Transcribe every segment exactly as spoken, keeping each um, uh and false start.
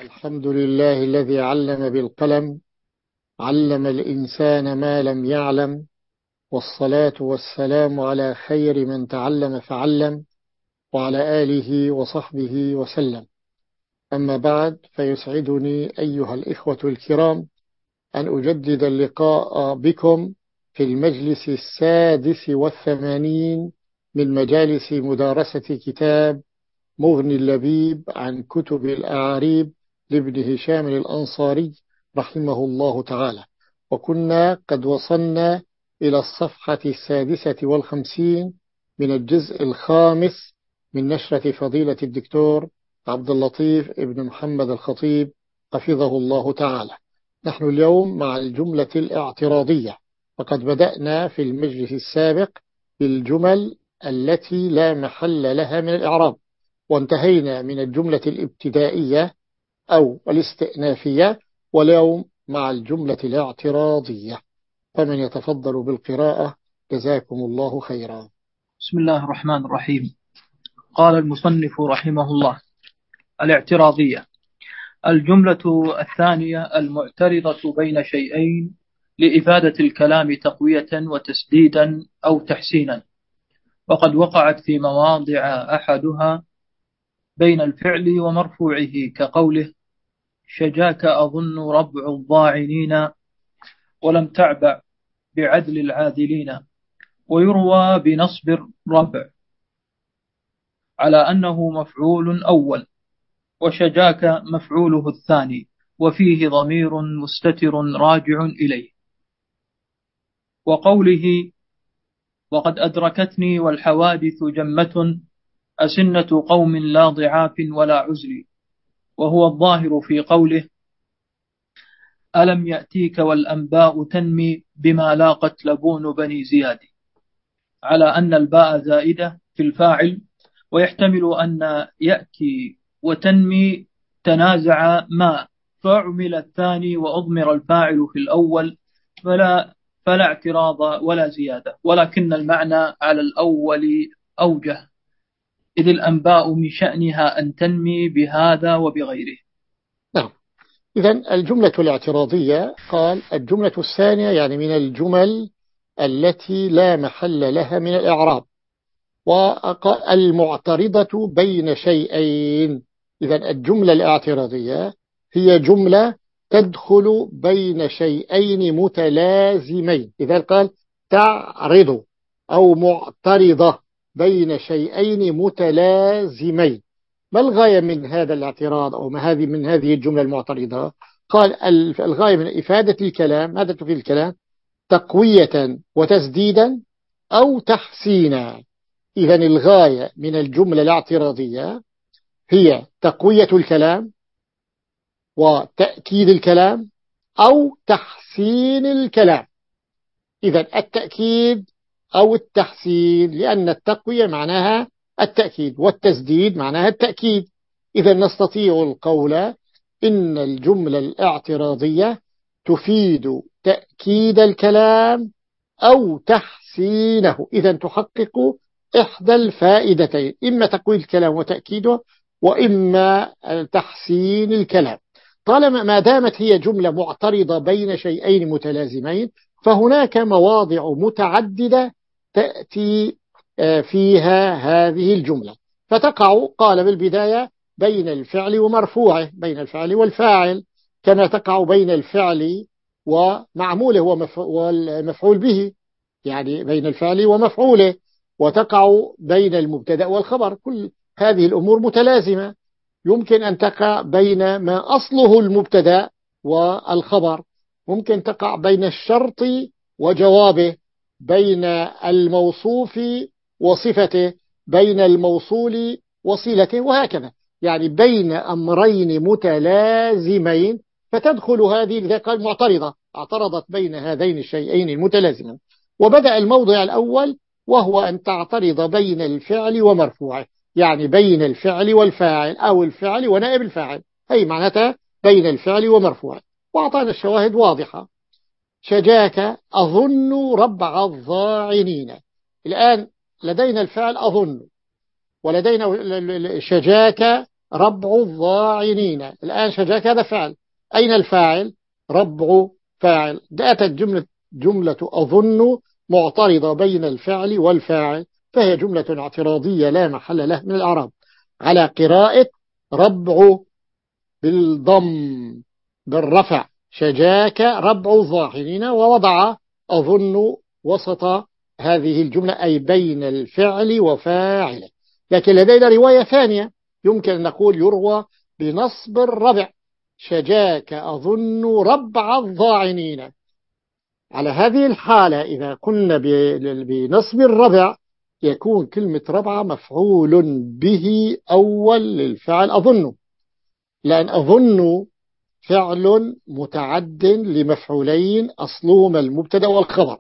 الحمد لله الذي علم بالقلم، علم الإنسان ما لم يعلم، والصلاة والسلام على خير من تعلم فعلم، وعلى آله وصحبه وسلم. أما بعد، فيسعدني أيها الإخوة الكرام أن أجدد اللقاء بكم في المجلس السادس والثمانين من مجالس مدارسة كتاب مغني اللبيب عن كتب الأعاريب لابن هشام الأنصاري رحمه الله تعالى. وكنا قد وصلنا إلى الصفحة السادسة والخمسين من الجزء الخامس من نشرة فضيلة الدكتور عبد اللطيف ابن محمد الخطيب حفظه الله تعالى. نحن اليوم مع الجملة الاعتراضية، وقد بدأنا في المجلس السابق بالجمل التي لا محل لها من الإعراب، وانتهينا من الجملة الابتدائية أو الاستئنافية، واليوم مع الجملة الاعتراضية. فمن يتفضل بالقراءة جزاكم الله خيرا. بسم الله الرحمن الرحيم. قال المصنف رحمه الله: الاعتراضية. الجملة الثانية المعترضة بين شيئين لإفادة الكلام تقوية وتسديدا أو تحسينا، وقد وقعت في مواضع أحدها بين الفعل ومرفوعه كقوله: شجاك أظن ربع الضاعنين ولم تعبع بعدل العادلين. ويروى بنصب الربع على أنه مفعول أول، وشجاك مفعوله الثاني، وفيه ضمير مستتر راجع إليه. وقوله: وقد أدركتني والحوادث جمة أسنة قوم لا ضعاف ولا عزل، وهو الظاهر في قوله: ألم يأتيك والأنباء تنمي بما لاقت لبون بني زياد، على أن الباء زائدة في الفاعل، ويحتمل أن يأتي وتنمي تنازع ما، فأعمل الثاني وأضمر الفاعل في الأول، فلا, فلا اعتراض ولا زيادة، ولكن المعنى على الأول أوجه، إذ الأنباء من شأنها أن تنمي بهذا وبغيره. نعم، إذن الجملة الاعتراضية قال الجملة الثانية يعني من الجمل التي لا محل لها من الإعراب، والمعترضة بين شيئين. إذن الجملة الاعتراضية هي جملة تدخل بين شيئين متلازمين. إذا قال تعرض أو معترضة بين شيئين متلازمين، ما الغاية من هذا الاعتراض أو ما هذه من هذه الجملة المعترضة؟ قال الغاية من إفادة الكلام، ماذا تفيد الكلام؟ تقوية وتسديدا أو تحسينا. إذن الغاية من الجملة الاعتراضية هي تقوية الكلام وتأكيد الكلام أو تحسين الكلام. إذن التأكيد أو التحسين، لأن التقوية معناها التأكيد والتسديد معناها التأكيد. إذن نستطيع القول إن الجملة الاعتراضية تفيد تأكيد الكلام أو تحسينه. إذن تحقق إحدى الفائدتين، إما تقوية الكلام وتأكيده، وإما تحسين الكلام. طالما ما دامت هي جملة معترضة بين شيئين متلازمين، فهناك مواضع متعددة تأتي فيها هذه الجملة، فتقع قال بالبداية بين الفعل ومرفوعه، بين الفعل والفاعل، كما تقع بين الفعل ومعموله والمفعول به، يعني بين الفعل ومفعوله، وتقع بين المبتدأ والخبر. كل هذه الأمور متلازمة. يمكن أن تقع بين ما أصله المبتدأ والخبر، ممكن تقع بين الشرط وجوابه، بين الموصوف وصفته، بين الموصول وصلته، وهكذا، يعني بين أمرين متلازمين. فتدخل هذه إذا قال معترضة، اعترضت بين هذين الشيئين المتلازمين. وبدأ الموضع الأول وهو أن تعترض بين الفعل ومرفوعه، يعني بين الفعل والفاعل أو الفعل ونائب الفاعل، أي معناتها بين الفعل ومرفوعه. وأعطانا الشواهد واضحة: شجاك أظن ربع الضاعنين. الآن لدينا الفعل أظن، ولدينا شجاك ربع الظاعنين. الآن شجاك هذا فعل، أين الفاعل؟ ربع فاعل. أتت جملة جملة أظن معترضة بين الفعل والفاعل، فهي جملة اعتراضية لا محل له من الإعراب، على قراءة ربع بالضم بالرفع، شجاك ربع الظاعنين، ووضع أظن وسط هذه الجملة أي بين الفعل وفاعله. لكن لدينا رواية ثانية يمكن أن نقول يروى بنصب الربع، شجاك أظن ربع الظاعنين. على هذه الحالة إذا كنا بنصب الربع يكون كلمة ربع مفعول به أول للفعل أظن، لأن أظن فعل متعد لمفعولين أصلهما المبتدأ والخبر.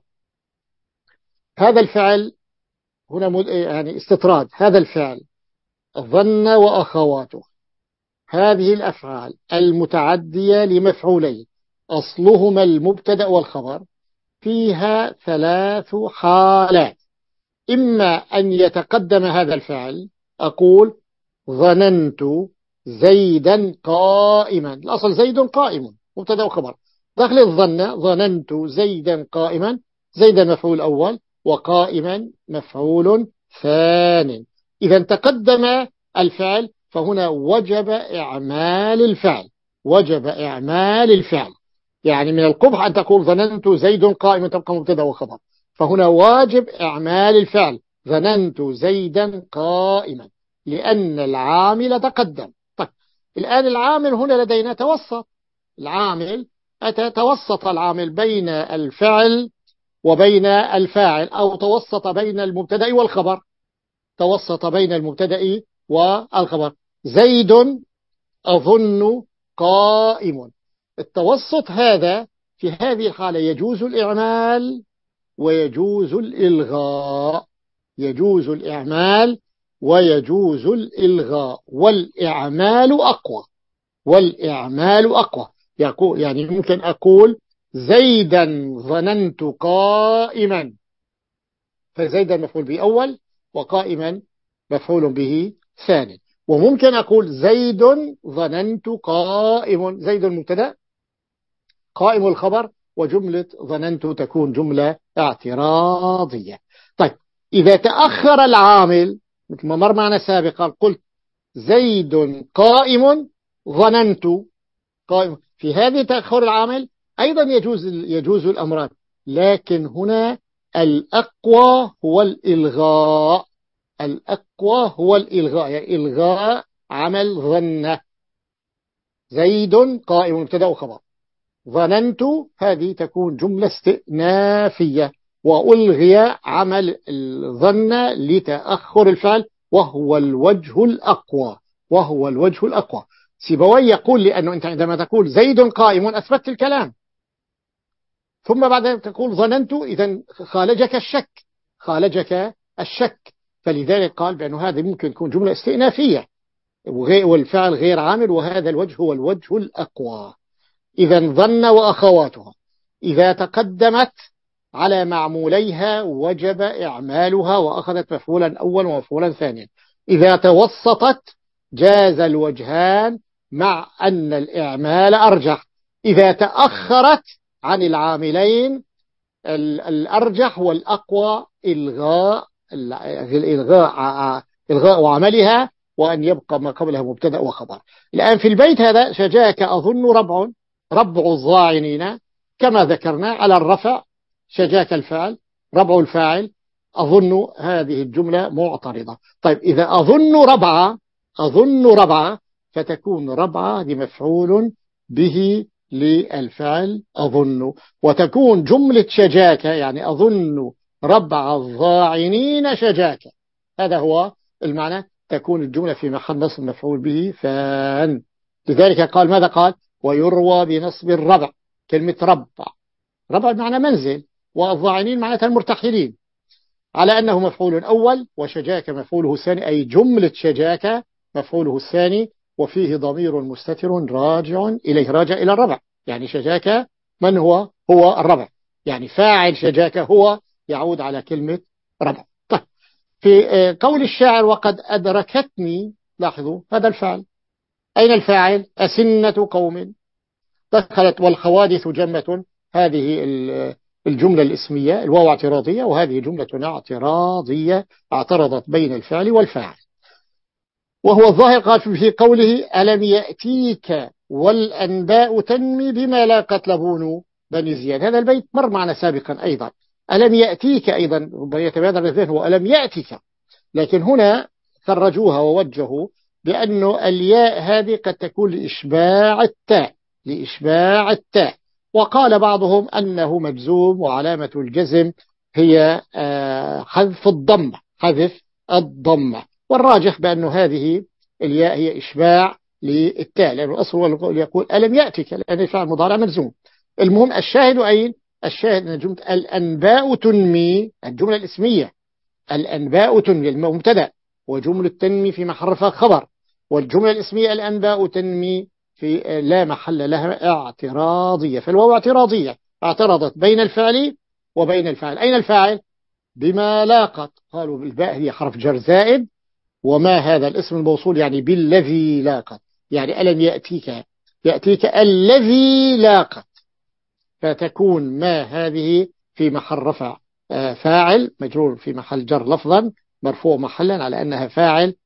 هذا الفعل هنا يعني استطراد، هذا الفعل ظن وأخواته، هذه الأفعال المتعدية لمفعولين أصلهما المبتدأ والخبر فيها ثلاث حالات. إما أن يتقدم هذا الفعل، أقول ظننت زيدا قائما، الأصل زيد قائم مبتدأ وخبر، داخل الظن ظننت زيدا قائما، زيدا مفعول أول وقائما مفعول ثان. إذا تقدم الفعل فهنا وجب إعمال الفعل، وجب إعمال الفعل. يعني من القبح أن تقول ظننت زيد قائما تبقى مبتدأ وخبر، فهنا واجب إعمال الفعل ظننت زيدا قائما لأن العامل تقدم. طيب الآن العامل هنا لدينا توسط، العامل أتى توسط العامل بين الفعل وبين الفاعل، أو توسط بين المبتدأ والخبر، توسط بين المبتدأ والخبر. زيد أظن قائم. التوسط هذا في هذه الحالة يجوز الإعمال ويجوز الإلغاء، يجوز الإعمال ويجوز الإلغاء، والإعمال أقوى، والإعمال أقوى. يعني ممكن أقول زيدا ظننت قائما، فزيدا مفعول به أول وقائما مفعول به ثاني. وممكن أقول زيد ظننت قائم، زيد المبتدأ قائم الخبر، وجملة ظننت تكون جملة اعتراضية. طيب إذا تأخر العامل مثل ما مر معنا سابقا، قلت زيد قائم ظننت قائم، في هذه تأخر العامل أيضا يجوز يجوز الأمران، لكن هنا الأقوى هو الإلغاء، الأقوى هو الإلغاء، يعني إلغاء عمل ظنه. زيد قائم مبتدأ وخبر، ظننت هذه تكون جملة استئنافية، وألغي عمل الظن لتأخر الفعل، وهو الوجه الأقوى، وهو الوجه الأقوى. سيبوي يقول لأنه أنت عندما تقول زيد قائم أثبت الكلام، ثم بعد ذلك تقول ظننت، إذن خالجك الشك، خالجك الشك، فلذلك قال بأنه هذا ممكن يكون جملة استئنافية والفعل غير عامل، وهذا الوجه هو الوجه الأقوى. إذن ظن وأخواتها إذا تقدمت على معموليها وجب إعمالها وأخذت مفعولا أول ومفعولا ثانيا. إذا توسطت جاز الوجهان مع أن الإعمال أرجح. إذا تأخرت عن العاملين الأرجح والأقوى إلغاء الإلغاء إلغاء عملها، وأن يبقى ما قبلها مبتدأ وخبر. الآن في البيت هذا شجاك أظن ربع، ربع الظاعنين كما ذكرنا على الرفع، شجاك الفاعل ربع الفاعل، أظن هذه الجملة معترضة. طيب إذا أظن ربعة، أظن ربعة فتكون ربعة لمفعول به للفعل أظن، وتكون جملة شجاك يعني أظن ربع الظاعنين شجاك، هذا هو المعنى، تكون الجملة في محل نصب مفعول به فان. لذلك قال ماذا قال؟ ويروى بنصب الربع، كلمة ربع، ربع معنى منزل، والظاعنين معناتها المرتحلين، على أنه مفعول أول، وشجاك مفعوله الثاني، أي جملة شجاك مفعوله الثاني، وفيه ضمير مستتر راجع إليه، راجع إلى الربع، يعني شجاك من هو؟ هو الربع، يعني فاعل شجاك هو يعود على كلمة ربع. طيب في قول الشاعر وقد أدركتني، لاحظوا هذا الفعل أين الفاعل؟ أسنة قوم. دخلت والحوادث جمة، هذه الجملة الاسمية الواو اعتراضية، وهذه جملة اعتراضية اعترضت بين الفعل والفاعل. وهو الظاهر قال في قوله ألم يأتيك والأنباء تنمي بما لاقت لبون بني زياد. هذا البيت مر معنا سابقا أيضا. ألم يأتيك أيضا ربما يتبادر الذهن هو ألم يأتيك، لكن هنا خرجوها ووجهوا بأن الياء هذه قد تكون لإشباع التاء، لإشباع التاء. وقال بعضهم أنه مجزوم وعلامة الجزم هي حذف الضمة، حذف الضمة. والراجح بأن هذه الياء هي إشباع للتاء، لأنه الأصل يقول ألم يأتك، لأن الفعل مضارع مجزوم. المهم الشاهد أين؟ الشاهد أن جملة الأنباء تنمي، الجملة الاسمية الأنباء تنمي المبتدأ، وجملة تنمي في محل خبر، والجملة الاسمية الأنباء تنمي في لا محل لها اعتراضية، فالواو اعتراضية اعترضت بين الفعل وبين الفاعل. أين الفاعل؟ بما لاقت. قالوا بالباء هي حرف جر زائد، وما هذا الاسم الموصول يعني بالذي لاقت، يعني ألم يأتيك، يأتيك الذي لاقت، فتكون ما هذه في محل رفع فاعل مجرور في محل جر لفظا مرفوع محلا على أنها فاعل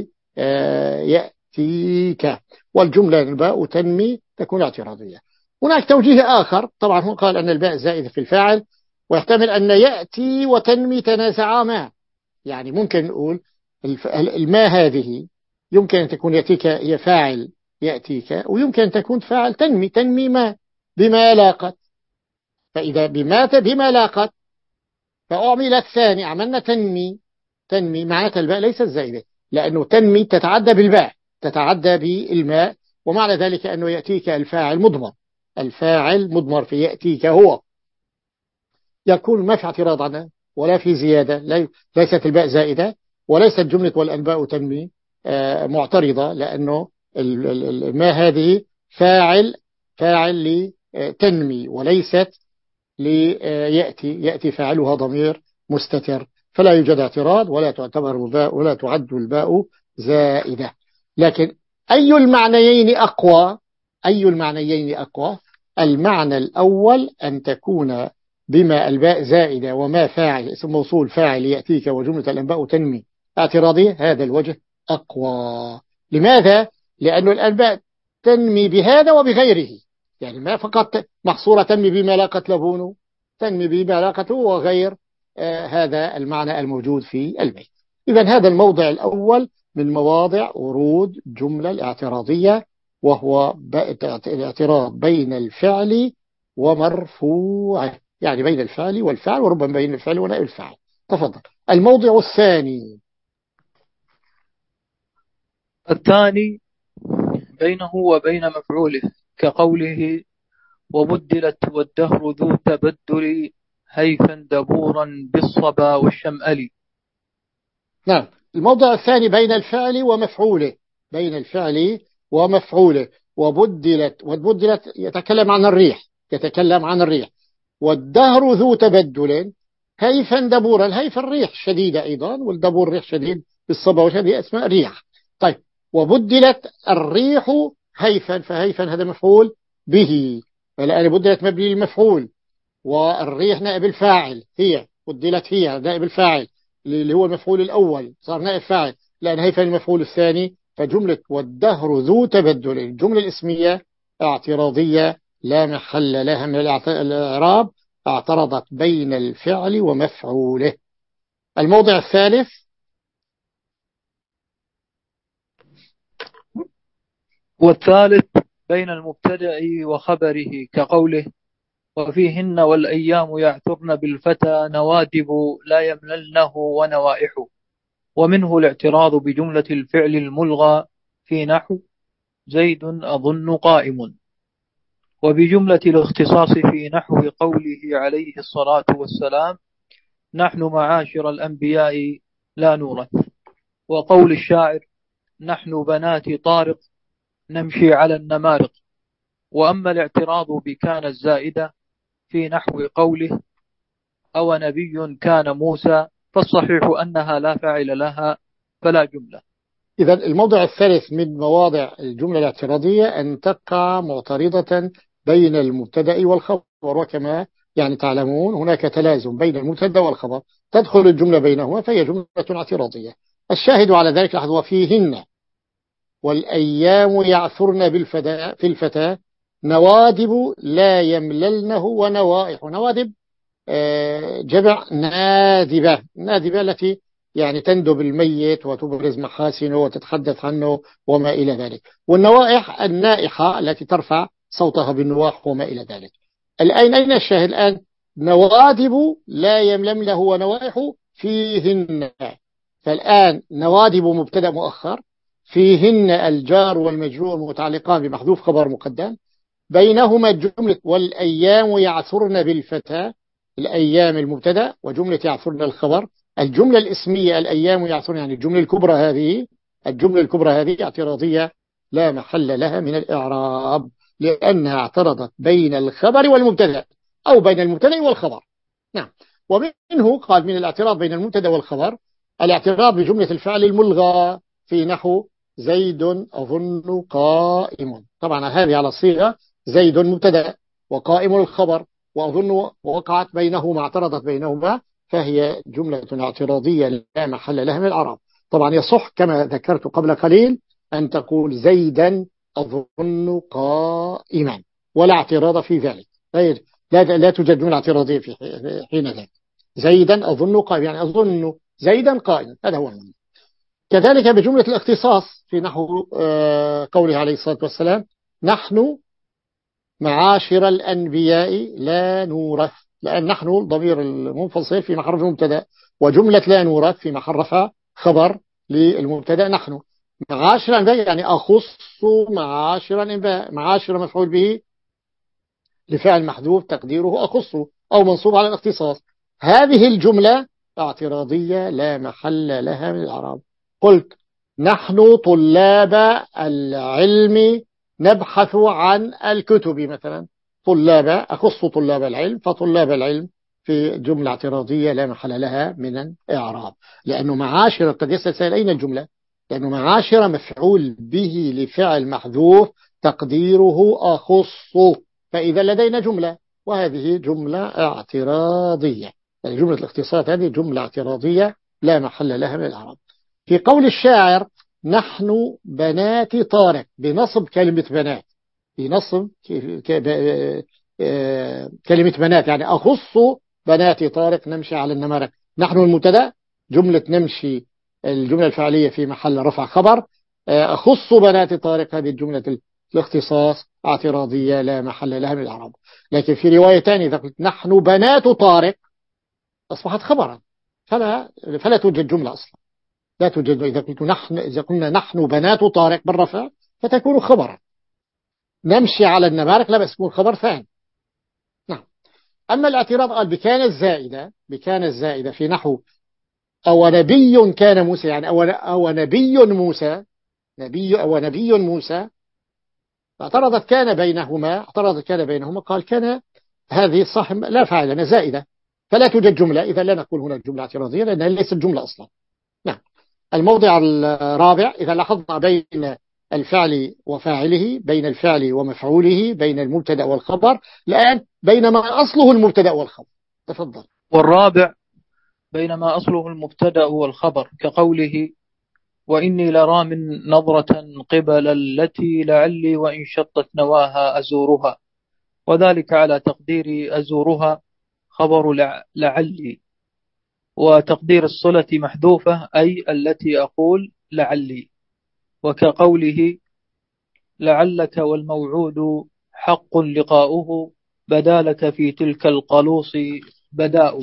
بيأتيك. والجملة الباء تنمي تكون اعتراضية. هناك توجيه آخر، طبعا هو قال أن الباء زائدة في الفاعل، ويحتمل أن يأتي وتنمي تنازعا ما، يعني ممكن نقول الماء هذه يمكن أن تكون يأتيك هي فاعل يأتيك، ويمكن أن تكون فاعل تنمي، تنمي ما بما لاقت. فإذا بما بما لاقت فأعمل الثاني عملنا تنمي، تنمي معناتها الباء ليست زائدة، لأنه تنمي تتعدى بالباء، تتعدى بالماء، ومعنى ذلك أنه يأتيك الفاعل مضمر، الفاعل مضمر في يأتيك هو، يكون ما في اعتراض عنه ولا في زيادة، ليست الباء زائدة، وليست جملة والأنباء تنمي معترضة، لأنه ما هذه فاعل فاعل لتنمي وليست ليأتي، يأتي فاعلها ضمير مستتر، فلا يوجد اعتراض ولا تعتبر الباء ولا تعد الباء زائدة. لكن أي المعنيين أقوى؟ أي المعنيين أقوى؟ المعنى الأول أن تكون بما الباء زائدة وما فاعل اسم موصول فاعل يأتيك وجملة الأنباء تنمي اعتراضية، هذا الوجه أقوى. لماذا؟ لأن الأنباء تنمي بهذا وبغيره، يعني ما فقط محصورة تنمي بما لاقت لبون، تنمي بما لاقته وغير آه هذا المعنى الموجود في البيت. إذن هذا الموضع الأول من مواضع ورود جملة الاعتراضية، وهو الاعتراض بين الفعل ومرفوعه، يعني بين الفعل والفعل، وربما بين الفعل ونائب الفعل. تفضل. الموضع الثاني الثاني بينه وبين مفعوله، كقوله وبدلت والدهر ذو تبدل هيفا دبورا بالصبا والشمأل. نعم، الموضع الثاني بين الفعل ومفعوله، بين الفعل ومفعوله. وبدلت، وبدلت يتكلم عن الريح، يتكلم عن الريح. والدهر ذو تبدل هيفا دبورا، الهيف الريح شديدة أيضا، والدبور ريح شديد بالصبا والشمأل اسماء ريح. طيب، وبدلت الريح هيفا، فهيفا هذا مفعول به، فالآن بدلت مبني للمفعول، والريح نائب الفاعل، هي بدلت هي نائب الفاعل اللي هو المفعول الأول صار نائب فاعل، لأن هيفا المفعول الثاني. فجملة والدهر ذو تبدل الجملة الاسمية اعتراضية لا محل لها من الإعراب، اعترضت بين الفعل ومفعوله. الموضع الثالث والثالث بين المبتدأ وخبره، كقوله وفيهن والأيام يعثرن بالفتى نوادب لا يمللنه ونوائح. ومنه الاعتراض بجملة الفعل الملغى في نحو زيد أظن قائم، وبجملة الاختصاص في نحو قوله عليه الصلاة والسلام نحن معاشر الأنبياء لا نورث، وقول الشاعر نحن بنات طارق نمشي على النمارق. وأما الاعتراض بكان الزائدة في نحو قوله أو نبي كان موسى، فالصحيح أنها لا فاعل لها فلا جملة. إذا الموضع الثالث من مواضع الجملة الاعتراضية أن تقع معترضة بين المبتدأ والخبر، وكما يعني تعلمون هناك تلازم بين المبتدأ والخبر، تدخل الجملة بينهما فهي جملة اعتراضية. الشاهد على ذلك لحظة وفيهن والأيام يعثرن بالفتاة في الفتاة نوادب لا يمللنه ونوائح. نوادب جمع نادبة، نادبة التي يعني تندب الميت وتبرز محاسنه وتتحدث عنه وما إلى ذلك، والنوائح النائحة التي ترفع صوتها بالنواح وما إلى ذلك. الآن أين الشاهد الآن؟ نوادب لا يملم له ونوائح فيهن. فالآن نوادب مبتدأ مؤخر، فيهن الجار والمجرور متعلقان بمحذوف خبر مقدم، بينهما الجملة والأيام يعثرن بالفتاة، الأيام المبتدأ وجملة يعثرن الخبر. الجملة الاسمية الأيام يعثرن يعني الجملة الكبرى هذه، الجملة الكبرى هذه اعتراضية لا محل لها من الإعراب، لأنها اعترضت بين الخبر والمبتدأ أو بين المبتدأ والخبر. نعم. ومنه قال من الاعتراض بين المبتدأ والخبر الاعتراض بجملة الفعل الملغى في نحو زيد أظن قائم. طبعا هذه على صيغة زيد مبتدأ وقائم الخبر، وأظن وقعت بينهما اعترضت بينهما، فهي جملة اعتراضية لا محل لها من الإعراب. طبعا يصح كما ذكرت قبل قليل أن تقول زيدا أظن قائما ولا اعتراض في ذلك، لا, لا توجد جملة اعتراضية في حين ذلك. زيدا أظن قائما يعني أظن زيدا قائما، هذا هو المعنى. كذلك بجملة الاختصاص في نحو قوله عليه الصلاة والسلام نحن معاشر الأنبياء لا نورث، لأن نحن ضمير المنفصل في محل مبتدا، وجملة لا نورث في محل رفع خبر للمبتدا نحن. معاشر الأنبياء يعني أخص معاشر الأنبياء، معاشر مفعول به لفعل محذوف تقديره أخص أو منصوب على الاختصاص. هذه الجملة اعتراضية لا محل لها من الإعراب. قلت نحن طلاب العلم نبحث عن الكتب مثلا، طلاب أخص طلاب العلم، فطلاب العلم في جملة اعتراضية لا محل لها من الإعراب، لأنه معاشر قد يسأل أين الجملة، لأنه معاشر مفعول به لفعل محذوف تقديره أخص، فإذا لدينا جملة وهذه جملة اعتراضية، يعني جملة الاختصاص هذه جملة اعتراضية لا محل لها من الإعراب. في قول الشاعر نحن بنات طارق بنصب كلمة بنات، بنصب كلمة بنات يعني أخص بنات طارق نمشي على النمارق. نحن المبتدا، جملة نمشي الجملة الفعلية في محل رفع خبر، أخص بنات طارق هذه الجملة الاختصاص اعتراضية لا محل لها من الإعراب. لكن في روايتان إذا قلت نحن بنات طارق أصبحت خبرا، فلا, فلا توجد جملة أصلا، لا توجد. إذا قلت نحن، إذا قلنا نحن بنات طارق بالرفع فتكون خبرا. نمشي على النمارق لا بس تكون خبر ثاني. نعم. أما الاعتراض قال بكان الزائدة، بكان الزائدة في نحو أو نبي كان موسى يعني أو, أو نبي موسى، نبي أو نبي موسى، اعترضت كان بينهما، اعترضت كان بينهما قال كان هذه صح لا فاعل زائدة فلا توجد جملة، إذا لا نقول هنا جملة اعتراضية لأنها ليست جملة أصلا. نعم. الموضع الرابع إذا لاحظنا بين الفعل وفاعله، بين الفعل ومفعوله، بين المبتدأ والخبر، الآن بينما أصله المبتدأ والخبر. تفضل. والرابع بينما أصله المبتدأ والخبر كقوله وإني لرى من نظرة قبل التي لعلي وإن شطت نواها أزورها، وذلك على تقدير أزورها خبر لعلي، وتقدير الصلة محذوفة أي التي أقول لعلي، وكقوله لعلك والموعود حق لقاؤه بدالك في تلك القلوص بداء،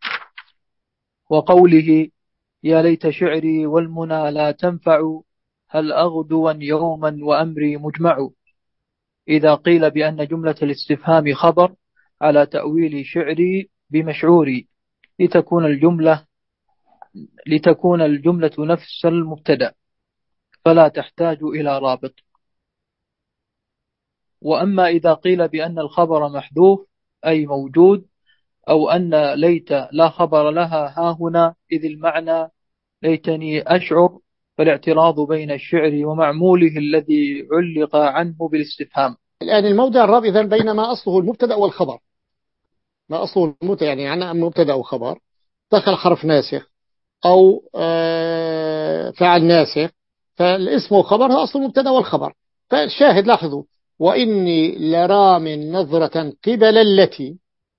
وقوله يا ليت شعري والمنى لا تنفع هل أغدوا يوما وأمري مجمع، إذا قيل بأن جملة الاستفهام خبر على تأويل شعري بمشعوري لتكون الجملة لتكون الجملة نفس المبتدأ فلا تحتاج إلى رابط. وأما إذا قيل بأن الخبر محذوف أي موجود، أو أن ليت لا خبر لها ها هنا إذ المعنى ليتني أشعر، فالاعتراض بين الشعر ومعموله الذي علق عنه بالاستفهام. الآن الموضع الرابع إذن بين ما أصله المبتدأ والخبر. ما أصله المبتدأ يعني عنا مبتدأ وخبر، دخل حرف ناسخ أو فعل ناسخ، فالاسم وخبر هو أصل المبتدأ والخبر. فالشاهد لاحظوا: وإني لرى من نظرة قبل التي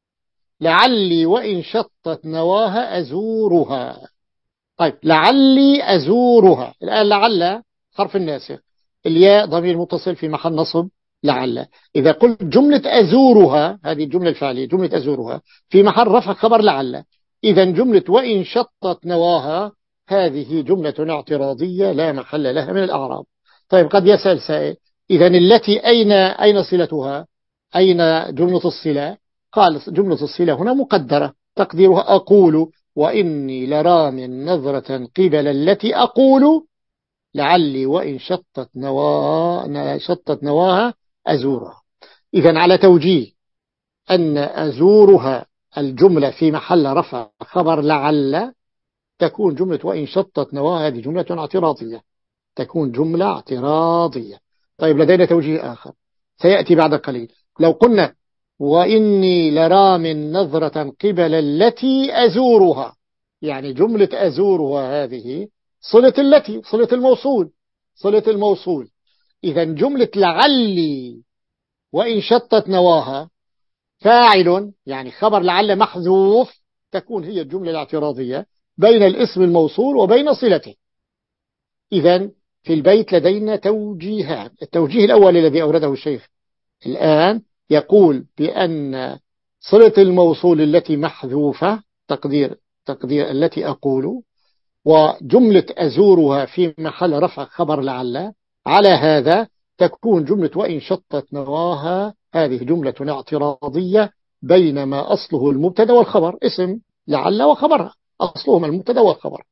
لعلي وإن شطت نواها أزورها. طيب، لعلي أزورها. الآن لعل حرف الناسخ، الياء ضمير متصل في محل نصب لعل. إذا قلت جملة أزورها، هذه الجملة الفعلية جملة أزورها في محل رفع خبر لعل. إذا جملة وإن شطت نواها هذه جملة اعتراضية لا محل لها من الأعراب. طيب، قد يسأل سائل: إذا التي أين أين صلتها؟ أين جملة الصلة؟ قال: جملة الصلة هنا مقدرة، تقديرها أقول وإني لرى من نظرة قبل التي أقول لعلي وإن شطت نواها شطت نواها أزورها. إذا على توجيه أن أزورها الجملة في محل رفع خبر لعل، تكون جملة وإن شطت نواها هذه جملة اعتراضية، تكون جملة اعتراضية. طيب، لدينا توجيه آخر سيأتي بعد قليل. لو قلنا وإني لرى من نظرة قبل التي أزورها، يعني جملة أزورها هذه صلة التي، صلة الموصول، صلة الموصول. إذا جملة لعلي وإن شطت نواها فاعل، يعني خبر لعل محذوف، تكون هي الجملة الاعتراضية بين الاسم الموصول وبين صلته. إذا في البيت لدينا توجيهان. التوجيه الأول الذي أورده الشيخ الآن يقول بأن صلة الموصول التي محذوفة، تقدير تقدير التي أقول، وجملة أزورها في محل رفع خبر لعل. على هذا تكون جملة وإن شطت نواها هذه جملة اعتراضية بينما أصله المبتدا والخبر، اسم لعل وخبرها أصلهما المبتدا والخبر.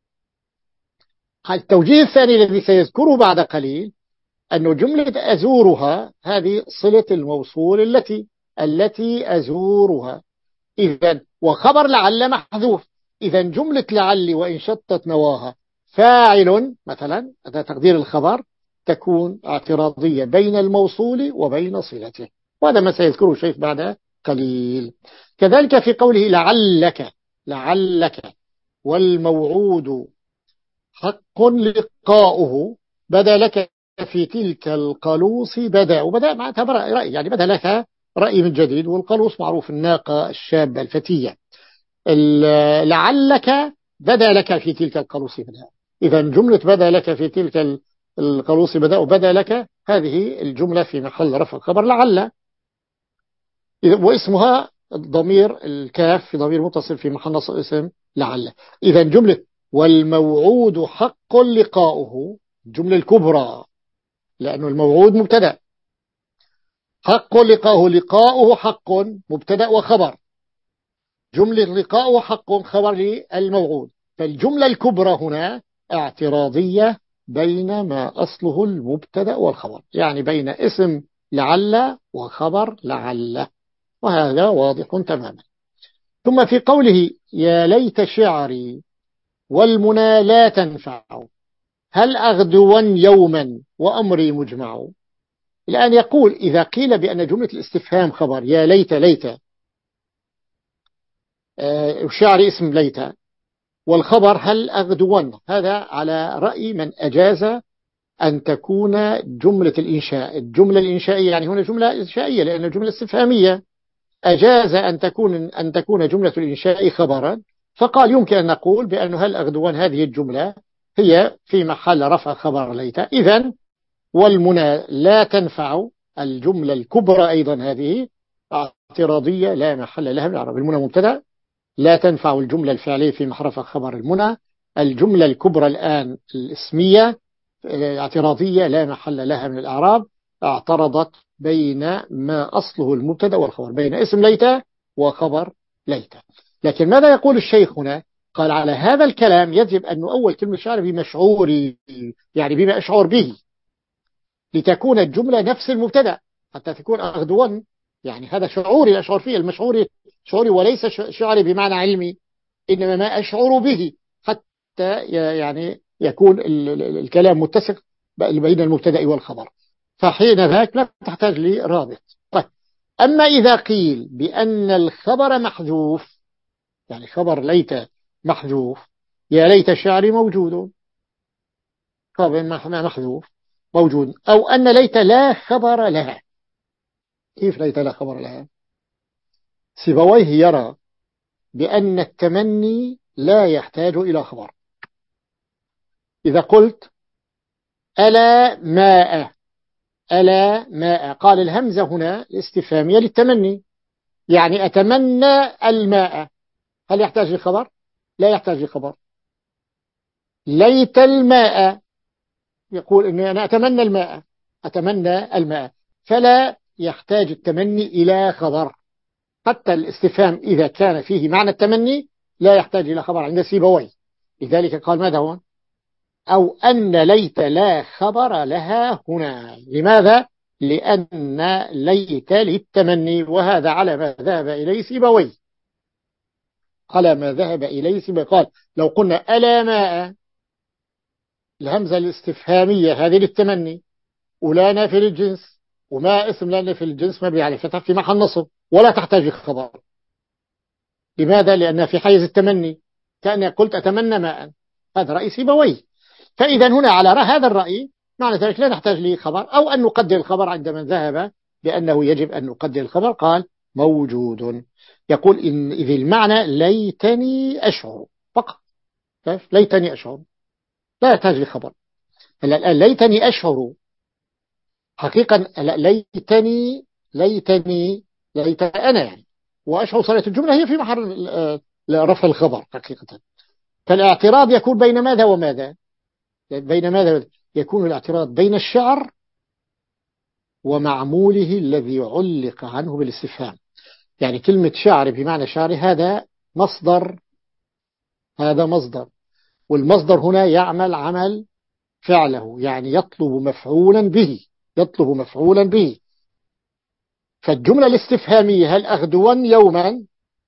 التوجيه الثاني الذي سيذكره بعد قليل أن جملة أزورها هذه صلة الموصول التي التي أزورها، إذن وخبر لعل محذوف. إذن جملة لعل وإن شطت نواها فاعل مثلا، هذا تقدير الخبر، تكون اعتراضية بين الموصول وبين صلته، وهذا ما سيذكره الشيخ بعد قليل. كذلك في قوله لعلك لعلك والموعود حق لقاؤه بدا لك في تلك القلوص بدا. وبدا معناتها رأي، يعني بدا لك رأي من جديد، والقلوص معروف الناقة الشابة الفتية. لعلك بدا لك في تلك القلوص بدا. إذا جملة بدا لك في تلك القلوص بدا وبدا لك هذه الجملة في محل رفع خبر لعل، واسمها ضمير الكاف في ضمير متصل في محل نصب اسم لعل. إذا جملة والموعود حق لقاؤه الجملة الكبرى، لأنه الموعود مبتدأ، حق لقاؤه، لقاؤه حق مبتدأ وخبر، جملة لقاؤه حق خبر للموعود. فالجملة الكبرى هنا اعتراضية بين ما أصله المبتدأ والخبر، يعني بين اسم لعل وخبر لعل، وهذا واضح تماما. ثم في قوله يا ليت شعري والمنى لا تنفع هل أغدوا يوما وأمري مجمع. الآن يقول إذا قيل بأن جملة الاستفهام خبر يا ليت ليت الشعر اسم ليت، والخبر هل أغدوا، هذا على رأي من أجاز أن تكون جملة الإنشاء. الجملة الإنشائية يعني هنا جملة إنشائية لأن الجملة استفهامية، أجاز أن تكون أن تكون جملة الإنشاء خبرا، فقال يمكن أن نقول بأن هل أغدوان هذه الجملة هي في محل رفع خبر ليت. إذن والمنى لا تنفع الجملة الكبرى أيضا هذه اعتراضية لا محل لها من الإعراب. المنى مبتدأ، لا تنفع الجملة الفعلية في محل رفع خبر المنى. الجملة الكبرى الآن الاسمية اعتراضية لا محل لها من الإعراب، اعترضت بين ما أصله المبتدأ والخبر، بين اسم ليت وخبر ليت. لكن ماذا يقول الشيخ هنا؟ قال على هذا الكلام يجب أن نؤول كلمة شعر بمشعوري، يعني بما أشعر به، لتكون الجملة نفس المبتدأ حتى تكون أغدوا، يعني هذا شعوري أشعر فيه، المشعوري شعوري وليس شعري بمعنى علمي، إنما ما أشعر به، حتى يعني يكون الكلام متسق بين المبتدأ والخبر، فحين ذاك لا تحتاج لرابط. طيب، أما إذا قيل بأن الخبر محذوف، يعني خبر ليت محذوف، يا ليت الشعر موجود، خبر محذوف موجود، أو أن ليت لا خبر لها. كيف ليت لا خبر لها؟ سيبويه يرى بأن التمني لا يحتاج إلى خبر. إذا قلت ألا ماء، ألا ماء، قال الهمزة هنا الاستفهامية للتمني، يعني أتمنى الماء، هل يحتاج لخبر؟ لا يحتاج لخبر. ليت الماء، يقول إني أنا أتمنى الماء، أتمنى الماء، فلا يحتاج التمني إلى خبر. حتى الاستفهام إذا كان فيه معنى التمني لا يحتاج إلى خبر عند سيبويه. لذلك قال ماذا هون؟ أو أن ليت لا خبر لها هنا. لماذا؟ لأن ليت للتمني، وهذا على ما ذهب إليه سيبويه، على ما ذهب إليه سيبويه. قال لو قلنا ألا ماء، الهمزة الاستفهامية هذه للتمني، ولا نافي للجنس، وما اسم لا نافي للجنس مبني على الفتح في محل نصب، ولا تحتاج خبر. لماذا؟ لأنها في حيز التمني، كأني قلت أتمنى ماء. هذا رأي سيبويه. فإذا هنا على هذا الرأي معنى ذلك لا نحتاج لي خبر، أو أن نقدر الخبر عند من ذهب بأنه يجب أن نقدر الخبر، قال موجود. يقول إن إذ المعنى ليتني أشعر فقط، ليتني أشعر لا يحتاج لي خبر. الآن ليتني أشعر حقيقة، ليتني ليتني ليت أنا يعني، وأشعر صلاة الجملة هي في محل رفع الخبر حقيقة. فالاعتراض يكون بين ماذا وماذا؟ بين ماذا؟ يكون الاعتراض بين الشعر ومعموله الذي علق عنه بالاستفهام. يعني كلمة شعر بمعنى شعر هذا مصدر، هذا مصدر، والمصدر هنا يعمل عمل فعله، يعني يطلب مفعولا به، يطلب مفعولا به. فالجملة الاستفهامية هل أغدوا يوما،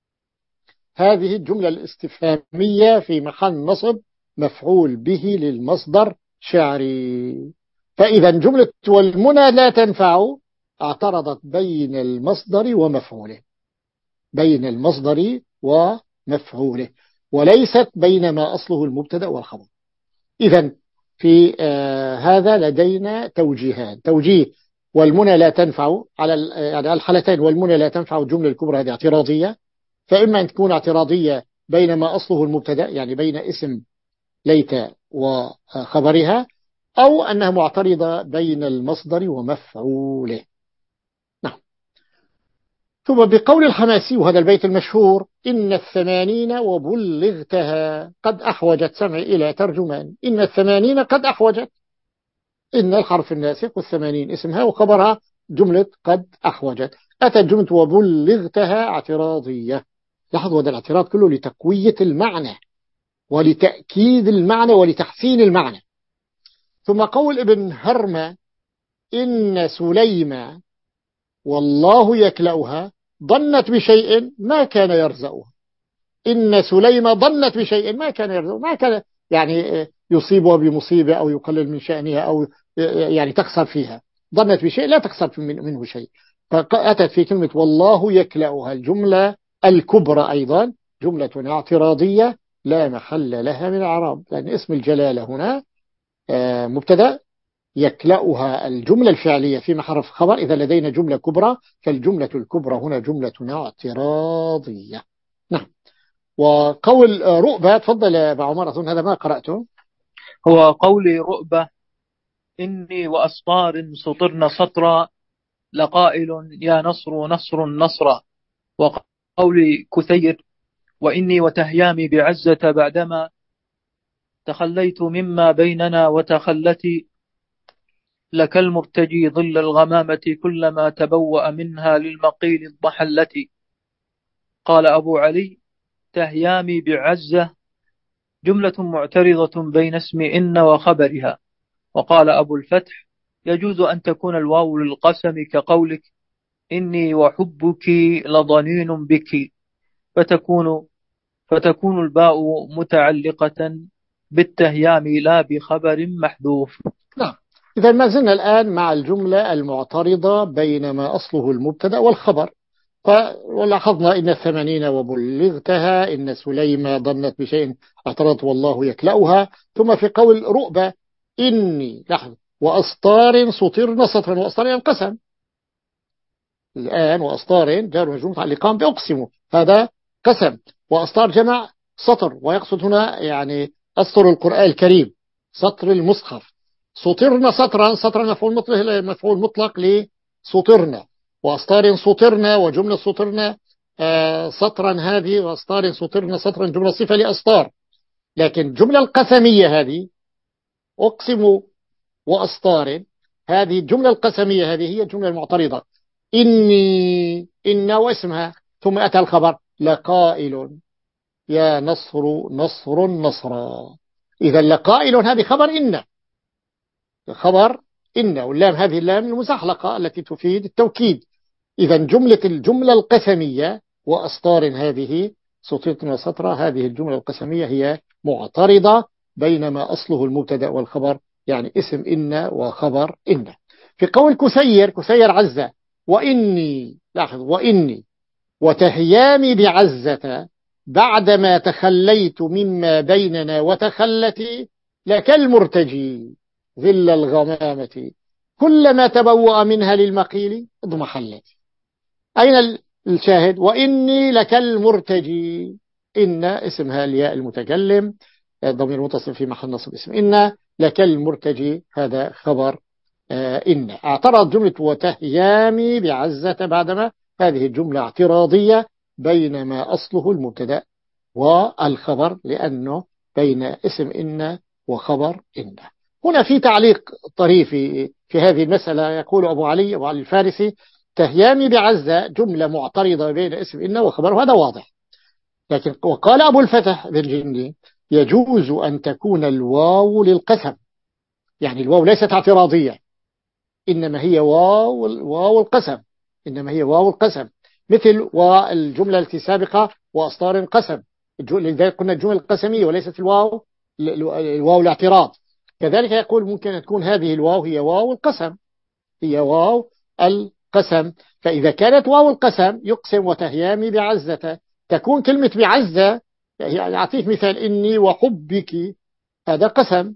هذه الجملة الاستفهامية في محل نصب مفعول به للمصدر شعري. فإذا جملة والمنى لا تنفع اعترضت بين المصدر ومفعوله، بين المصدر ومفعوله، وليست بين ما أصله المبتدأ والخبر. إذا في آه هذا لدينا توجيهان. توجيه والمنى لا تنفع على يعني الحالتين، والمنى لا تنفع الجملة الكبرى هذه اعتراضية، فإما أن تكون اعتراضية بين ما أصله المبتدأ يعني بين اسم ليت وخبرها، أو أنها معترضة بين المصدر ومفعوله. نعم. ثم بقول الحماسي، وهذا البيت المشهور: إن الثمانين وبلغتها قد أحوجت سمعي إلى ترجمان. إن الثمانين قد أحوجت، إن الحرف الناسخ، والثمانين اسمها وخبرها جملة قد أحوجت. أتت جملة وبلغتها اعتراضية. لاحظوا هذا الاعتراض كله لتقوية المعنى ولتأكيد المعنى ولتحسين المعنى. ثم قول ابن هرمة: إن سليمة والله يكلأها ظنت بشيء ما كان يرزقها. إن سليمة ظنت بشيء ما كان يرزقها، ما كان يعني يصيبها بمصيبة أو يقلل من شأنها أو يعني تخسر فيها. ظنت بشيء لا تخسر منه شيء. فأتت في كلمة والله يكلأها الجملة الكبرى أيضا جملة اعتراضية لا محل لها من الإعراب، لأن اسم الجلالة هنا مبتدأ، يكلأها الجملة الفعلية في محل خبر. إذا لدينا جملة كبرى فالجملة الكبرى هنا جملة اعتراضية. نعم. وقول رؤبة، تفضل يا أبا عمر، أظن هذا ما قرأته. هو قولي رؤبة: إني وأسطار سطرن سطرا لقائل يا نصر نصر نصرا. وقولي كثير: وإني وتهيامي بعزة بعدما تخليت مما بيننا وتخلتي لك المرتجي ظل الغمامة كلما تبوأ منها للمقيل الضحلة. قال أبو علي: تهيامي بعزة جملة معترضة بين اسم إن وخبرها. وقال أبو الفتح: يجوز أن تكون الواو للقسم كقولك إني وحبك لضنين بك، فتكون فتكون الباء متعلقة بالتهيام لا بخبر محذوف. نعم. إذا ما زلنا الآن مع الجملة المعترضة بين ما أصله المبتدأ والخبر. ولاحظنا إن الثمانين وبلغتها، إن سليمة ظنت بشيء اعترضت والله يكلأها. ثم في قول رؤبة إني لحظة وأسطار سطرن سطرا، وأسطار ينقسم الآن، وأسطار جار مجرور متعلقان بأقسم، هذا قسم. وأسطار جمع سطر، ويقصد هنا يعني أسطر القرآن الكريم، سطر المصحف. سطرن سطرا، سطرا مفعول مطلق، مفعول مطلق لسطرنا. وأسطار سطرنا وجملة سطرنا آه سطرا هذه، وأسطار سطرنا سطرا جملة صفة لأسطار. لكن جملة القسمية هذه أقسم وأسطار، هذه الجملة القسمية هذه هي الجملة المعترضة. إني إن واسمها، ثم أتى الخبر لقائل يا نصر نصر نصرا. إذا لقائل هذه خبر إن، خبر إن، واللام هذه اللام المزحلقة التي تفيد التوكيد. إذا جملة الجملة القسمية وأسطار هذه سطرت وسطرة، هذه الجملة القسمية هي معترضة بينما أصله المبتدأ والخبر، يعني اسم إن وخبر إن. في قول كسير، كسير عزة وإني، لاحظ وإني وتهيامي بعزة بعدما تخليت مما بيننا وتخلتي لك المرتجي ظل الغمامة كلما تبوأ منها للمقيل اضمحلت. أين الشاهد؟ وإني لك المرتجي، إن اسمها الياء المتكلم ضمير متصل في محل نصب اسم إن، لك المرتجي هذا خبر إن. اعترض جملة وتهيامي بعزة بعدما، هذه الجملة اعتراضية بينما أصله المبتدأ والخبر، لأنه بين اسم إن وخبر إن. هنا في تعليق طريفي في هذه المسألة، يقول أبو علي أبو علي الفارسي تهيامي بعزة جملة معترضة بين اسم إن وخبر، هذا واضح. لكن وقال أبو الفتح ذرجندي يجوز أن تكون الواو للقسم، يعني الواو ليست اعتراضية، إنما هي واو واو القسم، إنما هي واو القسم، مثل والجملة التي سابقة وأسطار قسم، لذلك قلنا الجملة القسمية وليست الواو الواو الاعتراض. كذلك يقول ممكن أن تكون هذه الواو هي واو القسم، هي واو القسم. فإذا كانت واو القسم يقسم وتهيامي بعزة، تكون كلمة بعزة، يعني أعطيك مثال إني وحبك، هذا قسم،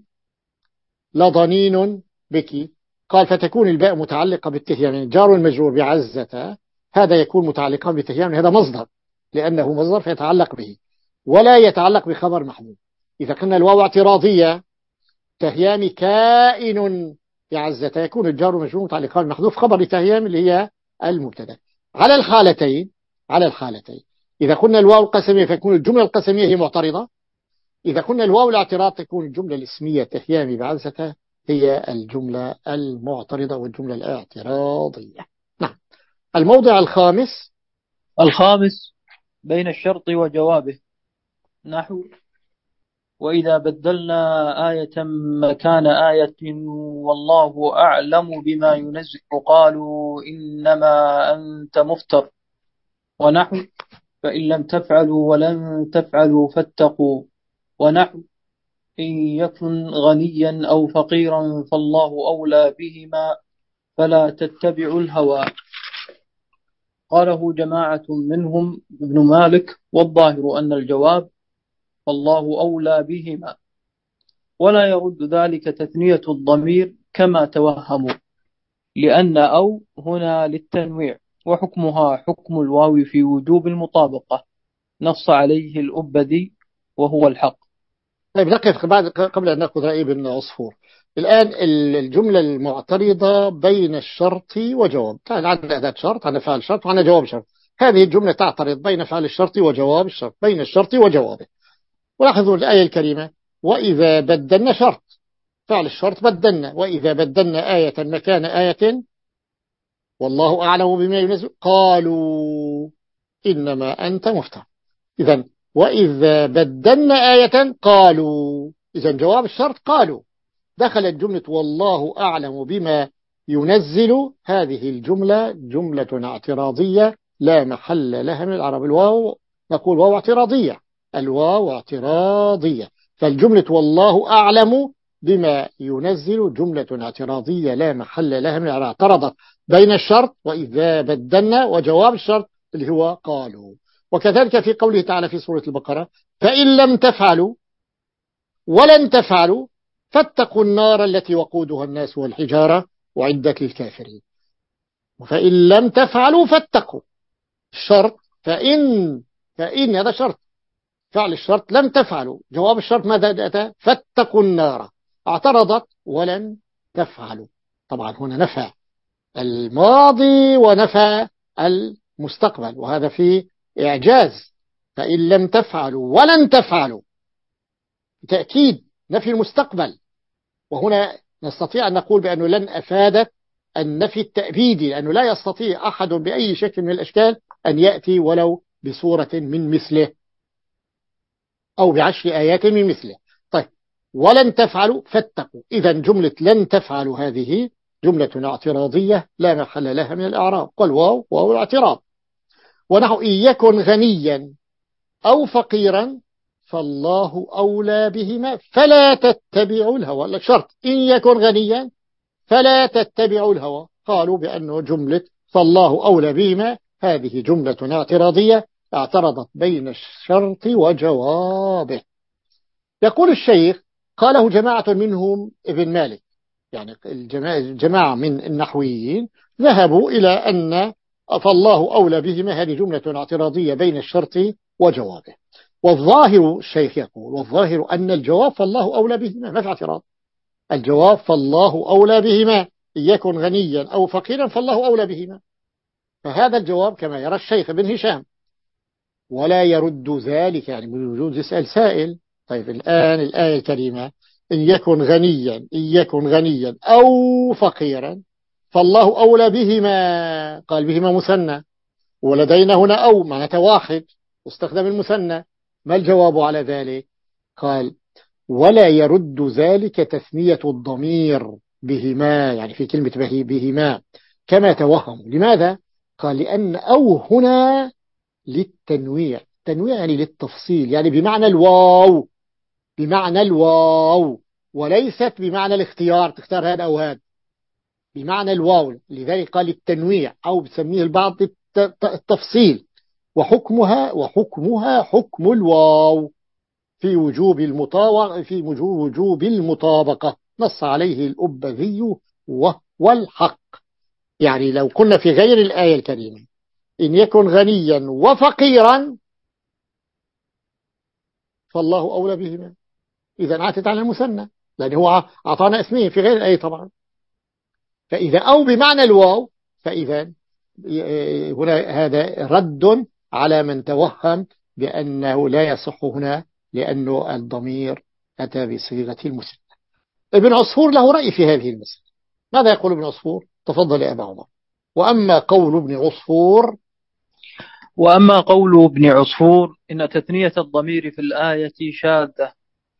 لضنين بك. قال فتكون الباء متعلقة بالتهيام، يعني جار المجرور بعزة هذا يكون متعلقا بالتهيام، هذا مصدر لأنه مصدر فيتعلق به ولا يتعلق بخبر محمود. إذا كنا الواو اعتراضية تهيام كائن بعزة، يكون الجار والمجرور متعلقان بالمحذوف خبر لتهيام اللي هي المبتدا. على الحالتين، على الحالتين إذا قلنا الواو القسمية فيكون الجملة القسمية هي معترضة، إذا قلنا الواو الاعتراض تكون الجملة الاسمية تهيام بعزة هي الجملة المعترضة والجملة الاعتراضية. نعم. الموضع الخامس، الخامس بين الشرط وجوابه، نحو وإذا بدلنا آية مكان آية والله أعلم بما ينزل قالوا إنما أنت مفتر، ونحو فإن لم تفعلوا ولن تفعلوا فاتقوا، ونحو إن يكن غنيا أو فقيرا فالله أولى بهما فلا تتبعوا الهوى. قاله جماعة منهم ابن مالك، والظاهر أن الجواب فالله أولى بهما، ولا يرد ذلك تثنية الضمير كما توهموا، لأن أو هنا للتنويع، وحكمها حكم الواو في وجوب المطابقة، نص عليه الأبدي وهو الحق. طيب نقف بعد قبل أن نأخذ رأي ابن عصفور. الآن الجملة المعترضة بين الشرط وجواب، عندنا أداة شرط، عندنا فعل شرط، وعندنا جواب شرط. هذه الجملة تعترض بين فعل الشرط وجواب الشرط، بين الشرط وجوابه. ولاحظوا الآية الكريمة وإذا بدلنا شرط، فعل الشرط بدلنا، وإذا بدلنا آية مكان آية والله أعلم بما ينزل قالوا إنما أنت مفتر. إذن وإذا بدلنا آية قالوا، إذن جواب الشرط قالوا، دخلت جملة والله أعلم بما ينزل، هذه الجملة جملة اعتراضية لا محل لها من العرب. الواو نقول واو اعتراضية، الواو اعتراضية. فالجملة والله أعلم بما ينزل جملة اعتراضية لا محل لها من الإعراب، اعترضت بين الشرط وإذا بدلنا وجواب الشرط اللي هو قالوا. وكذلك في قوله تعالى في سورة البقرة فإن لم تفعلوا ولن تفعلوا فاتقوا النار التي وقودها الناس والحجارة وعدت للكافرين. فإن لم تفعلوا فاتقوا الشرط، فإن فإن هذا شرط، فعل الشرط لم تفعلوا، جواب الشرط ماذا أتى؟ فاتقوا النار. اعترضت ولن تفعلوا، طبعا هنا نفى الماضي ونفى المستقبل، وهذا فيه إعجاز. فإن لم تفعلوا ولن تفعلوا تأكيد نفي المستقبل، وهنا نستطيع أن نقول بأنه لن أفادت النفي التأبيدي، لأنه لا يستطيع أحد بأي شكل من الأشكال أن يأتي ولو بصورة من مثله أو بعشر آيات من مثله. طيب ولن تفعلوا فاتقوا، إذا جملة لن تفعلوا هذه جملة اعتراضية لا محل لها من الإعراب، قال واو واو الاعتراض. ونحو إن يكن غنيا أو فقيرا فالله أولى بهما فلا تتبعوا الهوى. لك شرط إن يكن غنيا فلا تتبعوا الهوى، قالوا بأنه جملة فالله أولى بهما هذه جملة اعتراضية اعترضت بين الشرط وجوابه. يقول الشيخ قاله جماعة منهم ابن مالك، يعني الجماعة من النحويين ذهبوا إلى أن فالله أولى بهما هذه جملة اعتراضية بين الشرط وجوابه. والظاهر الشيخ يقول والظاهر أن الجواب فالله أولى بهما، ما في اعتراض، الجواب فالله أولى بهما إن يكن غنيا أو فقيرا فالله أولى بهما، فهذا الجواب كما يرى الشيخ بن هشام. ولا يرد ذلك، يعني بوجود يسأل سائل. طيب الآن الآية الكريمة إن يكن غنيا إن يكن غنيا أو فقيرا فالله أولى بهما، قال بهما مثنى، ولدينا هنا أو معناته واحد واستخدم المثنى، ما الجواب على ذلك؟ قال ولا يرد ذلك تثنية الضمير بهما، يعني في كلمة بهما كما توهم. لماذا؟ قال لأن أو هنا للتنويع، تنويع يعني للتفصيل، يعني بمعنى الواو، بمعنى الواو وليست بمعنى الاختيار تختار هذا أو هذا، بمعنى الواو، لذلك قال التنويع أو بسميه البعض التفصيل. وحكمها وحكمها حكم الواو في وجوب المطاوع في وجوب المطابقة، نص عليه الأبذي وهو الحق. يعني لو كنا في غير الآية الكريمة إن يكن غنيا وفقيرا فالله أولى بهما، إذا عاتت على المثنى لأنه هو أعطانا اسمين في غير الآية طبعا. فإذا أو بمعنى الواو فإذا هنا هذا رد على من توهم بأنه لا يصح هنا لأنه الضمير أتى بصيغة المثنى. ابن عصفور له رأي في هذه المسألة، ماذا يقول ابن عصفور؟ تفضل يا أبا عمر. وأما قول ابن عصفور وأما قول ابن عصفور إن تثنية الضمير في الآية شاذة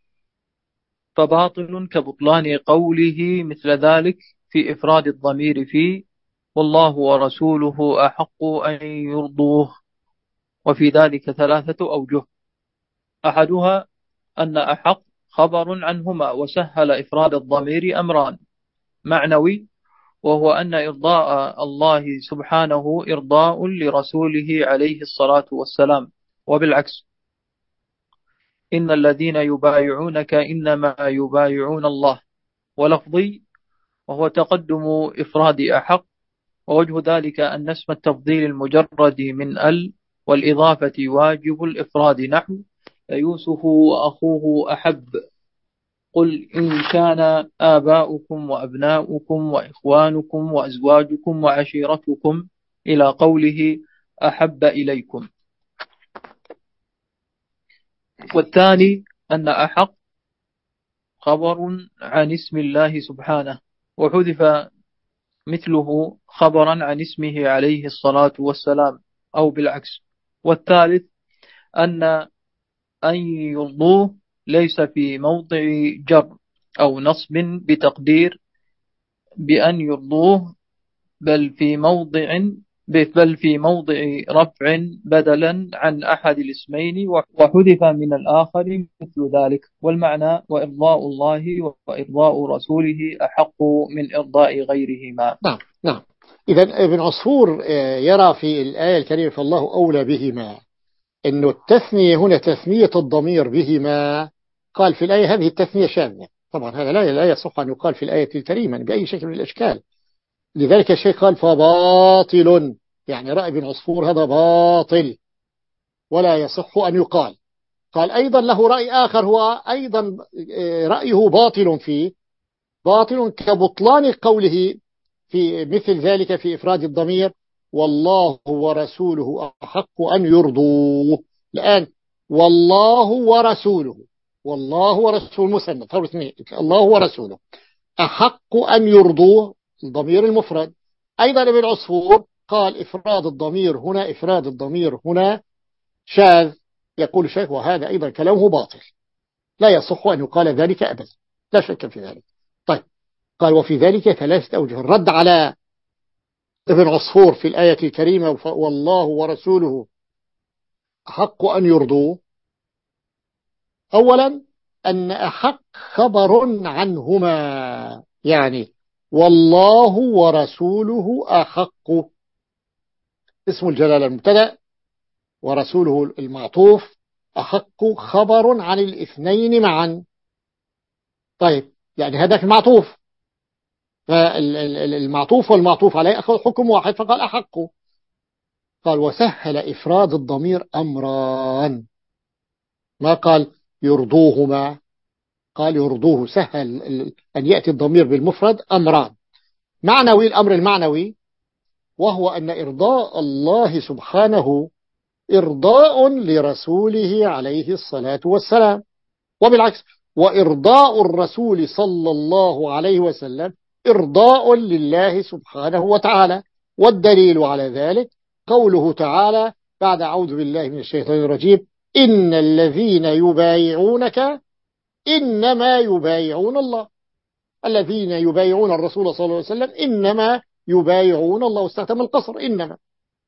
فباطل كبطلان قوله مثل ذلك في إفراد الضمير فيه والله ورسوله أحق أن يرضوه. وفي ذلك ثلاثة أوجه، أحدها أن أحق خبر عنهما وسهل إفراد الضمير أمران: معنوي وهو أن إرضاء الله سبحانه إرضاء لرسوله عليه الصلاة والسلام، وبالعكس إن الذين يبايعونك إنما يبايعون الله. ولفظي وهو تقدم إفراد أحق، ووجه ذلك أن اسم التفضيل المجرد من ال والإضافة واجب الإفراد، نحو يوسف وأخوه أحب، قل إن كان آباؤكم وأبناؤكم وإخوانكم وأزواجكم وعشيرتكم إلى قوله أحب إليكم. والثاني أن أحق خبر عن اسم الله سبحانه وحذف مثله خبرا عن اسمه عليه الصلاة والسلام أو بالعكس. والثالث أن أن يرضوه ليس في موضع جر أو نصب بتقدير بأن يرضوه، بل في موضع بل في موضع رفع بدلا عن أحد الاسمين وحذف من الآخر مثل ذلك. والمعنى وإرضاء الله وإرضاء رسوله أحق من إرضاء غيرهما. نعم نعم. إذا ابن عصفور يرى في الآية الكريمة فالله أولى بهما، إنه التثنية هنا تثنية الضمير بهما. قال في الآية هذه التثنية شاذة، طبعا هذا لا لا يصح أن يقال في الآية الكريمة بأي شكل من الأشكال. لذلك الشيخ قال فباطل، يعني رأي ابن عصفور هذا باطل ولا يصح أن يقال. قال أيضا له رأي آخر هو أيضا رأيه باطل فيه، باطل كبطلان قوله في مثل ذلك في إفراد الضمير والله ورسوله أحق أن يرضوه. الآن والله ورسوله، والله ورسوله مسند الله ورسوله أحق أن يرضوه الضمير المفرد. أيضا ابن عصفور قال إفراد الضمير هنا إفراد الضمير هنا شاذ. يقول الشيخ وهذا أيضا كلامه باطل لا يصح أن يقال ذلك أبدا، لا شك في ذلك. طيب قال وفي ذلك ثلاثة أوجه الرد على ابن عصفور في الآية الكريمة والله ورسوله أحق أن يرضوه. أولا أن أحق خبر عنهما، يعني والله ورسوله أحق اسم الجلالة المبتدأ ورسوله المعطوف، أحق خبر عن الاثنين معا. طيب يعني هذا في المعطوف، فالمعطوف والمعطوف عليه أخذ حكم واحد فقال أحق. قال وسهل إفراد الضمير أمران، ما قال يرضوهما، قال يرضوه، سهل أن يأتي الضمير بالمفرد أمران. معنوي الأمر المعنوي وهو أن إرضاء الله سبحانه إرضاء لرسوله عليه الصلاة والسلام، وبالعكس وإرضاء الرسول صلى الله عليه وسلم إرضاء لله سبحانه وتعالى. والدليل على ذلك قوله تعالى بعد أعوذ بالله من الشيطان الرجيم إن الذين يبايعونك إنما يبايعون الله. الذين يبايعون الرسول صلى الله عليه وسلم إنما يبايعون الله، واستخدم القصر إنما.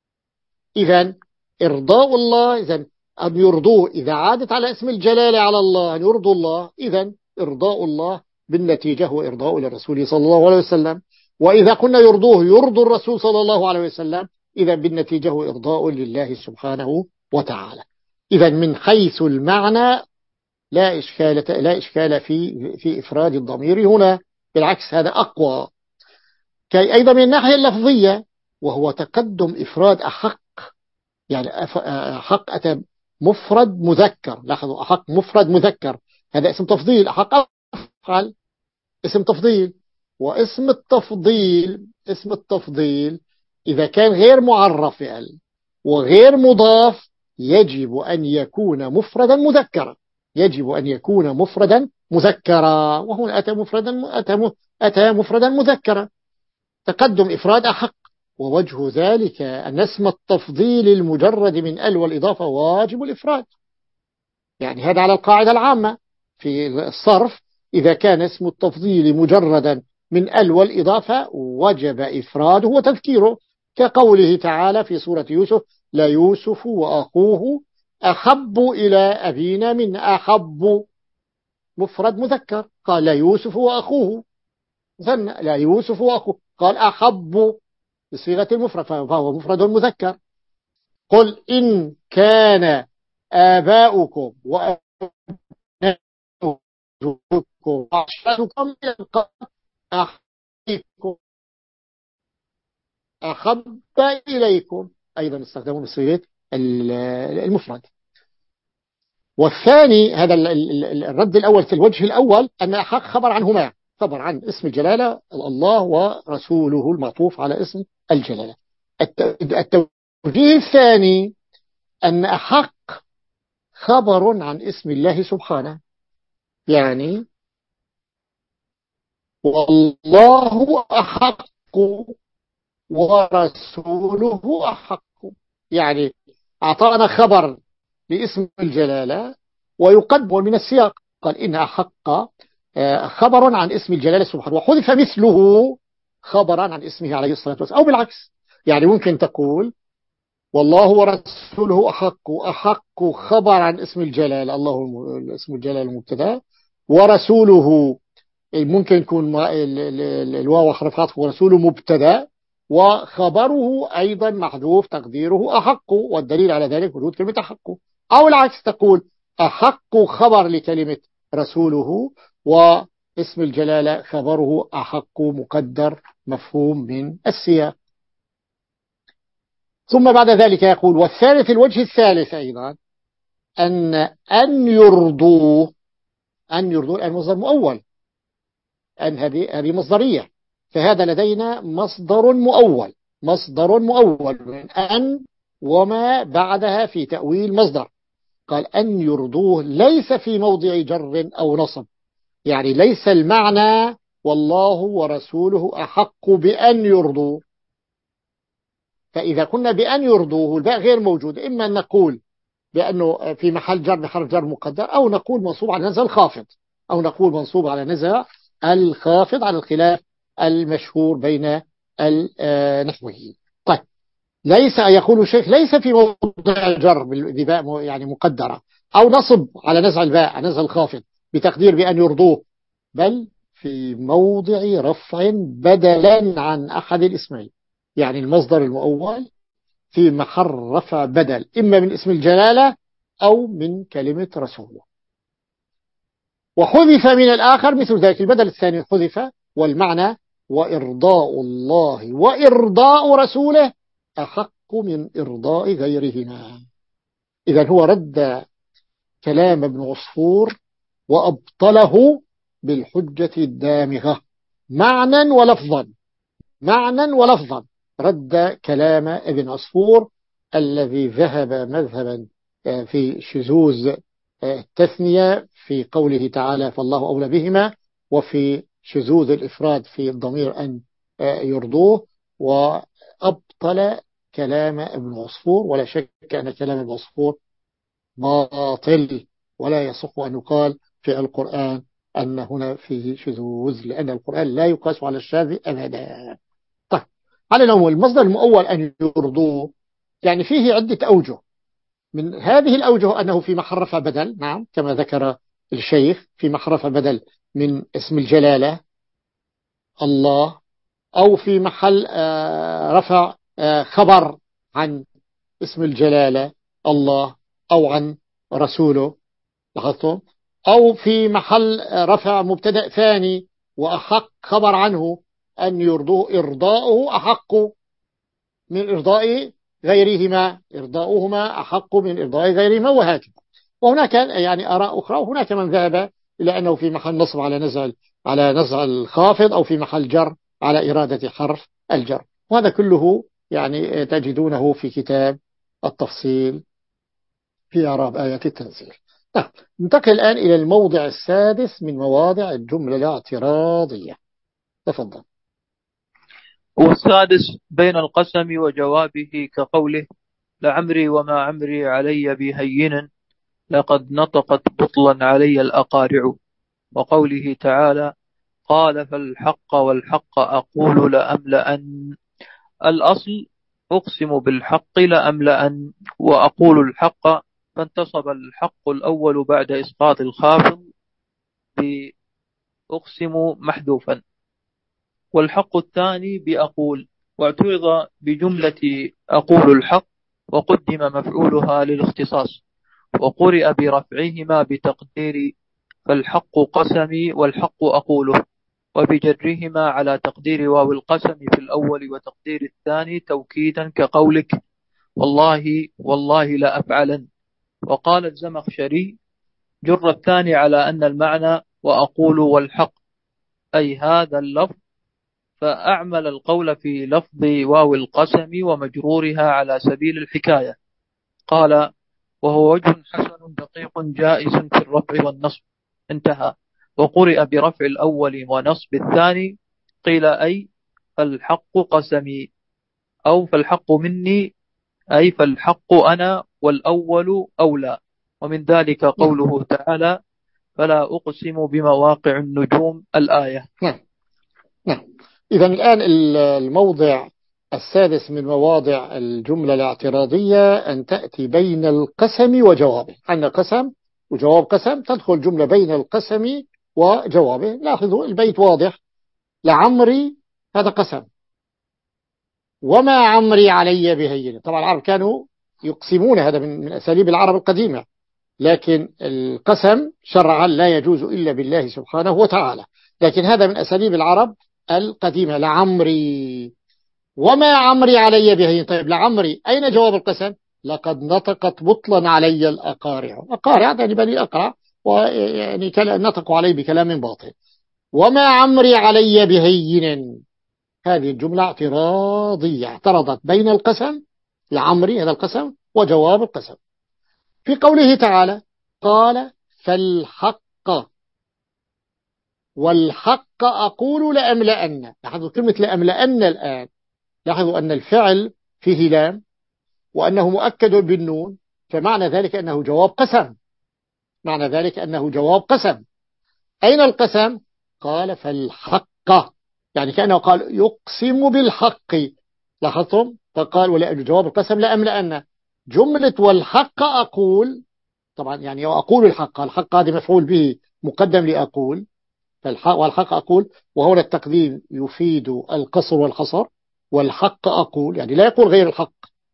إذن إرضاء الله إذن أن يرضوه، إذا عادت على اسم الجلالة على الله أن يرضوا الله، إذن إرضاء الله بالنتيجة هو إرضاء للرسول صلى الله عليه وسلم. وإذا قلنا يرضوه يرضوا الرسول صلى الله عليه وسلم، إذن بالنتيجة هو إرضاء لله سبحانه وتعالى. إذن من حيث المعنى لا إشكال لا إشكال في في إفراد الضمير هنا، بالعكس هذا أقوى. كي أيضا من الناحية اللفظية وهو تقدم إفراد أحق، يعني أحق أتى مفرد مذكر، لاحظوا أحق مفرد مذكر، هذا اسم تفضيل. أحق أفعل اسم تفضيل، واسم التفضيل اسم التفضيل إذا كان غير معرف فعل وغير مضاف يجب أن يكون مفردا مذكرا، يجب أن يكون مفردا مذكرا، وهنا أتى مفردا أتى أتى مفردا مذكرا. تقدم إفراد أحق، ووجه ذلك أن اسم التفضيل المجرد من ال والإضافة واجب الإفراد. يعني هذا على القاعدة العامة في الصرف، إذا كان اسم التفضيل مجردا من ال والإضافة وجب إفراده وتذكيره، كقوله تعالى في سورة يوسف لا يوسف وأخوه أحب إلى أبينا من أحب، مفرد مذكر، قال لا يوسف وأخوه، لا يوسف وأخوه قال أحب بصيغة المفرد فهو مفرد مذكر. قل إن كان آباؤكم وأبناؤكم وعشيرتكم أحب إليكم، أيضا استخدموا بصيغة المفرد. والثاني هذا الرد الأول في الوجه الأول أن أحق خبر عنهما، خبر عن اسم الجلالة الله ورسوله المعطوف على اسم الجلالة. التوجيه الثاني أن أحق خبر عن اسم الله سبحانه، يعني والله أحق ورسوله أحق، يعني أعطانا خبر لاسم الجلالة ويقدم من السياق، قال إن أحق خبر عن اسم الجلالة سبحانه وحذف مثله خبرا عن اسمه عليه الصلاة والسلام، أو بالعكس يعني ممكن تقول والله ورسوله أحق، أحق خبر عن اسم الجلال، الله اسم الجلال المبتدا، ورسوله ممكن يكون الواو حرف عطف، ورسوله مبتدا وخبره أيضا محذوف تقديره أحق، والدليل على ذلك وجود كلمة أحق. أو العكس تقول أحق خبر لكلمة رسوله، واسم الجلالة خبره أحق مقدر مفهوم من السياق. ثم بعد ذلك يقول والثالث الوجه الثالث أيضا أن أن يرضوه، أن يرضوه المصدر مؤول، أن هذه هذه مصدرية، فهذا لدينا مصدر مؤول، مصدر مؤول من أن وما بعدها في تأويل مصدر. قال أن يرضوه ليس في موضع جر أو نصب، يعني ليس المعنى والله ورسوله أحق بأن يرضوه. فإذا كنا بأن يرضوه الباء غير موجود، إما أن نقول بأنه في محل جر بحرف جر مقدر، أو نقول منصوب على نزع الخافض، أو نقول منصوب على نزع الخافض على الخلاف المشهور بين النحويين. طيب ليس يقول الشيخ ليس في موضع جر بالباء يعني مقدرة، أو نصب على نزع الباء على نزع الخافض بتقدير بأن يرضوه، بل في موضع رفع بدلا عن أحد الاسمين، يعني المصدر المؤول في محل رفع بدل إما من اسم الجلالة أو من كلمة رسوله. وحذف من الآخر مثل ذلك، البدل الثاني حذف، والمعنى وإرضاء الله وإرضاء رسوله أحق من إرضاء غيرهما. إذن هو رد كلام ابن عصفور وأبطله بالحجة الدامغة معنى ولفظا، معنى ولفظا رد كلام ابن عصفور الذي ذهب مذهبا في شذوذ التثنية في قوله تعالى فالله أولى بهما، وفي شذوذ الإفراد في الضمير أن يرضوه، وأبطل كلام ابن عصفور. ولا شك أن كلام ابن عصفور باطل، ولا يصح أن يقال في القرآن أن هنا فيه شذوذ، لأن القرآن لا يقاس على الشاذ أبدا. طيب على العموم المصدر المؤول أن يرضوه يعني فيه عدة أوجه، من هذه الأوجه أنه في محل رفع بدل، نعم كما ذكر الشيخ في محل رفع بدل من اسم الجلالة الله، أو في محل رفع خبر عن اسم الجلالة الله أو عن رسوله، لاحظتم، أو في محل رفع مبتدأ ثاني وأحق خبر عنه أن يرضوه إرضاؤه أحق من إرضاء غيرهما، إرضاؤهما أحق من إرضاء غيرهما، وهكذا. وهناك يعني آراء أخرى، وهناك من ذهب إلى أنه في محل نصب على نزع على نزع الخافض، أو في محل جر على إرادة حرف الجر، وهذا كله يعني تجدونه في كتاب التفصيل في إعراب آيات التنزيل. ننتقل الآن إلى الموضع السادس من مواضع الجملة الاعتراضية، تفضل. والسادس بين القسم وجوابه كقوله لعمري وما عمري علي بهين لقد نطقت بطلا علي الأقارع، وقوله تعالى قال فالحق والحق أقول لأملأن. الأصل أقسم بالحق لأملأن، وأقول الحق، فانتصب الحق الأول بعد إسقاط الخافض بأقسم محذوفا، والحق الثاني بأقول، واعترض بجملة أقول الحق وقدم مفعولها للاختصاص، وقرئ برفعهما بتقدير فالحق قسمي والحق أقوله، وبجرهما على تقدير واو القسم في الأول وتقدير الثاني توكيدا كقولك والله والله لا أفعلن. وقال الزمخشري جر الثاني على أن المعنى وأقول والحق أي هذا اللفظ، فأعمل القول في لفظ واو القسم ومجرورها على سبيل الحكاية. قال وهو وجه حسن دقيق جائز في الرفع والنصب، انتهى. وقرئ برفع الأول ونصب الثاني قيل أي فالحق قسمي، أو فالحق مني أي فالحق أنا والأول أولى. ومن ذلك قوله تعالى فلا أقسم بمواقع النجوم الآية. نعم نعم. إذا الآن الموضع السادس من مواضع الجملة الاعتراضية أن تأتي بين القسم وجوابه. عندنا قسم وجواب قسم، تدخل جملة بين القسم وجوابه. لاحظوا البيت واضح، لعمري هذا قسم، وما عمري علي بهين. طبعا العرب كانوا يقسمون، هذا من من أساليب العرب القديمة، لكن القسم شرعا لا يجوز إلا بالله سبحانه وتعالى، لكن هذا من أساليب العرب القديمة. لعمري وما عمري علي بهين. طيب لعمري أين جواب القسم؟ لقد نطقت بطلا علي الأقارع. أقارع يعني بني الأقرع، ويعني نطقوا عليه بكلام باطل. وما عمري علي بهين، هذه الجملة اعتراضية، اعترضت بين القسم لعمري هذا القسم وجواب القسم. في قوله تعالى قال فالحق والحق أقول لأملأن. لاحظوا كلمة لأملأن الآن، لاحظوا أن الفعل فيه لام وأنه مؤكد بالنون، فمعنى ذلك أنه جواب قسم، معنى ذلك أنه جواب قسم. أين القسم؟ قال فالحق، يعني كأنه قال يقسم بالحق. لاحظتم؟ فقال ولأجل جواب القسم لأملأن. جملة والحق أقول، طبعا يعني أقول الحق، الحق هذا مفعول به مقدم لأقول، فالحق والحق أقول، وهنا التقديم يفيد القصر والحصر. والحق أقول يعني لا يقول غير الحق.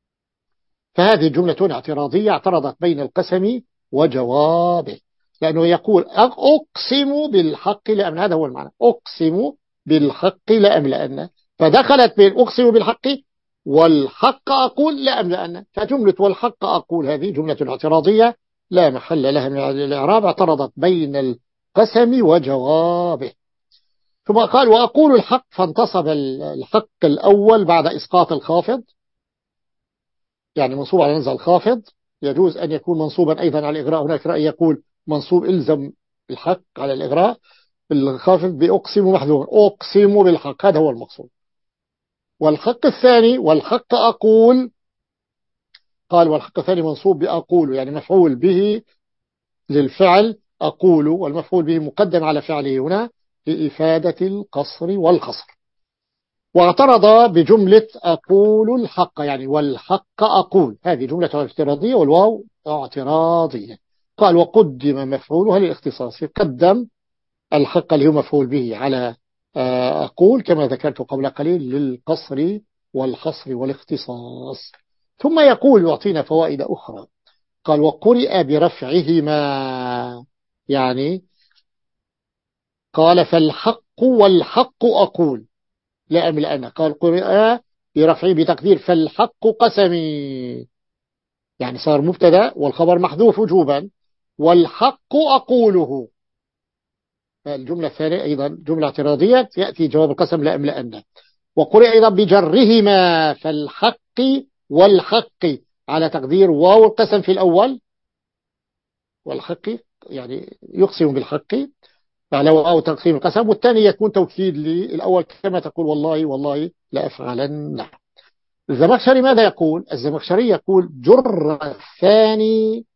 فهذه جملة اعتراضية اعترضت بين القسم وجوابه، لأنه يقول أقسم بالحق لأملأن، هذا هو المعنى، أقسم بالحق لأملأن، فدخلت بين أقسم بالحق والحق أقول لأملأن. فجملة والحق أقول هذه جملة اعتراضية لا محل لها من الإعراب، اعترضت بين القسم وجوابه. ثم قال وأقول الحق، فانتصب الحق الأول بعد إسقاط الخافض، يعني منصوب على نزع الخافض. يجوز أن يكون منصوبا أيضا على الإغراء. هناك رأي يقول منصوب إلزم الحق على الإغراء، الخافض بأقسم محذوف، أقسم بالحق، هذا هو المقصود. والحق الثاني والحق أقول، قال والحق الثاني منصوب بأقول، يعني مفعول به للفعل أقول، والمفعول به مقدم على فعله هنا لإفادة القصر والخصر. واعترض بجملة أقول الحق، يعني والحق أقول، هذه جملة اعتراضية والواو اعتراضية. قال وقدم مفعولها للاختصاص، قدم الحق اللي هو مفعول به على أقول كما ذكرت قبل قليل للقصر والحصر والاختصاص. ثم يقول يعطينا فوائد أخرى. قال وقرئ برفعهما، يعني قال فالحق والحق أقول لأملأن، قال قرئ برفعه بتقدير فالحق قسمي، يعني صار مبتدا والخبر محذوف وجوبا، والحق أقوله. الجملة الثانية أيضا جملة اعتراضية يأتي جواب القسم لأملأن. وقرئ أيضا بجرهما فالحق والحق على تقدير واو القسم في الأول، والحق يعني يقسم بالحق على واو تقسيم القسم، والثاني يكون توكيد للأول كما تقول والله والله لا أفعلن. الزمخشري ماذا يقول؟ الزمخشري يقول جر الثاني،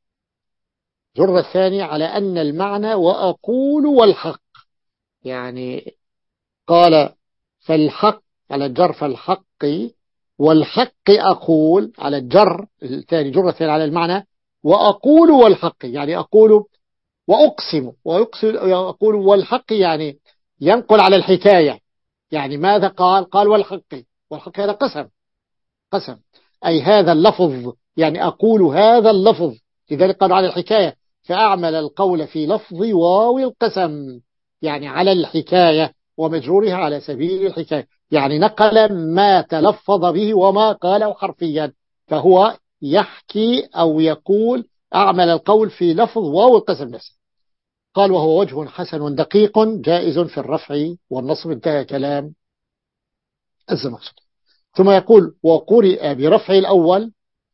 جر الثاني على أن المعنى وأقول والحق، يعني قال فالحق على الجر فالحق، والحق أقول على الجر الثاني، جر الثاني على المعنى وأقول والحق، يعني أقول وأقسم ويقسم يقول والحق، يعني ينقل على الحكاية. يعني ماذا قال؟ قال والحق، والحق هذا قسم، قسم أي هذا اللفظ، يعني أقول هذا اللفظ، لذلك قالوا على الحكاية فأعمل القول في لفظ واو القسم، يعني على الحكاية ومجرورها على سبيل الحكاية، يعني نقل ما تلفظ به وما قاله حرفيا، فهو يحكي أو يقول أعمل القول في لفظ واو القسم نفسه. قال وهو وجه حسن دقيق جائز في الرفع والنصب. انتهى كلام الزمخشري. ثم يقول وقرئ برفع الأول،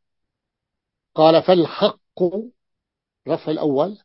قال فالحق رفع الأول،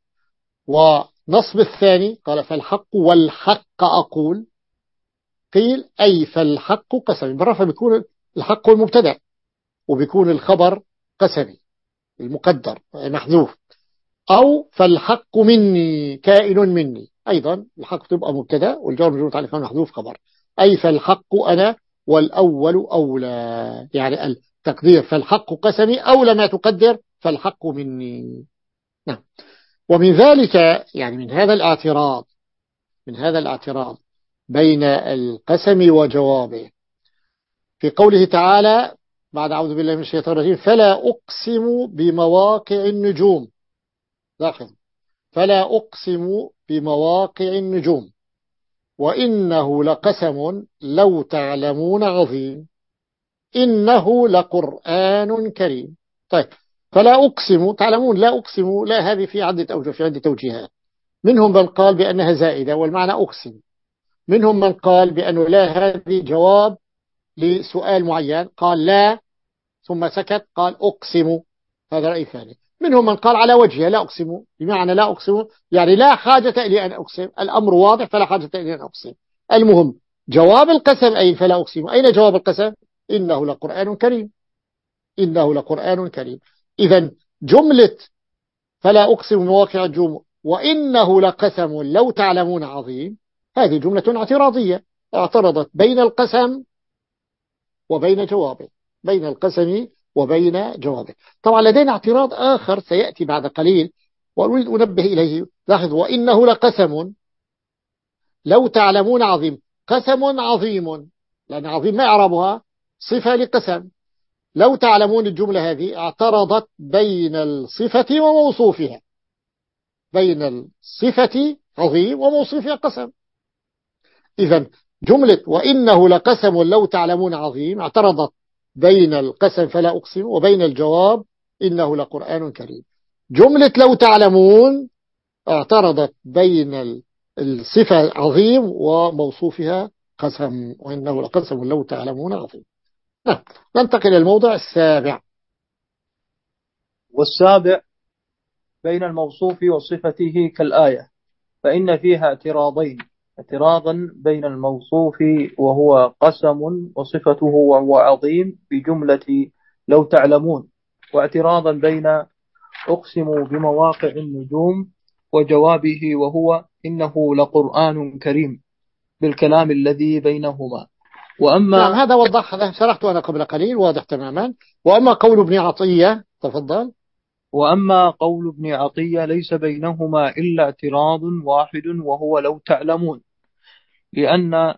ونصب الثاني قال فالحق والحق أقول، قيل أي فالحق قسمي. بالرفع بيكون الحق المبتدأ وبيكون الخبر قسمي المقدر محذوف، أو فالحق مني كائن مني، أيضا الحق تبقى مبتدا والجواب مجرور عليه محذوف خبر، أي فالحق أنا والأول أولى. يعني التقدير فالحق قسمي أولى ما تقدر فالحق مني. نعم. ومن ذلك يعني من هذا الاعتراض من هذا الاعتراض بين القسم وجوابه في قوله تعالى بعد أعوذ بالله من الشيطان الرجيم فلا أقسم بمواقع النجوم. لاحظ فلا أقسم بمواقع النجوم وإنه لقسم لو تعلمون عظيم إنه لقرآن كريم. طيب فلا أقسم تعلمون لا أقسم لا هذه في عدة أوجه في عدة توجيهات. منهم من قال بأنها زائدة والمعنى أقسم. منهم من قال بأنه لا هذه جواب لسؤال معين قال لا ثم سكت قال أقسم. هذا رأي ثاني. منهم من قال على وجهه لا أقسم بمعنى لا أقسم يعني لا حاجة إلي أن أقسم الأمر واضح فلا حاجة إلي أن أقسم. المهم جواب القسم أي فلا أقسم أين جواب القسم إنه لقرآن كريم. إنه لقرآن كريم. إذا جملة فلا أقسم بمواقع النجوم وإنه لقسم لو تعلمون عظيم هذه جملة اعتراضية اعترضت بين القسم وبين جوابه بين القسم وبين جوابه. طبعا لدينا اعتراض آخر سيأتي بعد قليل وأريد أنبه إليه. لاحظ وإنه لقسم لو تعلمون عظيم. قسم عظيم لأن عظيم ما إعرابها صفة لقسم. لو تعلمون الجملة هذه اعترضت بين الصفة وموصوفها بين الصفة عظيم وموصوفها قسم. إذن جملة وإنه لقسم لو تعلمون عظيم اعترضت بين القسم فلا أقسم وبين الجواب إنه لقرآن كريم. جملة لو تعلمون اعترضت بين الصفة عظيم وموصوفها قسم وإنه لقسم لو تعلمون عظيم. ننتقل إلى الموضع السابع. والسابع بين الموصوف وصفته كالآية فإن فيها اعتراضين اعتراضا بين الموصوف وهو قسم وصفته وهو عظيم بجملة لو تعلمون واعتراضا بين أقسم بمواقع النجوم وجوابه وهو إنه لقرآن كريم بالكلام الذي بينهما. وأما نعم هذا وضح هذا شرحته أنا قبل قليل واضح تماما. وأما قول ابن عطية تفضل. وأما قول ابن عطية ليس بينهما إلا اعتراض واحد وهو لو تعلمون لأن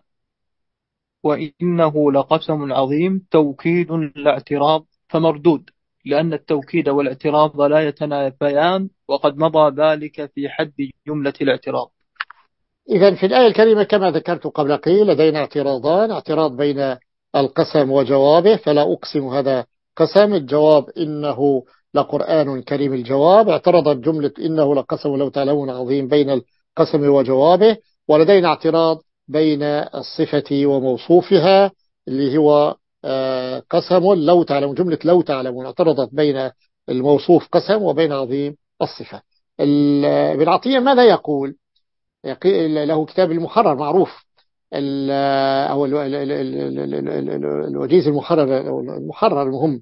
وإنه لقسم عظيم توكيد لا اعتراض فمردود لأن التوكيد والاعتراض لا يتنافيان وقد مضى ذلك في حد جملة الاعتراض. إذن في الآية الكريمة كما ذكرت قبل قليل لدينا اعتراضان اعتراض بين القسم وجوابه فلا أقسم هذا قسم الجواب إنه لقرآن كريم الجواب اعترضت جملة إنه لقسم لو تعلمون عظيم بين القسم وجوابه. ولدينا اعتراض بين الصفة وموصوفها اللي هو قسم لو تعلمون جملة لو تعلمون اعترضت بين الموصوف قسم وبين عظيم الصفة. ابن عطية ماذا يقول له كتاب المحرر معروف أو الوجيز المحرر المحرر المهم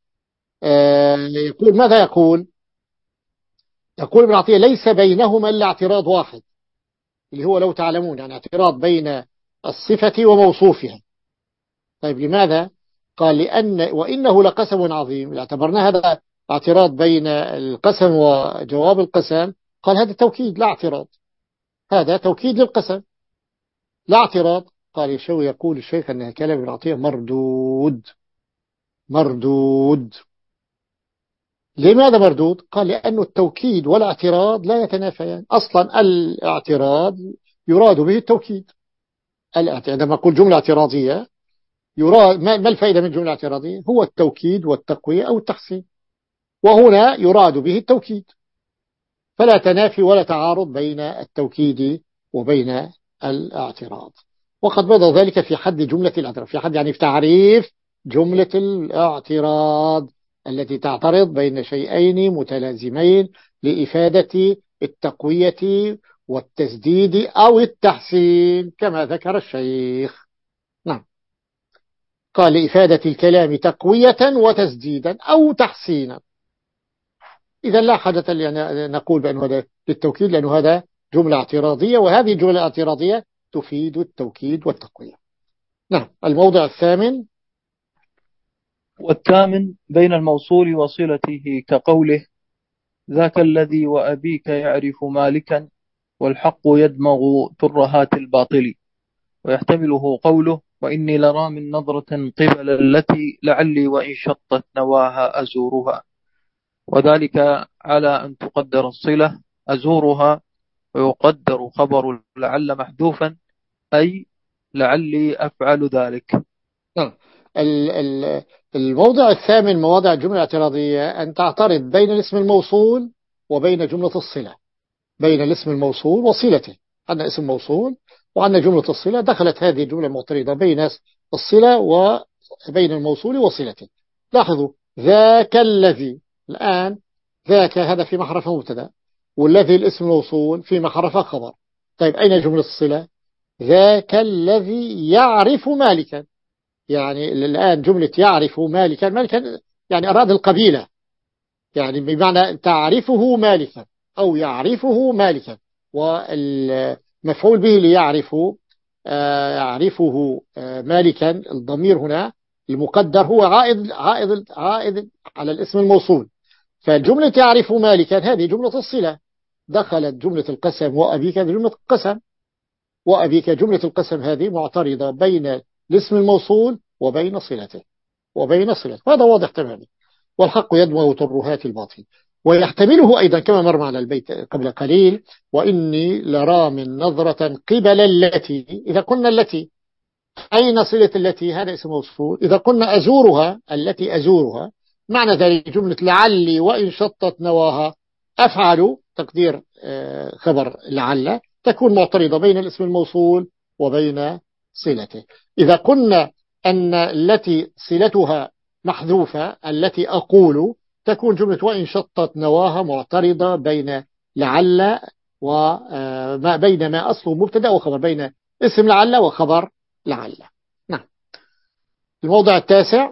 يقول ماذا يقول يقول ابن عطية ليس بينهما إلا اعتراض واحد اللي هو لو تعلمون يعني اعتراض بين الصفة وموصوفها. طيب لماذا قال لأن وإنه لقسم عظيم اعتبرنا هذا اعتراض بين القسم وجواب القسم قال هذا توكيد لا اعتراض هذا توكيد للقسم لا اعتراض. قال يشو يقول الشيخ أن كلام ابن عطية مردود مردود. لماذا مردود قال لأنه التوكيد والاعتراض لا يتنافيان أصلا. الاعتراض يراد به التوكيد عندما أقول جملة اعتراضية يراد ما الفائدة من جملة اعتراضية هو التوكيد والتقوية أو التحسين وهنا يراد به التوكيد فلا تنافي ولا تعارض بين التوكيد وبين الاعتراض. وقد مضى ذلك في حد جملة الاعتراض في حد يعني في تعريف جملة الاعتراض التي تعترض بين شيئين متلازمين لإفادة التقوية والتسديد أو التحسين كما ذكر الشيخ. نعم قال لإفادة الكلام تقوية وتسديدا أو تحسينا. إذا لا حاجة لأن نقول بأنه هذا للتوكيد لأنه هذا جملة اعتراضية وهذه الجملة الاعتراضية تفيد التوكيد والتقوية. نعم. الموضع الثامن. والثامن بين الموصول وصلته كقوله ذاك الذي وأبيك يعرف مالكا والحق يدمغ ترهات الباطل. ويحتمله قوله وإني لرى من نظرة قبل التي لعلي وإن شطت نواها أزورها، وذلك على أن تقدر الصلة أزورها، ويقدر خبر لعل محذوفا أي لعلي أفعل ذلك. نعم. ال- ال- الموضع الثامن مواضع الجملة الاعتراضية أن تعترض بين الاسم الموصول وبين جملة الصلة. بين الاسم الموصول وصلته. عندنا اسم موصول وعندنا جملة الصلة، دخلت هذه الجملة المعترضة بين الصلة وبين الموصول وصلته. لاحظوا ذاك الذي، الآن ذاك هذا في محرف مبتدا، والذي الاسم الموصول في محرف خبر. طيب أين جملة الصلة؟ ذاك الذي يعرف مالكا. يعني الآن جملة يعرف مالكا، مالكا يعني أراد القبيلة، يعني بمعنى تعرفه مالكا أو يعرفه مالكا، والمفعول به ليعرف آه، يعرفه آه، مالكا. الضمير هنا المقدر هو عائد عائد عائد على الاسم الموصول. فالجملة يعرف مالكا هذه جملة الصلة. دخلت جملة القسم وأبيك، هذه جملة القسم وأبيك. جملة القسم هذه معترضة بين الاسم الموصول وبين صلته وبين صلته، هذا واضح تماما. والحق يدمغ ترهات الباطل. ويحتمله أيضا كما مر معنا البيت قبل قليل وإني لرى من نظرة قبل التي. إذا قلنا التي أين صلة التي؟ هذا اسم موصول. إذا قلنا أزورها، التي أزورها، معنى ذلك جملة لعلي وإن شطت نواها أفعل، تقدير آه، خبر لعل، تكون معترضة بين الاسم الموصول وبين صلته. إذا قلنا أن التي صلتها محذوفة، التي أقول، تكون جملة وإن شطت نواها معترضة بين لعل وما بين ما أصله مبتدأ وخبر، بين اسم لعل وخبر لعل. نعم. الموضع التاسع.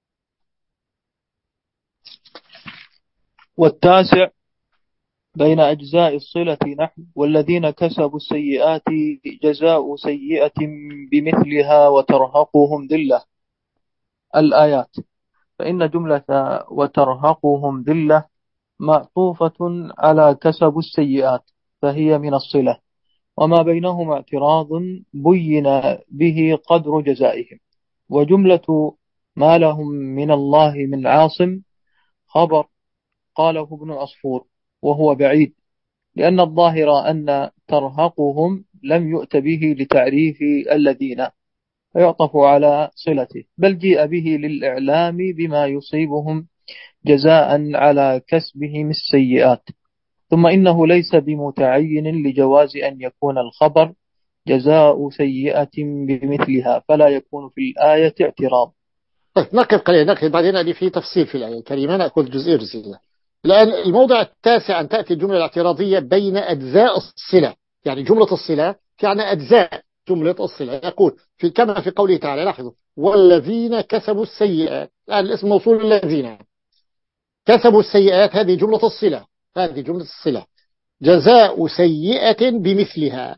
والتاسع بين أجزاء الصلة نحو والذين كسبوا السيئات جزاء سيئة بمثلها وترهقهم ذلة الآيات. فإن جملة وترهقهم ذلة معطوفة على كسبوا السيئات فهي من الصلة، وما بينهما اعتراض بين به قدر جزائهم. وجملة ما لهم من الله من عاصم خبر قاله ابن عصفور وهو بعيد، لأن الظاهر أن ترهقهم لم يؤت به لتعريف الذين فيعطف على صلته، بل جيء به للإعلام بما يصيبهم جزاء على كسبهم السيئات. ثم إنه ليس بمتعين لجواز أن يكون الخبر جزاء سيئة بمثلها، فلا يكون في الآية اعتراض. طيب نقف قليلا، نقف بعدين اللي فيه تفصيل في الآية الكريمة، نأخذ جزئية جزئية. الآن الموضع التاسع أن تأتي الجملة الاعتراضية بين أجزاء الصلة. يعني جملة الصلة يعني أجزاء جملة الصلة. يقول في كما في قوله تعالى، لاحظوا والذين كسبوا السيئات، الآن الاسم موصول الذين كسبوا السيئات، هذه جملة الصلة، هذه جملة الصلة. جزاء سيئة بمثلها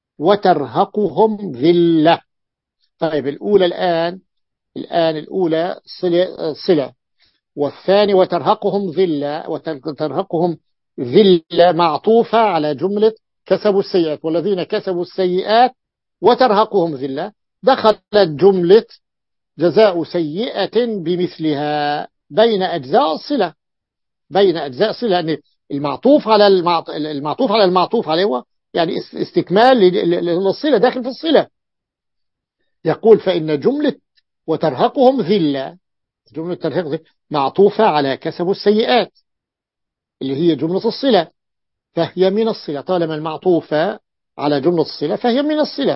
وترهقهم ذلة. طيب الأولى الآن الآن الأولى صلة, صلة والثاني وترهقهم ذلة، وترهقهم ذلة معطوفة على جملة كسبوا السيئات، والذين كسبوا السيئات وترهقهم ذلة. دخلت جملة جزاء سيئة بمثلها بين أجزاء الصلة، بين أجزاء الصلة، يعني المعطوف على المعطوف على المعطوف عليه، يعني استكمال للصلة داخل في الصلة. يقول فإن جملة وترهقهم ذلة، جملة ترهق ذلة معطوفة على كسبوا السيئات اللي هي جملة الصلة، فهي من الصلة. طالما المعطوفة على جملة الصلة فهي من الصلة.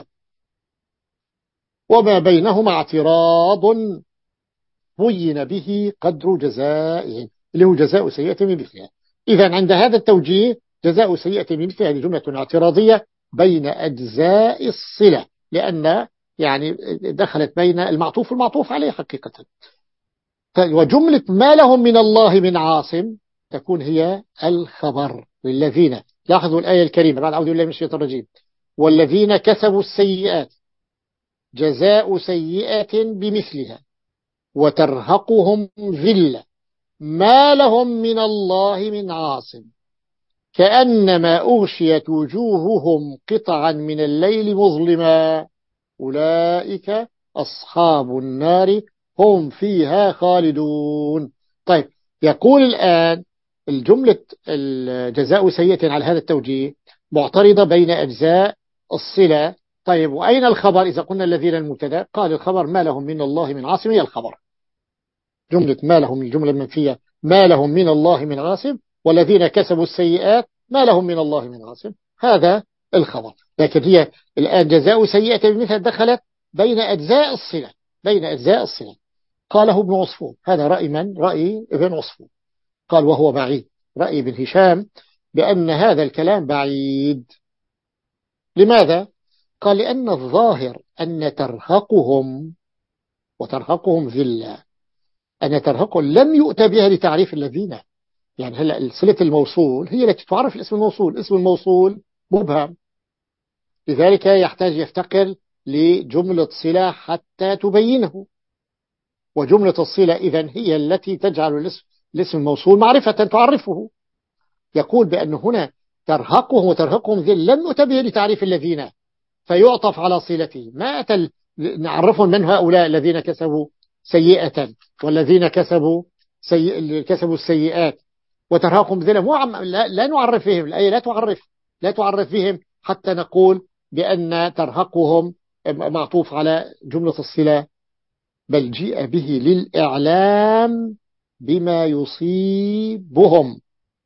وما بينهما اعتراض بين به قدر جزائهم اللي هو جزاء سيئة بمثلها. إذا عند هذا التوجيه جزاء سيئة بمثلها هذه جملة اعتراضية بين أجزاء الصلة، لأن يعني دخلت بين المعطوف والمعطوف عليه حقيقة. وجملة ما لهم من الله من عاصم تكون هي الخبر للذين. لاحظوا الآية الكريمة بعد أعوذ بالله من الشيطان الرجيم والذين كسبوا السيئات جزاء سيئة بمثلها وترهقهم ذلة ما لهم من الله من عاصم كأنما أغشيت وجوههم قطعا من الليل مظلما أولئك أصحاب النار هم فيها خالدون. طيب، يقول الآن الجملة الجزاء سيئة على هذا التوجيه معترضة بين أجزاء الصلة. طيب، وأين الخبر؟ إذا قلنا الذين المبتدا، قال الخبر ما لهم من الله من عاصم، هي الخبر. جملة ما لهم، الجملة المنفية ما لهم من الله من عاصم، والذين كسبوا السيئات ما لهم من الله من عاصم، هذا الخبر. لكن هي الآن جزاء سيئة بمثل دخلت بين أجزاء الصلة، بين أجزاء الصلة. قاله ابن عصفور، هذا رأي من؟ رأي ابن عصفور. قال وهو بعيد، رأي ابن هشام بأن هذا الكلام بعيد. لماذا؟ قال لأن الظاهر أن ترهقهم وترهقهم ذلة، أن ترهقهم لم يؤتى بها لتعريف الذين. يعني هلا صلة الموصول هي التي تعرف الاسم الموصول، اسم الموصول مبهم، لذلك يحتاج يفتقر لجملة صلة حتى تبينه. وجملة الصلة إذن هي التي تجعل الاسم, الاسم الموصول معرفة تعرفه. يقول بأن هنا ترهقهم وترهقهم ذل لم يؤتى به لتعريف الذين، فيعطف على صلته. ما أتى نعرفهم من هؤلاء الذين كسبوا سيئة والذين كسبوا سيئ كسبوا السيئات. وترهقهم ذلة مو عم لا, لا نعرف بهم، الآية لا تعرف لا تعرف بهم حتى نقول بأن ترهقهم معطوف على جملة الصلة، بل جيء به للإعلام بما يصيبهم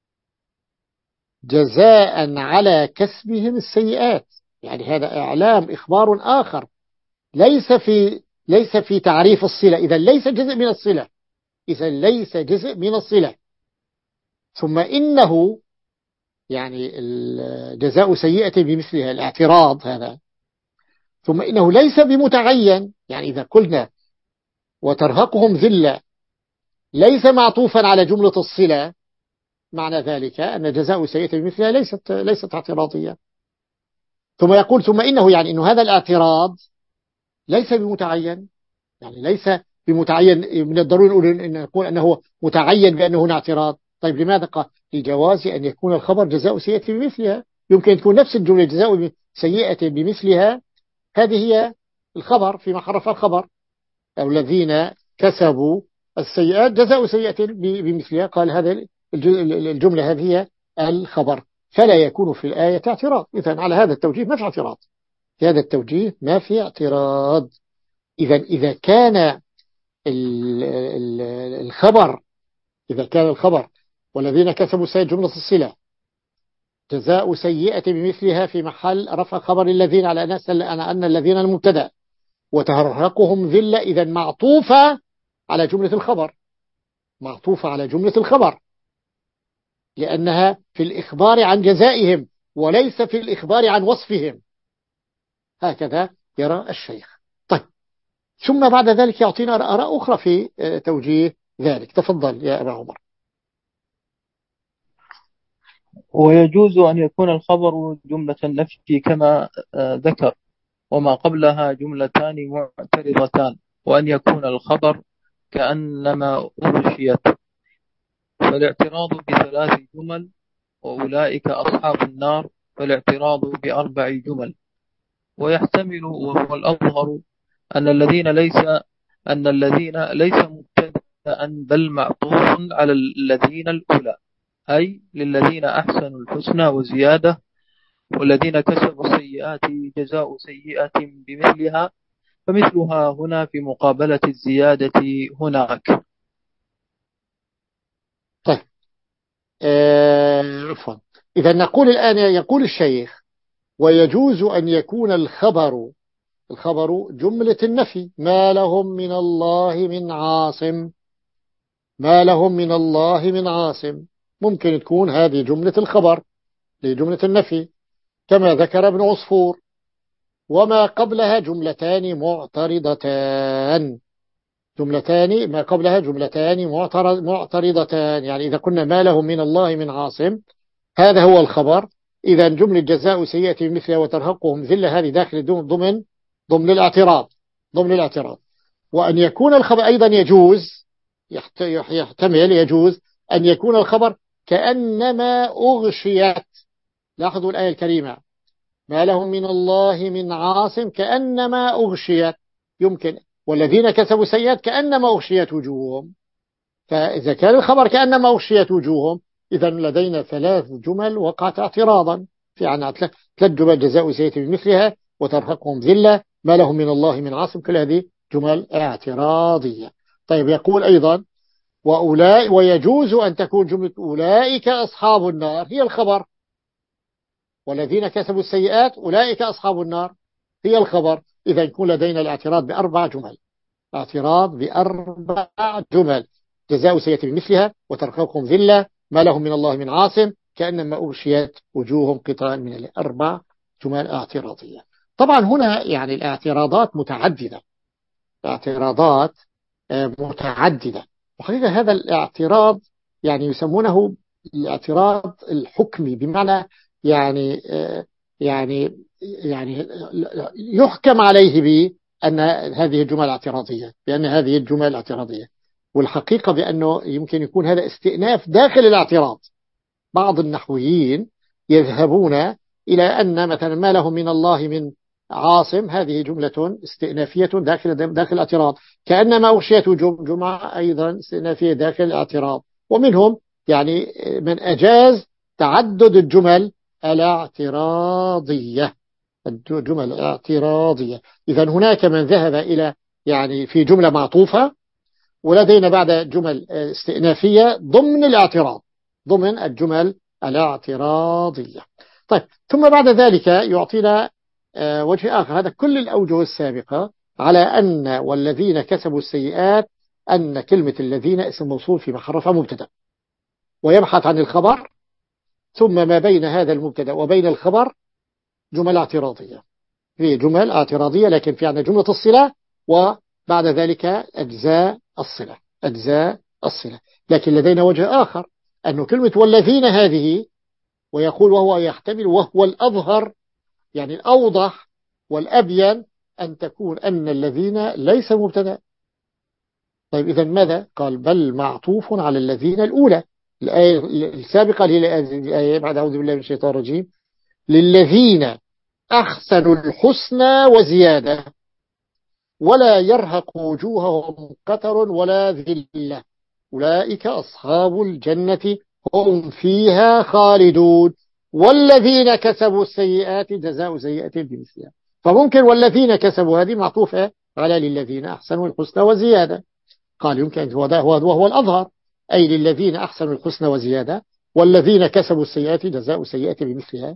جزاء على كسبهم السيئات. يعني هذا إعلام، إخبار آخر، ليس في ليس في تعريف الصلة، إذا ليس جزء من الصلة، إذا ليس جزء من الصلة. ثم إنه يعني الجزاء سيئة بمثلها الاعتراض هذا، ثم إنه ليس بمتعين. يعني إذا قلنا وترهقهم ذلة ليس معطوفا على جملة الصلة، معنى ذلك أن جزاء سيئة بمثلها ليست ليست اعتراضية. ثم يقول ثم إنه يعني إنه هذا الاعتراض ليس بمتعين، يعني ليس بمتعين من الضروري نقول إن نقول أنه متعين بأنه هنا اعتراض. طيب لماذا؟ قال لجواز أن يكون الخبر جزاء سيئة بمثلها. يمكن تكون نفس الجملة جزاء سيئة بمثلها، هذه هي الخبر في محل رفع الخبر، أو الذين كسبوا السيئات جزاء سيئة بمثلها. قال هذا الجملة هذه هي الخبر، فلا يكون في الآية اعتراض. إذن على هذا التوجيه ما في اعتراض، في هذا التوجيه ما في اعتراض. إذا إذا كان الخبر إذا كان الخبر والذين كسبوا السيئات جملة الصلة جزاء سيئة بمثلها في محل رفع خبر الذين على أناس أن الذين المبتدأ، وترهقهم ذلة، إذا معطوفة على جملة الخبر، معطوفة على جملة الخبر، لأنها في الإخبار عن جزائهم وليس في الإخبار عن وصفهم. هكذا يرى الشيخ. طيب، ثم بعد ذلك يعطينا آراء أخرى في توجيه ذلك. تفضل يا أبا عمر. ويجوز أن يكون الخبر جملة النفي كما ذكر، وما قبلها جملتان معترضتان، وأن يكون الخبر كأنما أغشيت، فالاعتراض بثلاث جمل، وأولئك أصحاب النار فالاعتراض بأربع جمل. ويحتمل وهو الأظهر أن الذين ليس أن الذين ليس مبتدأ بل معطوف على الذين الأولى، أي للذين أحسنوا الحسنى وزيادة، والذين كسبوا السيئات جزاء سيئة بمثلها، فمثلها هنا في مقابلة الزيادة هناك. طيب، عفوا. آه إذا نقول الآن، يقول الشيخ ويجوز أن يكون الخبر الخبر جملة النفي، ما لهم من الله من عاصم، ما لهم من الله من عاصم، ممكن تكون هذه جملة الخبر لجملة النفي كما ذكر ابن عصفور. وما قبلها جملتان معترضتان، جملتان ما قبلها جملتان معترضتان. يعني إذا كنا ما لهم من الله من عاصم هذا هو الخبر، إذا جملة جزاء سيئة مثلها وترهقهم ذلة هذه داخل ضمن ضمن الاعتراض ضمن الاعتراض وأن يكون الخبر أيضا يجوز يحتمل يجوز أن يكون الخبر كأنما أغشيت. لاحظوا الآية الكريمة ما لهم من الله من عاصم كأنما أغشيت، يمكن والذين كسبوا سيئات كأنما أغشيت وجوههم. فإذا كان الخبر كأنما أغشيت وجوههم إذا لدينا ثلاث جمل وقعت اعتراضا في عنا ثلاث جمل جزاء سيئة بمثلها وترهقهم ذلة ما لهم من الله من عاصم، كل هذه جمل اعتراضية. طيب يقول أيضا وأولئك ويجوز أن تكون جملة أولئك أصحاب النار هي الخبر، والذين كسبوا السيئات أولئك أصحاب النار هي الخبر. إذا يكون لدينا الاعتراض بأربع جمل، اعتراض بأربع جمل جزاء سيئة بمثلها وترهقهم ذلة ما لهم من الله من عاصم كأنما أغشيت وجوههم قطعا من الأربع جمل اعتراضية. طبعا هنا يعني الاعتراضات متعددة اعتراضات متعددة وحقيقة هذا الاعتراض يعني يسمونه الاعتراض الحكمي، بمعنى يعني يعني يعني يحكم عليه بأن هذه الجمل اعتراضية، بأن هذه الجمل اعتراضية. والحقيقة بأنه يمكن يكون هذا استئناف داخل الاعتراض. بعض النحويين يذهبون إلى أن مثلا ما لهم من الله من عاصم هذه جملة استئنافية داخل داخل الاعتراض، كأنما أغشيت جمعة أيضا استئنافية داخل الاعتراض. ومنهم يعني من أجاز تعدد الجمل الاعتراضية الجمل الاعتراضية. إذا هناك من ذهب إلى يعني في جملة معطوفة ولدينا بعد جمل استئنافية ضمن الاعتراض ضمن الجمل الاعتراضية. طيب ثم بعد ذلك يعطينا وجه آخر، هذا كل الأوجه السابقة على أن والذين كسبوا السيئات أن كلمة الذين اسم موصول في محل رفع مبتدا ويبحث عن الخبر، ثم ما بين هذا المبتدا وبين الخبر جمل اعتراضية، في جمل اعتراضية لكن في عندنا جملة الصلة وبعد ذلك أجزاء الصلة أجزاء الصلة. لكن لدينا وجه آخر أن كلمة والذين هذه ويقول وهو يحتمل وهو الأظهر يعني الأوضح والأبين أن تكون أن الذين ليس مبتدا. طيب إذا ماذا قال؟ بل معطوف على الذين الأولى الآية السابقة الآية بعد أعوذ بالله من الشيطان الرجيم للذين أحسنوا الحسنى وزيادة ولا يرهق وجوههم قتر ولا ذلة أولئك أصحاب الجنة هم فيها خالدون والذين كسبوا السيئات جزاء سيئة بمثلها. فممكن والذين كسبوا هذه معطوفة على للذين أحسنوا الحسنى وزيادة. قال يمكن هو ده وهو الأظهر أي للذين أحسنوا الحسنى وزيادة والذين كسبوا السيئات جزاء سيئة بمثلها.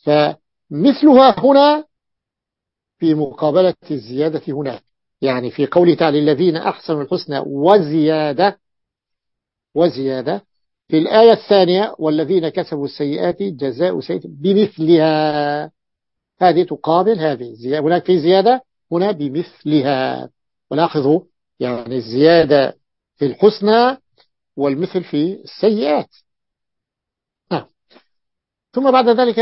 فمثلها هنا في مقابلة الزيادة هناك، يعني في قوله تعالى الذين أحسنوا الحسنى وزيادة وزيادة في الآية الثانية والذين كسبوا السيئات جزاء سيئة بمثلها، هذه تقابل هذه هناك في زيادة هنا بمثلها. ولاحظوا يعني الزيادة في الحسنى والمثل في السيئات. نعم. ثم بعد ذلك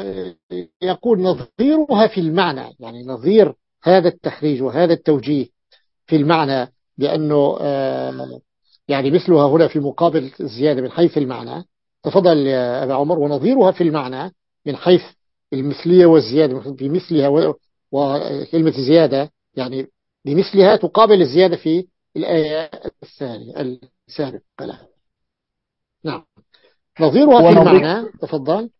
يقول نظيرها في المعنى، يعني نظير هذا التخريج وهذا التوجيه في المعنى بأنه يعني مثلها هنا في مقابل الزيادة من حيث المعنى. تفضل يا أبا عمر. ونظيرها في المعنى من حيث المثلية والزيادة بمثلها وكلمة زيادة يعني بمثلها تقابل الزيادة في الآية الثانية السابقة. نعم. نظيرها في المعنى. تفضل.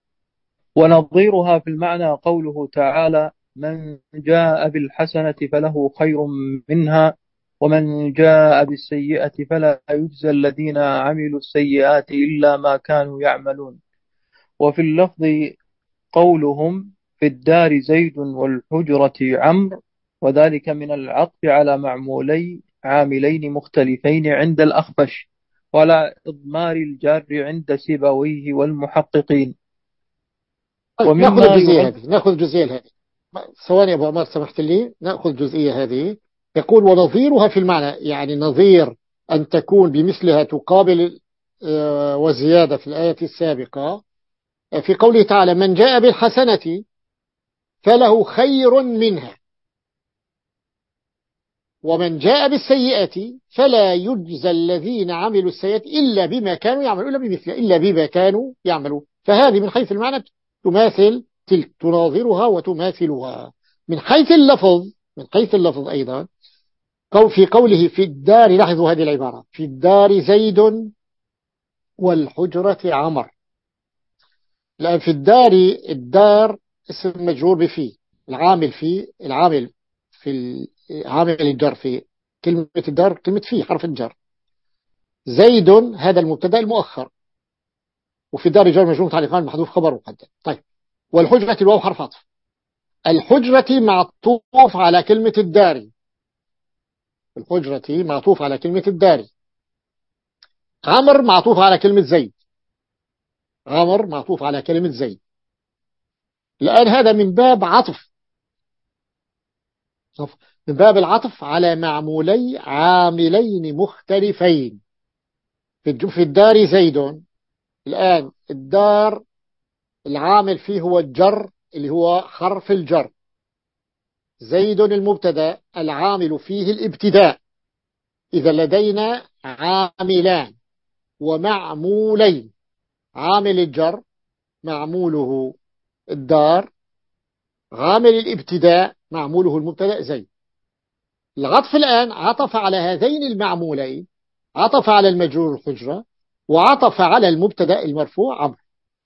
ونظيرها في المعنى قوله تعالى من جاء بالحسنة فله خير منها ومن جاء بالسيئة فلا يجزى الذين عملوا السيئات إلا ما كانوا يعملون. وفي اللفظ قولهم في الدار زيد والحجرة عمرو وذلك من العطف على معمولي عاملين مختلفين عند الأخفش ولا إضمار الجار عند سيبويه والمحققين. نأخذ الجزئية هذه نأخذ الجزئية هذه ثواني أبو عمر سمحت لي نأخذ الجزئية هذه. يقول ونظيرها في المعنى يعني نظير أن تكون بمثلها تقابل وزيادة في الآية السابقة في قوله تعالى من جاء بالحسنة فله خير منها. ومن جاء بالسيئة فلا يجزى الذين عملوا السيئات إلا بما كانوا يعملون، إلا بمثلها، إلا بما كانوا يعملون. فهذه من حيث المعنى تماثل تلك، تناظرها وتماثلها. من حيث اللفظ، من حيث اللفظ أيضا في قوله في الدار، لاحظوا هذه العبارة: في الدار زيد والحجرة عمر. الآن في الدار، الدار اسم مجرور بفي، العامل في العامل في عامل الجر في كلمة الدار كلمة في حرف الجر. زيد هذا المبتدا المؤخر، وفي الدار جر مجرور متعلقان محذوف خبر مقدم. طيب، والحجرة الواو حرف عطف. الحجرة معطوف على كلمة الدار، الحجرة معطوف على كلمة الدار. عمر معطوف على كلمة زيد، عمر معطوف على كلمة زيد. الآن هذا من باب عطف، من باب العطف على معمولي عاملين مختلفين. في الدار زيد، الآن الدار العامل فيه هو الجر اللي هو حرف الجر. زيد المبتدا العامل فيه الابتداء. إذا لدينا عاملان ومعمولين. عامل الجر معموله الدار، عامل الابتداء معموله المبتدا زيد. العطف الآن عطف على هذين المعمولين، عطف على المجرور الحجرة، وعطف على المبتدا المرفوع عمرو.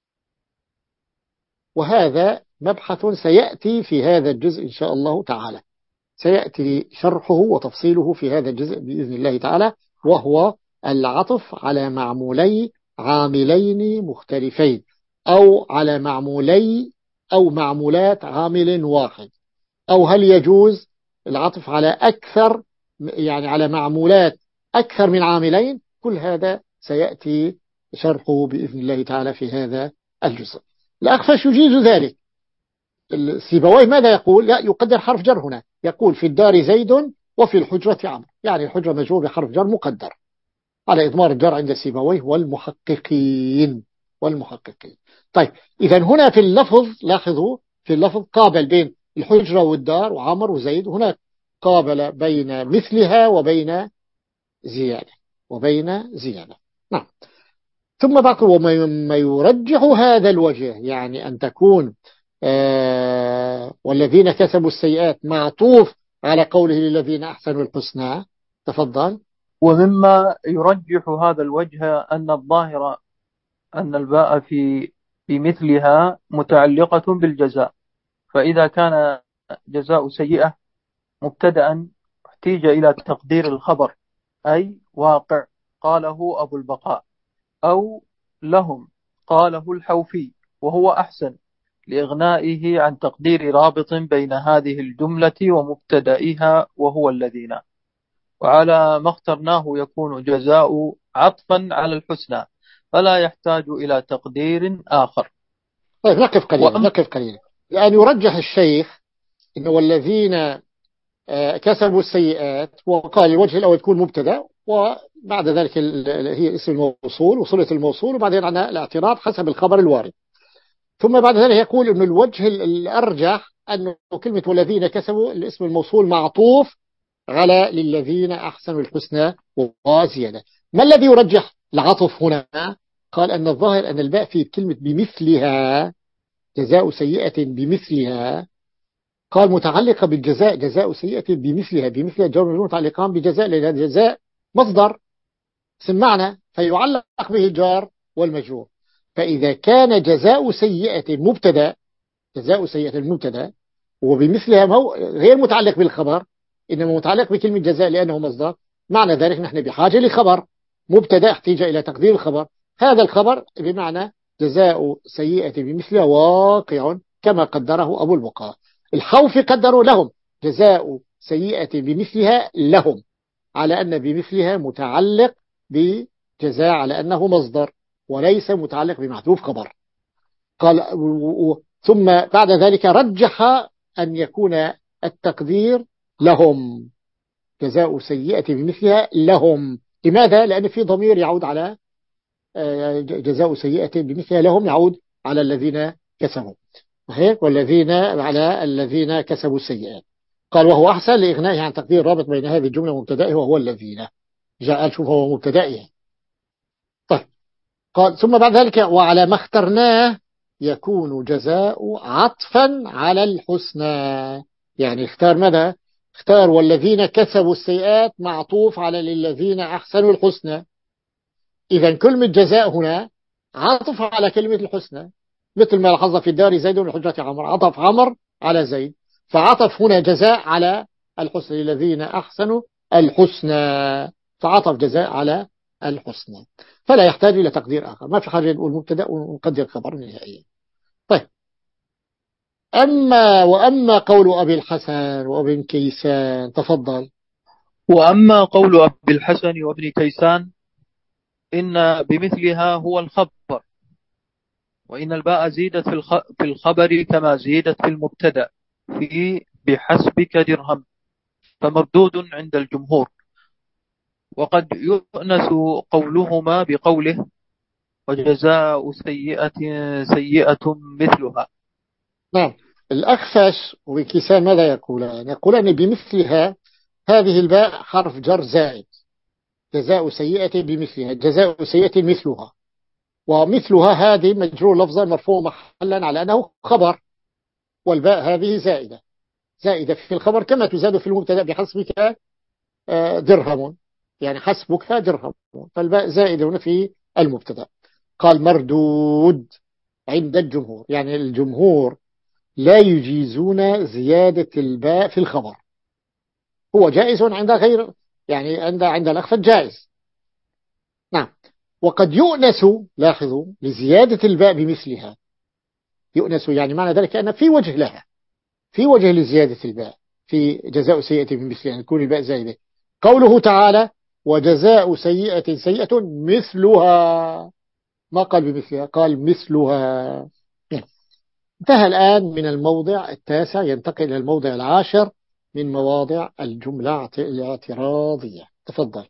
وهذا مبحث سيأتي في هذا الجزء إن شاء الله تعالى، سيأتي شرحه وتفصيله في هذا الجزء بإذن الله تعالى، وهو العطف على معمولي عاملين مختلفين، أو على معمولي أو معمولات عامل واحد، أو هل يجوز العطف على أكثر، يعني على معمولات أكثر من عاملين. كل هذا سيأتي شرحه بإذن الله تعالى في هذا الجزء. الأخفش يجيز ذلك. السيبويه ماذا يقول؟ لا، يقدر حرف جر هنا، يقول في الدار زيد وفي الحجرة عمرو، يعني الحجرة مجرور بحرف جر مقدر على إضمار الجر عند السيبويه والمحققين والمحققين. طيب، إذا هنا في اللفظ لاحظوا، في اللفظ قابل بين الحجرة والدار وعمر وزيد، هناك قابل بين مثلها وبين زيادة، وبين زيادة. نعم. ثم بعد وما يرجح هذا الوجه، يعني أن تكون آه والذين كسبوا السيئات معطوف على قوله للذين أحسنوا الحسنى. تفضل. ومما يرجح هذا الوجه أن الظاهر أن الباء في بمثلها متعلقة بالجزاء، فإذا كان جزاء سيئة مبتدأ احتيج إلى تقدير الخبر، أي واقع قاله أبو البقاء، أو لهم قاله الحوفي، وهو أحسن لإغنائه عن تقدير رابط بين هذه الجملة ومبتدئها وهو الذين. وعلى ما اخترناه يكون جزاء عطفا على الحسنى، فلا يحتاج إلى تقدير آخر. طيب، نقف قليلا، وأم... نقف قليلا. لأن يرجح الشيخ إنه والذين كسبوا السيئات، وقال الوجه الأول تكون مبتدا، وبعد ذلك هي اسم الموصول وصلة الموصول، وبعدين عندنا الاعتراض حسب الخبر الوارد. ثم بعد ذلك يقول أن الوجه الأرجح أن كلمة والذين كسبوا الاسم الموصول معطوف على للذين أحسنوا الحسنى وزيادة. ما الذي يرجح العطف هنا؟ قال أن الظاهر أن الباء في كلمة بمثلها، جزاء سيئة بمثلها، قال متعلقة بالجزاء، جزاء سيئة بمثلها، بمثلها جار ومجرور متعلقان بجزاء، لأن الجزاء مصدر اسم معنى فيعلق به الجار والمجرور. فإذا كان جزاء سيئة مبتدا، جزاء سيئة المبتدا، وبمثلها مو غير متعلق بالخبر، إنما متعلق بكلمة جزاء لأنه مصدر، معنى ذلك نحن بحاجة لخبر مبتدا احتاج إلى تقدير الخبر. هذا الخبر بمعنى جزاء سيئة بمثلها واقع كما قدره أبو البقاء. الحوفي قدروا لهم جزاء سيئة بمثلها لهم، على أن بمثلها متعلق بجزاء على أنه مصدر وليس متعلق بمحذوف خبر. قال ثم بعد ذلك رجح أن يكون التقدير لهم، جزاء سيئة بمثلها لهم. لماذا؟ لأن في ضمير يعود على جزاء سيئة بمثلها لهم، يعود على الذين كسبوا، هيك، والذين على الذين كسبوا السيئات. قال وهو أحسن لإغنائه عن تقدير الرابط بين هذه الجملة ومبتدئه وهو الذين. جاء شوف هو مبتدئه. طيب قال ثم بعد ذلك وعلى ما اخترناه يكون جزاء عطفا على الحسنى. يعني اختار ماذا؟ اختار والذين كسبوا السيئات معطوف على للذين أحسنوا الحسنى. إذا كلمة جزاء هنا عطف على كلمة الحسنى، مثل ما لاحظنا في الدار زيد والحجرة عمر، عطف عمر على زيد، فعطف هنا جزاء على الحسنى للذين أحسنوا الحسنى، فعطف جزاء على الحسنى، فلا يحتاج إلى تقدير آخر. ما في حاجة نقول مبتدأ ونقدر خبر نهائيا. طيب أما وأما قول أبي الحسن وابن كيسان، تفضل. وأما قول أبي الحسن وابن كيسان إن بمثلها هو الخبر، وإن الباء زيدت في الخبر كما زيدت في المبتدأ في بحسبك درهم، فمردود عند الجمهور. وقد يؤنس قولهما بقوله وجزاء سيئة سيئة مثلها. نعم. الأخفش وكيسان ماذا يقولان؟ يقولان بمثلها هذه الباء حرف جر زائد، جزاء سيئة بمثلها، جزاء سيئة مثلها، ومثلها هذه مجرور لفظا مرفوع محلا على أنه خبر، والباء هذه زائدة، زائدة في الخبر كما تزاد في المبتدا بحسبك درهم، يعني حسبك درهم، فالباء زائدة في المبتدا. قال مردود عند الجمهور، يعني الجمهور لا يجيزون زيادة الباء في الخبر، هو جائز عند غير، يعني عند عند الأخفى جائز. نعم. وقد يؤنس، لاحظوا، لزيادة الباء بمثلها، يؤنس يعني معنى ذلك أن في وجه لها، في وجه لزيادة الباء في جزاء سيئة بمثلها، يعني تكون الباء زائدة. قوله تعالى وجزاء سيئة سيئة مثلها، ما قال بمثلها، قال مثلها. انتهى الآن من الموضع التاسع، ينتقل إلى الموضع العاشر من مواضع الجملة الاعتراضية. تفضل.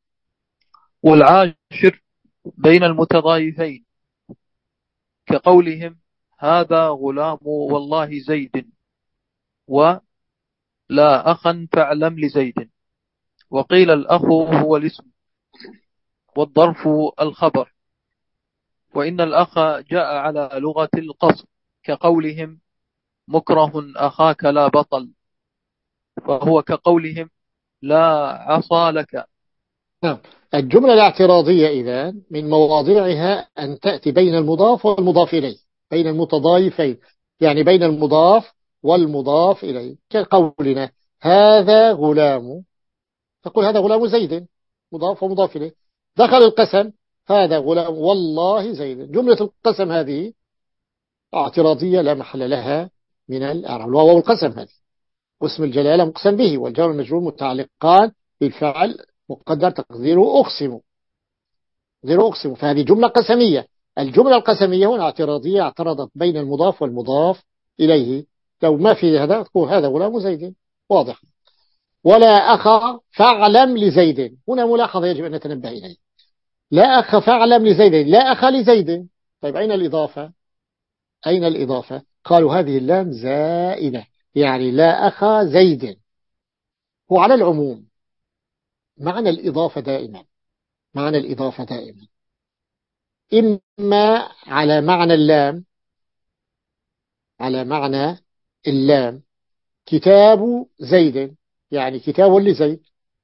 والعاشر بين المتضايفين كقولهم هذا غلام والله زيد، ولا أخا فاعلم لزيد. وقيل الأخ هو الاسم والظرف الخبر، وإن الأخ جاء على لغة القصر كقولهم مكره أخاك لا بطل، وهو كقولهم لا عصا لك. نعم. الجملة الاعتراضية إذا من مواضعها أن تأتي بين المضاف والمضاف إليه، بين المتضايفين، يعني بين المضاف والمضاف إليه، كقولنا هذا غلام، تقول هذا غلام زيد، مضاف ومضاف إليه. دخل القسم هذا غلام والله زيد، جملة القسم هذه اعتراضية لا محل لها من الإعراب، وهو القسم هذه واسم الجلالة مقسم به، والجار والمجرور متعلقان بالفعل مقدر تقديره أقسم، غير أقسم، فهذه جملة قسمية. الجملة القسمية هنا اعتراضية، اعترضت بين المضاف والمضاف إليه. لو ما في هذا تقول هذا غلام زيد، واضح. ولا أخ فاعلم لزيد، هنا ملاحظة يجب أن نتنبه إليه، لا أخ فاعلم لزيد، لا أخ لزيد. طيب أين الإضافة؟ أين الإضافة؟ قالوا هذه اللام زائدة، يعني لا أخ زيد. هو على العموم معنى الإضافة دائما، معنى الإضافة دائما إما على معنى اللام، على معنى اللام كتاب زيد، يعني كتاب لزيد،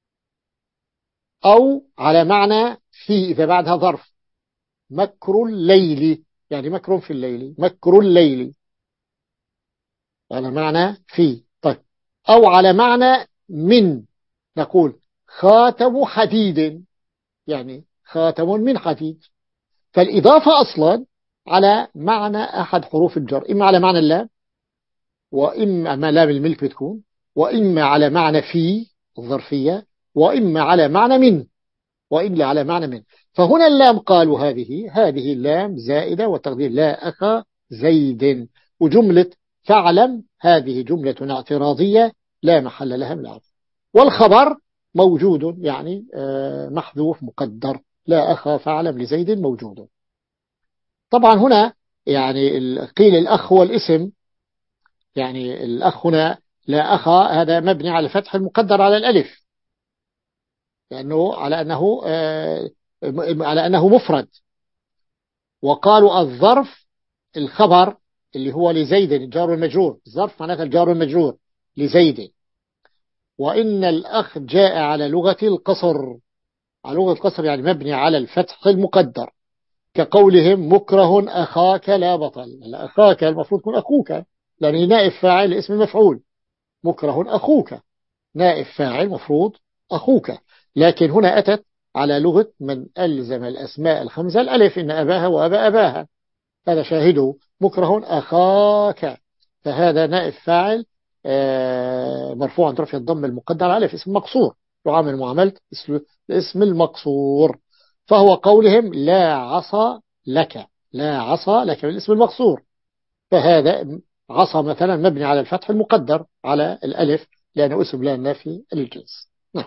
أو على معنى في إذا بعدها ظرف، مكر الليل، يعني مكر في الليل، مكر الليل، على معنى في. طيب أو على معنى من، نقول خاتم حديد، يعني خاتم من حديد. فالإضافة أصلا على معنى أحد حروف الجر، إما على معنى اللام، وإما ما لام الملك بتكون، وإما على معنى في الظرفية، وإما على معنى من، وإلا على معنى من. فهنا اللام قالوا هذه هذه اللام زائدة، وتقدير لا أخا زيد. وجملة فاعلم هذه جملة اعتراضية لا محل لها من العرض، والخبر موجود، يعني محذوف مقدر، لا أخا فاعلم لزيد موجود. طبعا هنا يعني قيل الأخ والاسم، يعني الأخ هنا لا أخا هذا مبني على الفتح المقدر على الألف، لأنه على أنه آه على أنه مفرد. وقالوا الظرف الخبر اللي هو لزيد الجار والمجرور، الظرف معناتها الجار والمجرور لزيد. وإن الأخ جاء على لغة القصر، على لغة القصر يعني مبني على الفتح المقدر، كقولهم مكره أخاك لا بطل. أخاك المفروض يكون أخوك، لأنه نائب فاعل اسم المفعول. مكره أخوك نائب فاعل مفروض أخوك، لكن هنا أتت على لغة من ألزم الأسماء الخمسة الألف، إن أباها وأبا أباها، هذا شاهده مكره أخاك، فهذا نائب فاعل مرفوع عن رفع الضم المقدر عليه في اسم مقصور، يعامل معاملة اسم المقصور. فهو قولهم لا عصا لك، لا عصا لك بالاسم المقصور، فهذا عصا مثلا مبني على الفتح المقدر على الألف لأنه اسم لا نافي للجنس. نعم.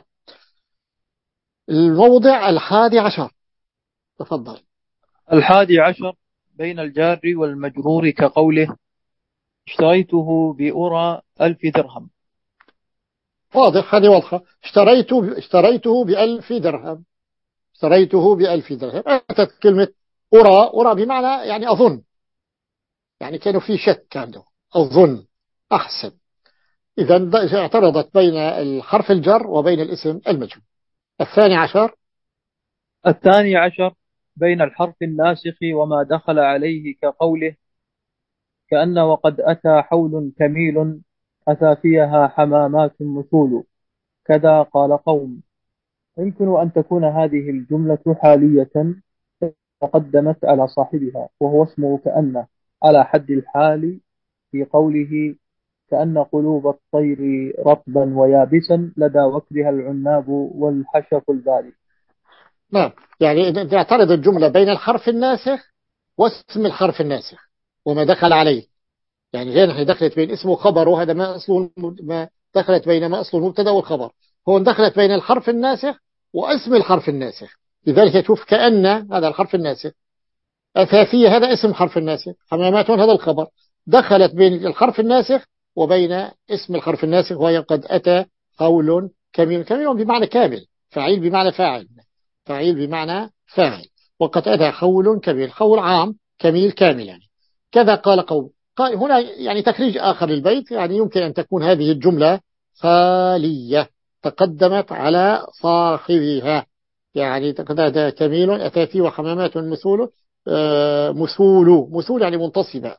الموضع الحادي عشر، تفضل. الحادي عشر بين الجار والمجرور، كقوله اشتريته بأرى ألف درهم. واضح، هذه واضحة. اشتريته اشتريته بألف درهم، اشتريته بألف درهم. أتت كلمة أرى، أرى بمعنى يعني أظن، يعني كانوا في شك عنده، أظن أحسن. إذا اعترضت بين الحرف الجر وبين الاسم المجرور. الثاني عشر، الثاني عشر بين الحرف الناسخ وما دخل عليه، كقوله كأن وقد أتى حول كميل أتى فيها حمامات مثول، كذا قال قوم. يمكن أن تكون هذه الجملة حالية تقدمت على صاحبها، وهو اسمه كأن على حد الحال في قوله كأن قلوب الطير رطبا ويابسا لدى وكرها العناب والحشف الباري. نعم، يعني تعترض الجملة بين الحرف الناسخ واسم الحرف الناسخ وما دخل عليه. يعني غير نحن دخلت بين اسمه وخبره، هذا ما أصله، ما دخلت بين ما أصله المبتدا والخبر، هو دخلت بين الحرف الناسخ واسم الحرف الناسخ. لذلك تشوف كأن هذا الحرف الناسخ، أثاثية هذا اسم حرف الناسخ، حمامات هذا الخبر، دخلت بين الحرف الناسخ وبين اسم الحرف الناسخ، وهي قد أتى قول كميل. كميل بمعنى كامل، فعيل بمعنى فاعل، فعيل بمعنى فاعل. وقد أتى خول كميل، خول عام، كميل كامل يعني. كذا قال قوم. قال هنا يعني تخريج آخر للبيت، يعني يمكن أن تكون هذه الجملة خالية تقدمت على صاحبها، يعني تقدم كميل أتى فيه وحمامات مثول. آه مثول، مثول يعني منتصبة،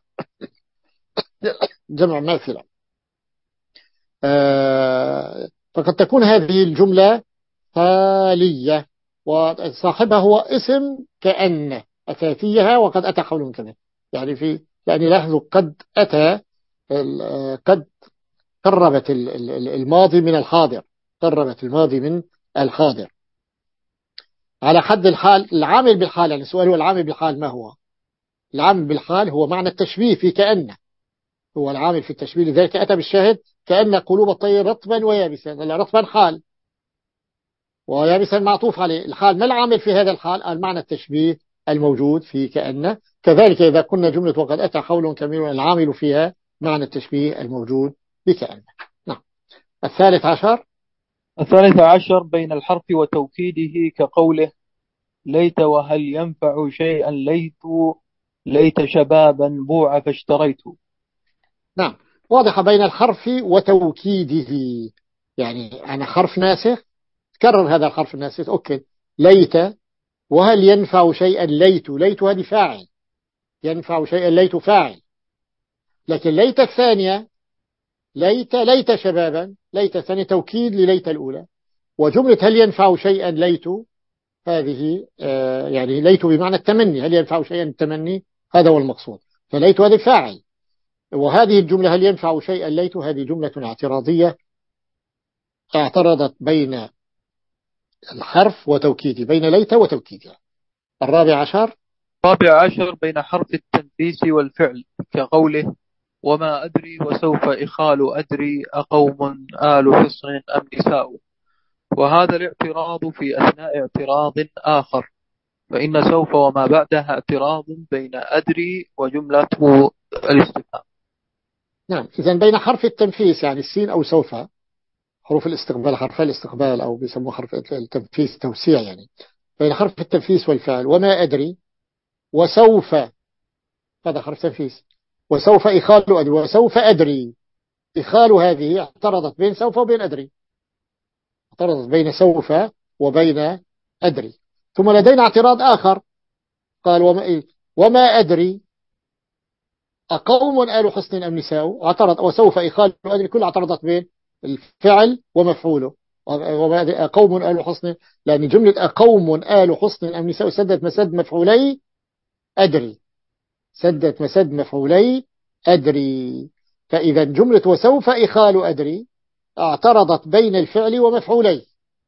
جمع ماثلة. آه فقد تكون هذه الجملة خالية، وصاحبها هو اسم كأن أتى فيها وقد أتى حول كذا، يعني في يعني لاحظوا قد أتى، قد قربت الماضي من الحاضر، قربت الماضي من الحاضر على حد الحال. العامل بالحال، يعني السؤال هو العامل بالحال ما هو؟ العامل بالحال هو معنى التشبيه في كأن، هو العامل في التشبيه، لذلك أتى بالشاهد كأن قلوب الطير رطبا ويابسا، رطبا حال ويابسا معطوف عليه. الحال ما العامل في هذا الحال؟ المعنى التشبيه الموجود في كأن. كذلك إذا كنا جملة وقد أتى حول كميل، العامل فيها معنى التشبيه الموجود بكأن. نعم. الثالث عشر، الثالث عشر بين الحرف وتوكيده، كقوله ليت وهل ينفع شيئا ليت ليت شبابا بوع فاشتريت. نعم، واضحة بين الحرف وتوكيده، يعني أنا حرف ناسخ تكرر هذا الحرف الناسخ، أوكي. ليت وهل ينفع شيئا ليت، ليت هذه فاعل، ينفع شيئا ليت فاعل. لكن ليت الثانية، ليت ليت شبابا، ليت الثانية توكيد لليت الأولى. وجملة هل ينفع شيئا ليت هذه آه يعني ليت بمعنى التمني، هل ينفع شيئا التمني، هذا هو المقصود. فليت هذه فاعل، وهذه الجملة هل ينفع شيئا ليت هذه جملة اعتراضية اعترضت بين الحرف وتوكيده، بين ليت وتوكيدها. الرابع عشر، الرابع عشر بين حرف التنفيس والفعل، كقوله وما أدري وسوف إخال أدري أقوم آل حصن أم نساء. وهذا الاعتراض في أثناء اعتراض آخر، فإن سوف وما بعدها اعتراض بين أدري وجملة الاستفهام. نعم. إذا بين حرف التنفيس يعني السين أو سوف، حروف الاستقبال، حرف الاستقبال أو بيسموه حرف التنفيس توسيع يعني، بين حرف التنفيس والفعل وما أدري وسوف، هذا حرف تنفيس، وسوف إخال أدري وسوف أدري، إخال هذه اعترضت بين سوف وبين أدري، اعترضت بين سوف وبين أدري. ثم لدينا اعتراض آخر، قال وما, وما أدري أقوم آل حسن أم نساء، اعترض وسوف إخال أدري كل اعترضت بين الفعل ومفعوله. وما أدري أقوم آل حسن، لأن جملة أقوم آل حسن أم نساء سدت مسد مفعولي أدري، سدت مسد مفعولي أدري. فإذا جملة وسوف إخال أدري اعترضت بين الفعل ومفعولي،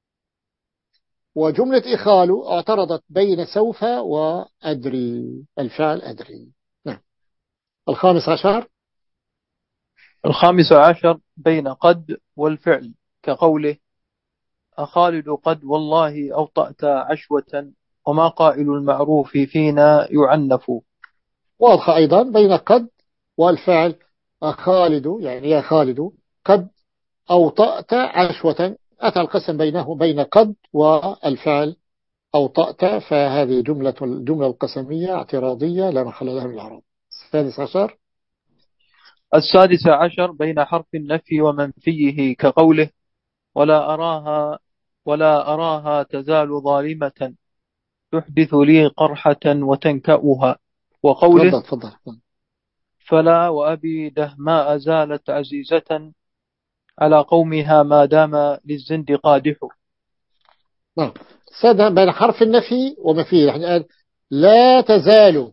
وجملة إخال اعترضت بين سوف وأدري، الفعل أدري. نعم. الخامس عشر، الخامس عشر بين قد والفعل كقوله أخالد قد والله أوطأت عشوة وما قائل المعروف فينا يعنف. واضحة أيضا بين قد والفعل، أخالد يعني يا خالد قد أوطأت عشوة، أتى القسم بينه بين قد والفعل أوطأت، فهذه جملة الجملة القسمية اعتراضية لا محل لها من الإعراب. السادس عشر، السادس عشر بين حرف النفي ومنفيه كقوله ولا أراها ولا أراها تزال ظالمة تحدث لي قرحة وتنكأها، وقوله تفضل تفضل. فلا وأبي دهماء زالت عزيزة على قومها ما دام للزند قادح. نعم. سادة بين حرف النفي وما فيه، يعني قال لا تزال،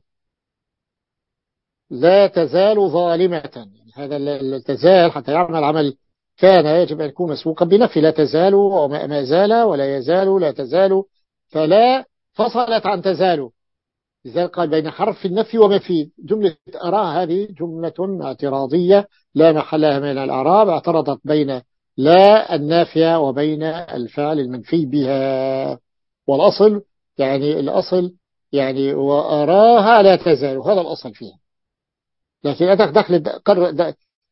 لا تزال ظالمة، يعني هذا لا تزال حتى يعمل عمل كان يجب أن يكون مسبوقا بنفي، لا تزال وما ما زال ولا يزال لا تزال، فلا فصلت عن تزال، لذلك قال بين حرف النفي وما فيه. جملة أراه هذه جملة اعتراضية لا محل لها من الأعراب، اعترضت بين لا النافية وبين الفعل المنفي بها، والأصل يعني الأصل يعني وأراها لا تزال، هذا الأصل فيها، لكن أتك دخل قر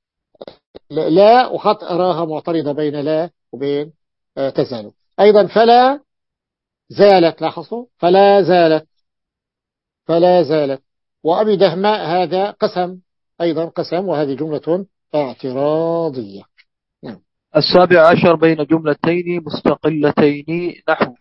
لا وحط أراها معترضة بين لا وبين آه تزال. أيضا فلا زالت، لاحظوا فلا زالت، فلا زالت. وأبي دهماء هذا قسم، أيضا قسم، وهذه جملة اعتراضية. نعم. السابع عشر بين جملتين مستقلتين نحو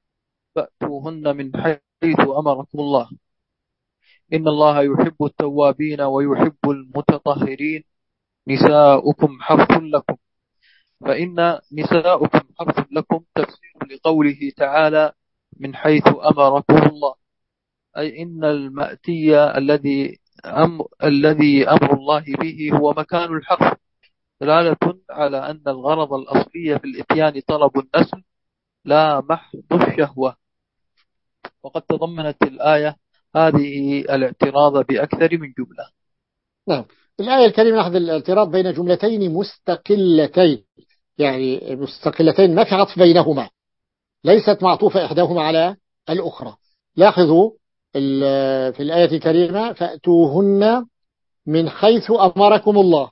فأتوهن من حيث أمركم الله إن الله يحب التوابين ويحب المتطهرين نساؤكم حرث لكم. فإن نساؤكم حرث لكم تفسير لقوله تعالى من حيث أمركم الله، أي إن المأتي الذي أمر, الذي أمر الله به هو مكان الحرث، دلالة على أن الغرض الأصلي في الإتيان طلب النسل لا محض الشهوة. وقد تضمنت الآية هذه الاعتراض بأكثر من جملة. نعم. الآية الكريمة لاحظ الاعتراض بين جملتين مستقلتين، يعني مستقلتين ما في عطف بينهما، ليست معطوفة إحداهما على الأخرى. لاحظوا في الآية الكريمة فأتوهن من حيث أمركم الله،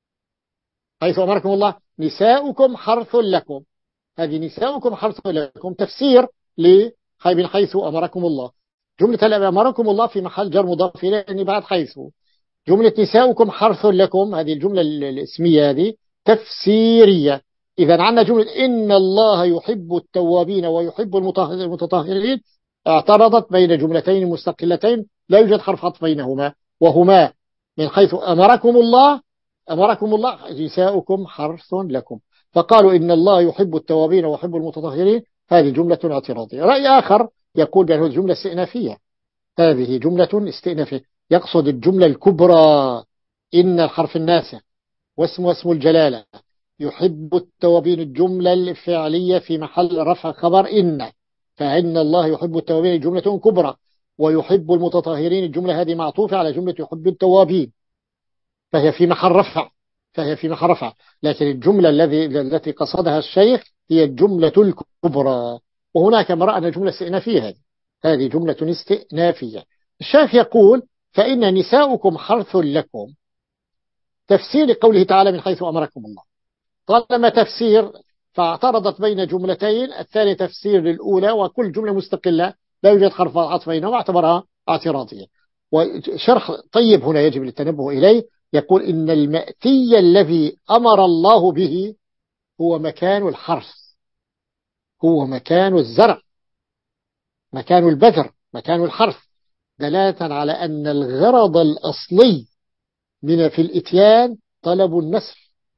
حيث أمركم الله نساؤكم حرث لكم، هذه نساؤكم حرث لكم تفسير من حيث أمركم الله. جملة أمركم الله في محل جر مضاف إليه لأن بعد حيث. جملة نساؤكم حرث لكم هذه الجملة الاسمية هذه تفسيرية. إذا عندنا جملة إن الله يحب التوابين ويحب المتطهرين اعترضت بين جملتين مستقلتين لا يوجد حرف عطف بينهما، وهما من حيث أمركم الله، أمركم الله نساؤكم حرث لكم، فقالوا إن الله يحب التوابين ويحب المتطهرين، هذه جملة اعتراضية. رأي آخر يقول بأنه جملة استئنافية، هذه جملة استئنافية، يقصد الجملة الكبرى إن الحرف الناسخ واسم واسم الجلالة يحب التوابين، الجملة الفعلية في محل رفع خبر إن، فإن الله يحب التوابين جملة كبرى، ويحب المتطهرين الجملة هذه معطوفة على جملة يحب التوابين، فهي في محل رفع، فهي في محل رفع. لكن الجملة الذي التي قصدها الشيخ هي الجملة الكبرى، وهناك ما رأى جملة استئنافية، هذه هذه جملة استئنافية. الشيخ يقول فإن نساؤكم حرث لكم، تفسير قوله تعالى من حيث أمركم الله. طالما تفسير فاعترضت بين جملتين، الثاني تفسير للأولى، وكل جملة مستقلة لا يوجد حرف عطف بينها، واعتبرها اعتراضية. وشرح طيب هنا يجب التنبه إليه، يقول إن المأتي الذي أمر الله به هو مكان الحرث، هو مكان الزرع، مكان البذر، مكان الحرث، دلالة على أن الغرض الأصلي من في الإتيان طلب النسل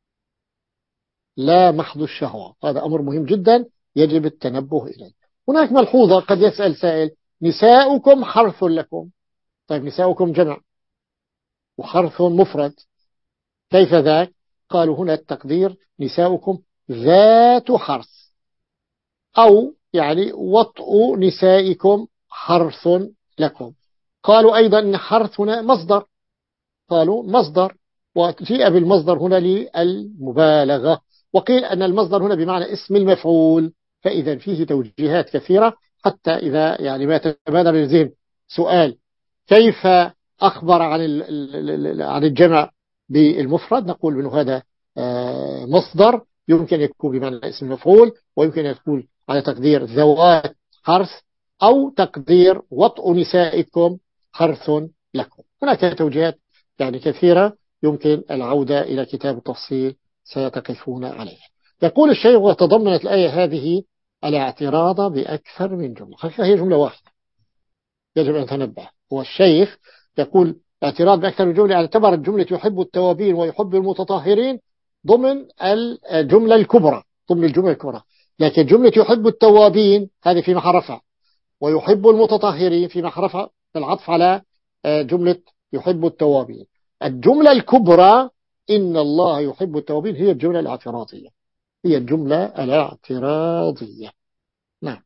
لا محض الشهوة. هذا أمر مهم جدا يجب التنبه إليه. هناك ملحوظة، قد يسأل سائل: نساؤكم حرث لكم. طيب نساؤكم جمع وحرث مفرد، كيف ذاك؟ قالوا هنا التقدير نساؤكم ذات حرث، أو يعني وطء نسائكم حرث لكم. قالوا أيضا أن حرث هنا مصدر، قالوا مصدر، وجيء بالمصدر هنا للمبالغة، وقيل أن المصدر هنا بمعنى اسم المفعول. فإذا فيه توجيهات كثيرة، حتى إذا يعني ما تبادر للذهن سؤال كيف أخبر عن عن الجمع بالمفرد، نقول أنه هذا مصدر يمكن يكون بمعنى اسم المفعول، ويمكن يكون على تقدير ذوات حرث، أو تقدير وطء نسائكم حرث لكم. هناك توجيهات يعني كثيرة، يمكن العودة إلى كتاب التفصيل سيتقفون عليه. يقول الشيخ: وتضمنت الآية هذه الاعتراض بأكثر من جملة. حقيقة هي جملة واحدة يجب أن تنبه. هو الشيخ يقول اعتراض بأكثر من جملة، اعتبرت جملة يحب التوابين ويحب المتطهرين ضمن الجملة الكبرى، ضمن الجملة الكبرى، لكن جملة يحب التوابين هذه في محل رفع، ويحب المتطهرين في محل رفع بالعطف على جملة يحب التوابين. الجملة الكبرى إن الله يحب التوابين هي الجملة الاعتراضية، هي الجملة الاعتراضية. نعم،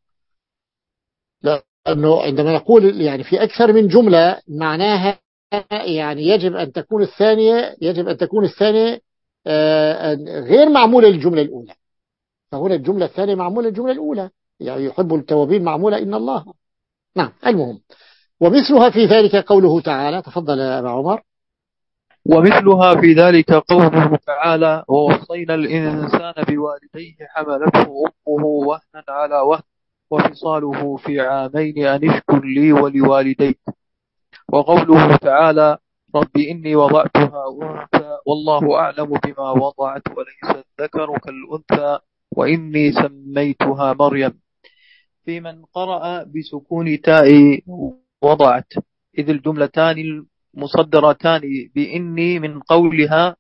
لأنه عندما نقول يعني في أكثر من جملة معناها يعني يجب أن تكون الثانية يجب أن تكون الثانية غير معمولة للجملة الأولى، فهنا الجملة الثانية معمولة للجملة الأولى، يعني يحب التوابين معمولة إن الله. نعم. المهم، ومثلها في ذلك قوله تعالى. تفضل يا أبا عمر. ومثلها في ذلك قوله تعالى: ووصينا الإنسان بوالديه حملته أمه وهنا على وهن وفصاله في عامين أن اشكر لي ولوالديك. وقوله تعالى: رب إني وضعتها أنثى والله أعلم بما وضعت وليس الذكر كالأنثى وإني سميتها مريم. في من قرأ بسكون تاء وضعت، إذ الجملتان المصدرتان بإني من قولها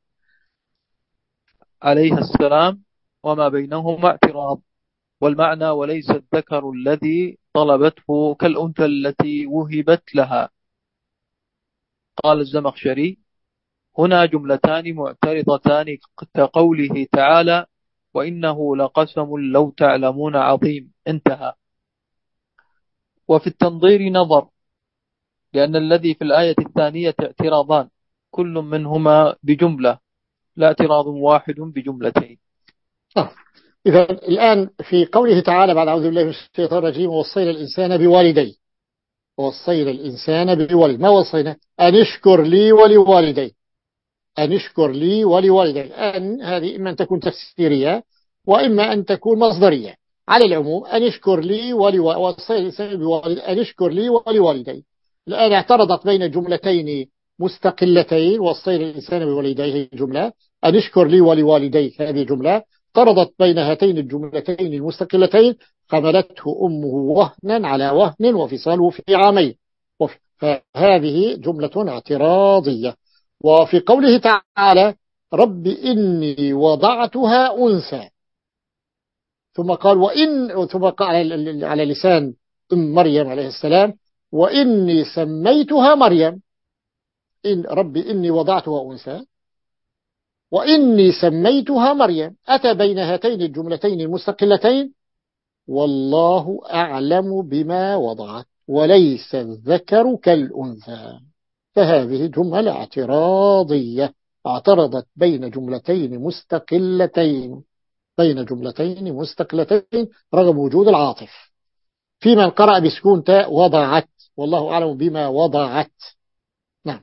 عليه السلام وما بينهما اعتراض، والمعنى وليس الذكر الذي طلبته كالأنثى التي وهبت لها. قال الزمخشري: هنا جملتان معترضتان كقوله تعالى: وإنه لقسم لو تعلمون عظيم. انتهى. وفي التنظير نظر، لأن الذي في الآية الثانية اعتراضان كل منهما بجملة، لا اعتراض واحد بجملتين. آه. إذا الآن في قوله تعالى بعد أعوذ بالله من الشيطان الرجيم: ووصينا الإنسان بوالديه، ووصينا الإنسان بوالديه، ما وصينا؟ أن اشكر لي ولوالديه، أن اشكر لي ولوالديه. أن هذه إما أن تكون تفسيرية وإما أن تكون مصدرية. على العموم أن اشكر لي ولوالديه، ووصينا الإنسان بوالديه أن اشكر لي ولوالديه. الآن اعترضت بين جملتين مستقلتين، وصينا الإنسان بوالديه جملة، أن اشكر لي ولوالديك هذه جملة، اعترضت بين هاتين الجملتين المستقلتين، حملته أمه وهنا على وهن وفصاله في عامين، فهذه جملة اعتراضية. وفي قوله تعالى: رب إني وضعتها أنثى، ثم قال وإن ثم قال على لسان أم مريم عليه السلام: وإني سميتها مريم. إن رب إني وضعتها أنثى وإني سميتها مريم، أتى بين هاتين الجملتين المستقلتين: والله أعلم بما وضعت وليس الذكر كالأنثى. فهذه جملة اعتراضية، اعترضت بين جملتين مستقلتين بين جملتين مستقلتين رغم وجود العاطف. في من قرأ بسكون تاء وضعت، والله أعلم بما وضعت. نعم.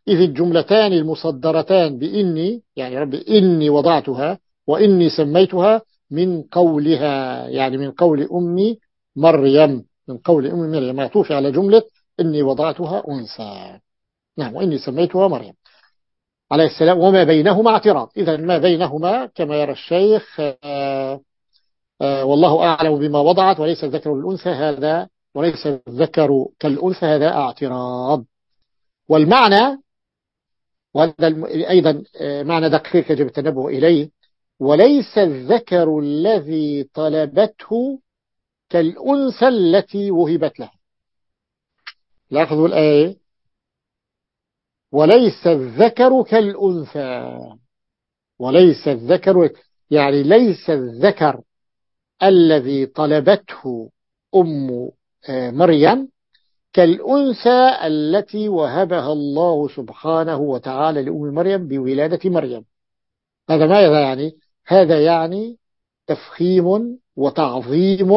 إذ الجملتان المصدرتان بإني، يعني ربي إني وضعتها وإني سميتها، من قولها، يعني من قول أمي مريم، من قول أم مريم، معطوف على جملة إني وضعتها أنثى. نعم، وإني سميتها مريم عليه السلام، وما بينهما اعتراض. إذا ما بينهما كما يرى الشيخ آه آه والله أعلم بما وضعت وليس الذكر للأنثى، هذا وليس الذكر كالأنثى، هذا اعتراض. والمعنى، وهذا أيضا معنى دقيق يجب التنبه إليه، وليس الذكر الذي طلبته كالأنثى التي وهبت له. لاحظوا الآية، وليس الذكر كالأنثى، وليس الذكر، يعني ليس الذكر الذي طلبته أم مريم كالأنثى التي وهبها الله سبحانه وتعالى لأم مريم بولادة مريم. هذا ماذا يعني؟ هذا يعني تفخيم وتعظيم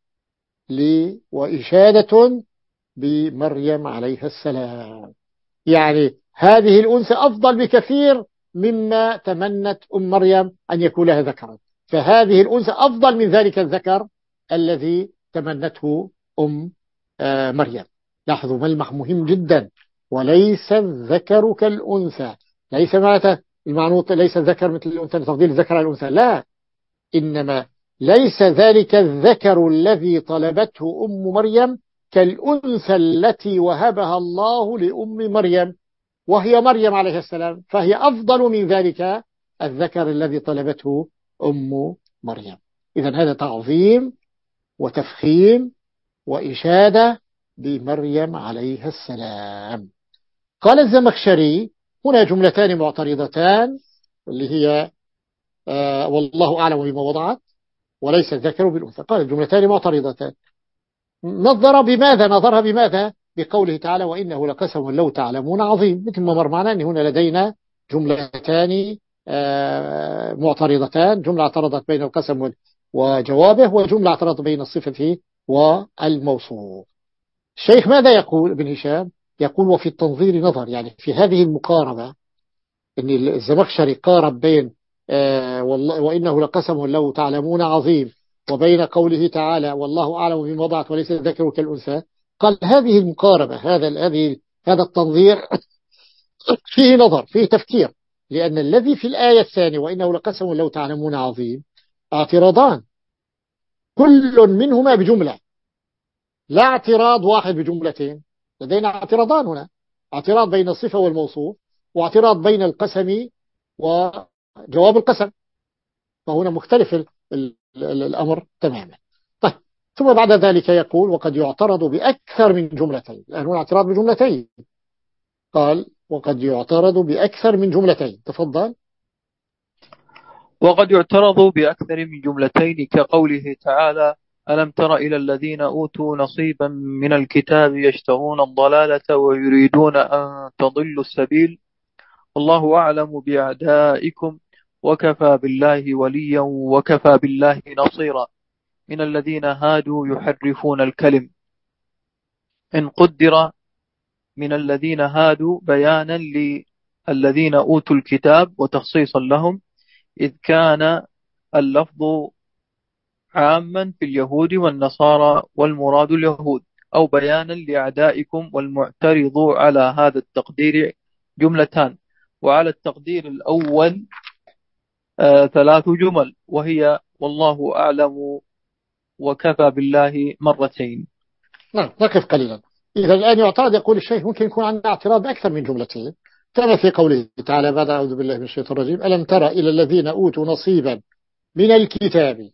وإشادة بمريم عليها السلام. يعني هذه الأنثى أفضل بكثير مما تمنت أم مريم أن يكون لها ذكرا، فهذه الأنثى أفضل من ذلك الذكر الذي تمنته أم مريم. لاحظوا ملمح مهم جدا، وليس الذكر كالأنثى، ليس معناته المعنوط ليس الذكر مثل الأنثى تفضيل الذكر على الأنثى، لا، إنما ليس ذلك الذكر الذي طلبته أم مريم كالأنثى التي وهبها الله لأم مريم وهي مريم عليه السلام، فهي أفضل من ذلك الذكر الذي طلبته أم مريم. إذن هذا تعظيم وتفخيم وإشادة بمريم عليها السلام. قال الزمخشري هنا جملتان معترضتان، اللي هي آه والله أعلم بما وضعت وليس الذكر بالأنثى. قال الجملتان معترضتان، نظر بماذا؟ نظرها بماذا؟ بقوله تعالى وإنه لقسم لو تعلمون عظيم. مثل ما مر معنا أن هنا لدينا جملتان آه معترضتان، جملة اعترضت بين القسم وجوابه، وجملة اعترضت بين الصفة والموصوف. الشيخ ماذا يقول ابن هشام؟ يقول وفي التنظير نظر، يعني في هذه المقاربة ان الزمخشري قارب بين آه والله وإنه لقسم لو تعلمون عظيم وبين قوله تعالى والله أعلم بما وضعت وليس الذكر كالأنثى. قال هذه المقاربة، هذا هذه هذا التنظير فيه نظر، فيه تفكير، لأن الذي في الآية الثانية وإنه لقسم لو تعلمون عظيم اعتراضان، كل منهما بجملة، لا اعتراض واحد بجملتين. لدينا اعتراضان هنا، اعتراض بين الصفة والموصوف، واعتراض بين القسم وجواب القسم، فهنا مختلف ال ال ال الأمر تماما. طيب، ثم بعد ذلك يقول وقد يعترض بأكثر من جملتين. الآن هنا اعتراض بجملتين، قال وقد يعترض بأكثر من جملتين. تفضل. وقد يعترض بأكثر من جملتين كقوله تعالى ألم تر إلى الذين أوتوا نصيبا من الكتاب يشترون الضلالة ويريدون أن تضلوا السبيل والله أعلم بأعدائكم وكفى بالله وليا وكفى بالله نصيرا من الذين هادوا يحرفون الكلم. إن قدر من الذين هادوا بيانا للذين أوتوا الكتاب وتخصيصا لهم، إذ كان اللفظ عاما في اليهود والنصارى والمراد اليهود، أو بيانا لأعدائكم. والمعترض على هذا التقدير جملتان، وعلى التقدير الأول آه ثلاث جمل، وهي والله أعلم وكفى بالله مرتين. نعم، نقف قليلا. إذا الآن يعترض، يقول الشيخ ممكن يكون عندنا اعتراض بأكثر من جملتين، كما في قوله تعالى بعد أعوذ بالله من الشيطان الرجيم ألم ترى إلى الذين أوتوا نصيبا من الكتاب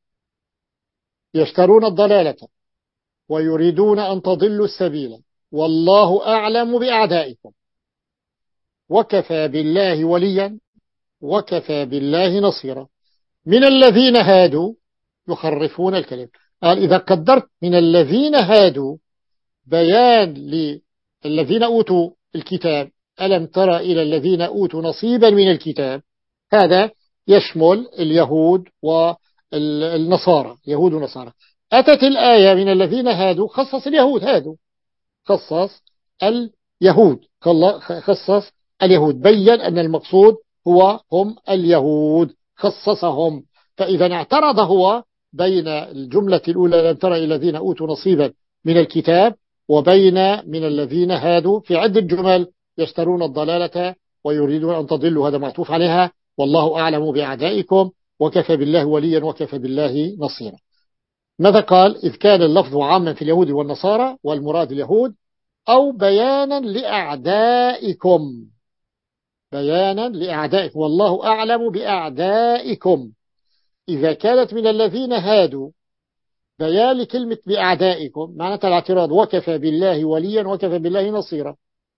يشترون الضلالة ويريدون أن تضلوا السبيل والله أعلم بأعدائكم وكفى بالله وليا وكفى بالله نصيرا من الذين هادوا يحرفون الكلم. قال إذا قدرت من الذين هادوا بيان للذين أوتوا الكتاب، ألم ترى إلى الذين أوتوا نصيبا من الكتاب، هذا يشمل اليهود والنصارى، يهود ونصارى. أتت الآية من الذين هادوا خصص اليهود، هادوا خصص يهود، خصص اليهود، بين أن المقصود هو هم اليهود، خصصهم. فإذا اعترض هو بين الجملة الأولى لم تر إلى الذين أوتوا نصيبا من الكتاب وبين من الذين هادوا في عدة جمل يشترون الضلالة ويريدون أن تضلوا، هذا معطوف عليها والله أعلم بأعدائكم وكفى بالله وليا وكفى بالله نصيرا. ماذا قال؟ إذ كان اللفظ عاما في اليهود والنصارى والمراد اليهود، أو بيانا لأعدائكم، بيانا لأعدائكم والله أعلم بأعدائكم. إذا كانت من الذين هادوا بيان لكلمة بأعدائكم، معناتها الاعتراض وكفى بالله وليا وكفى بالله نصيرا.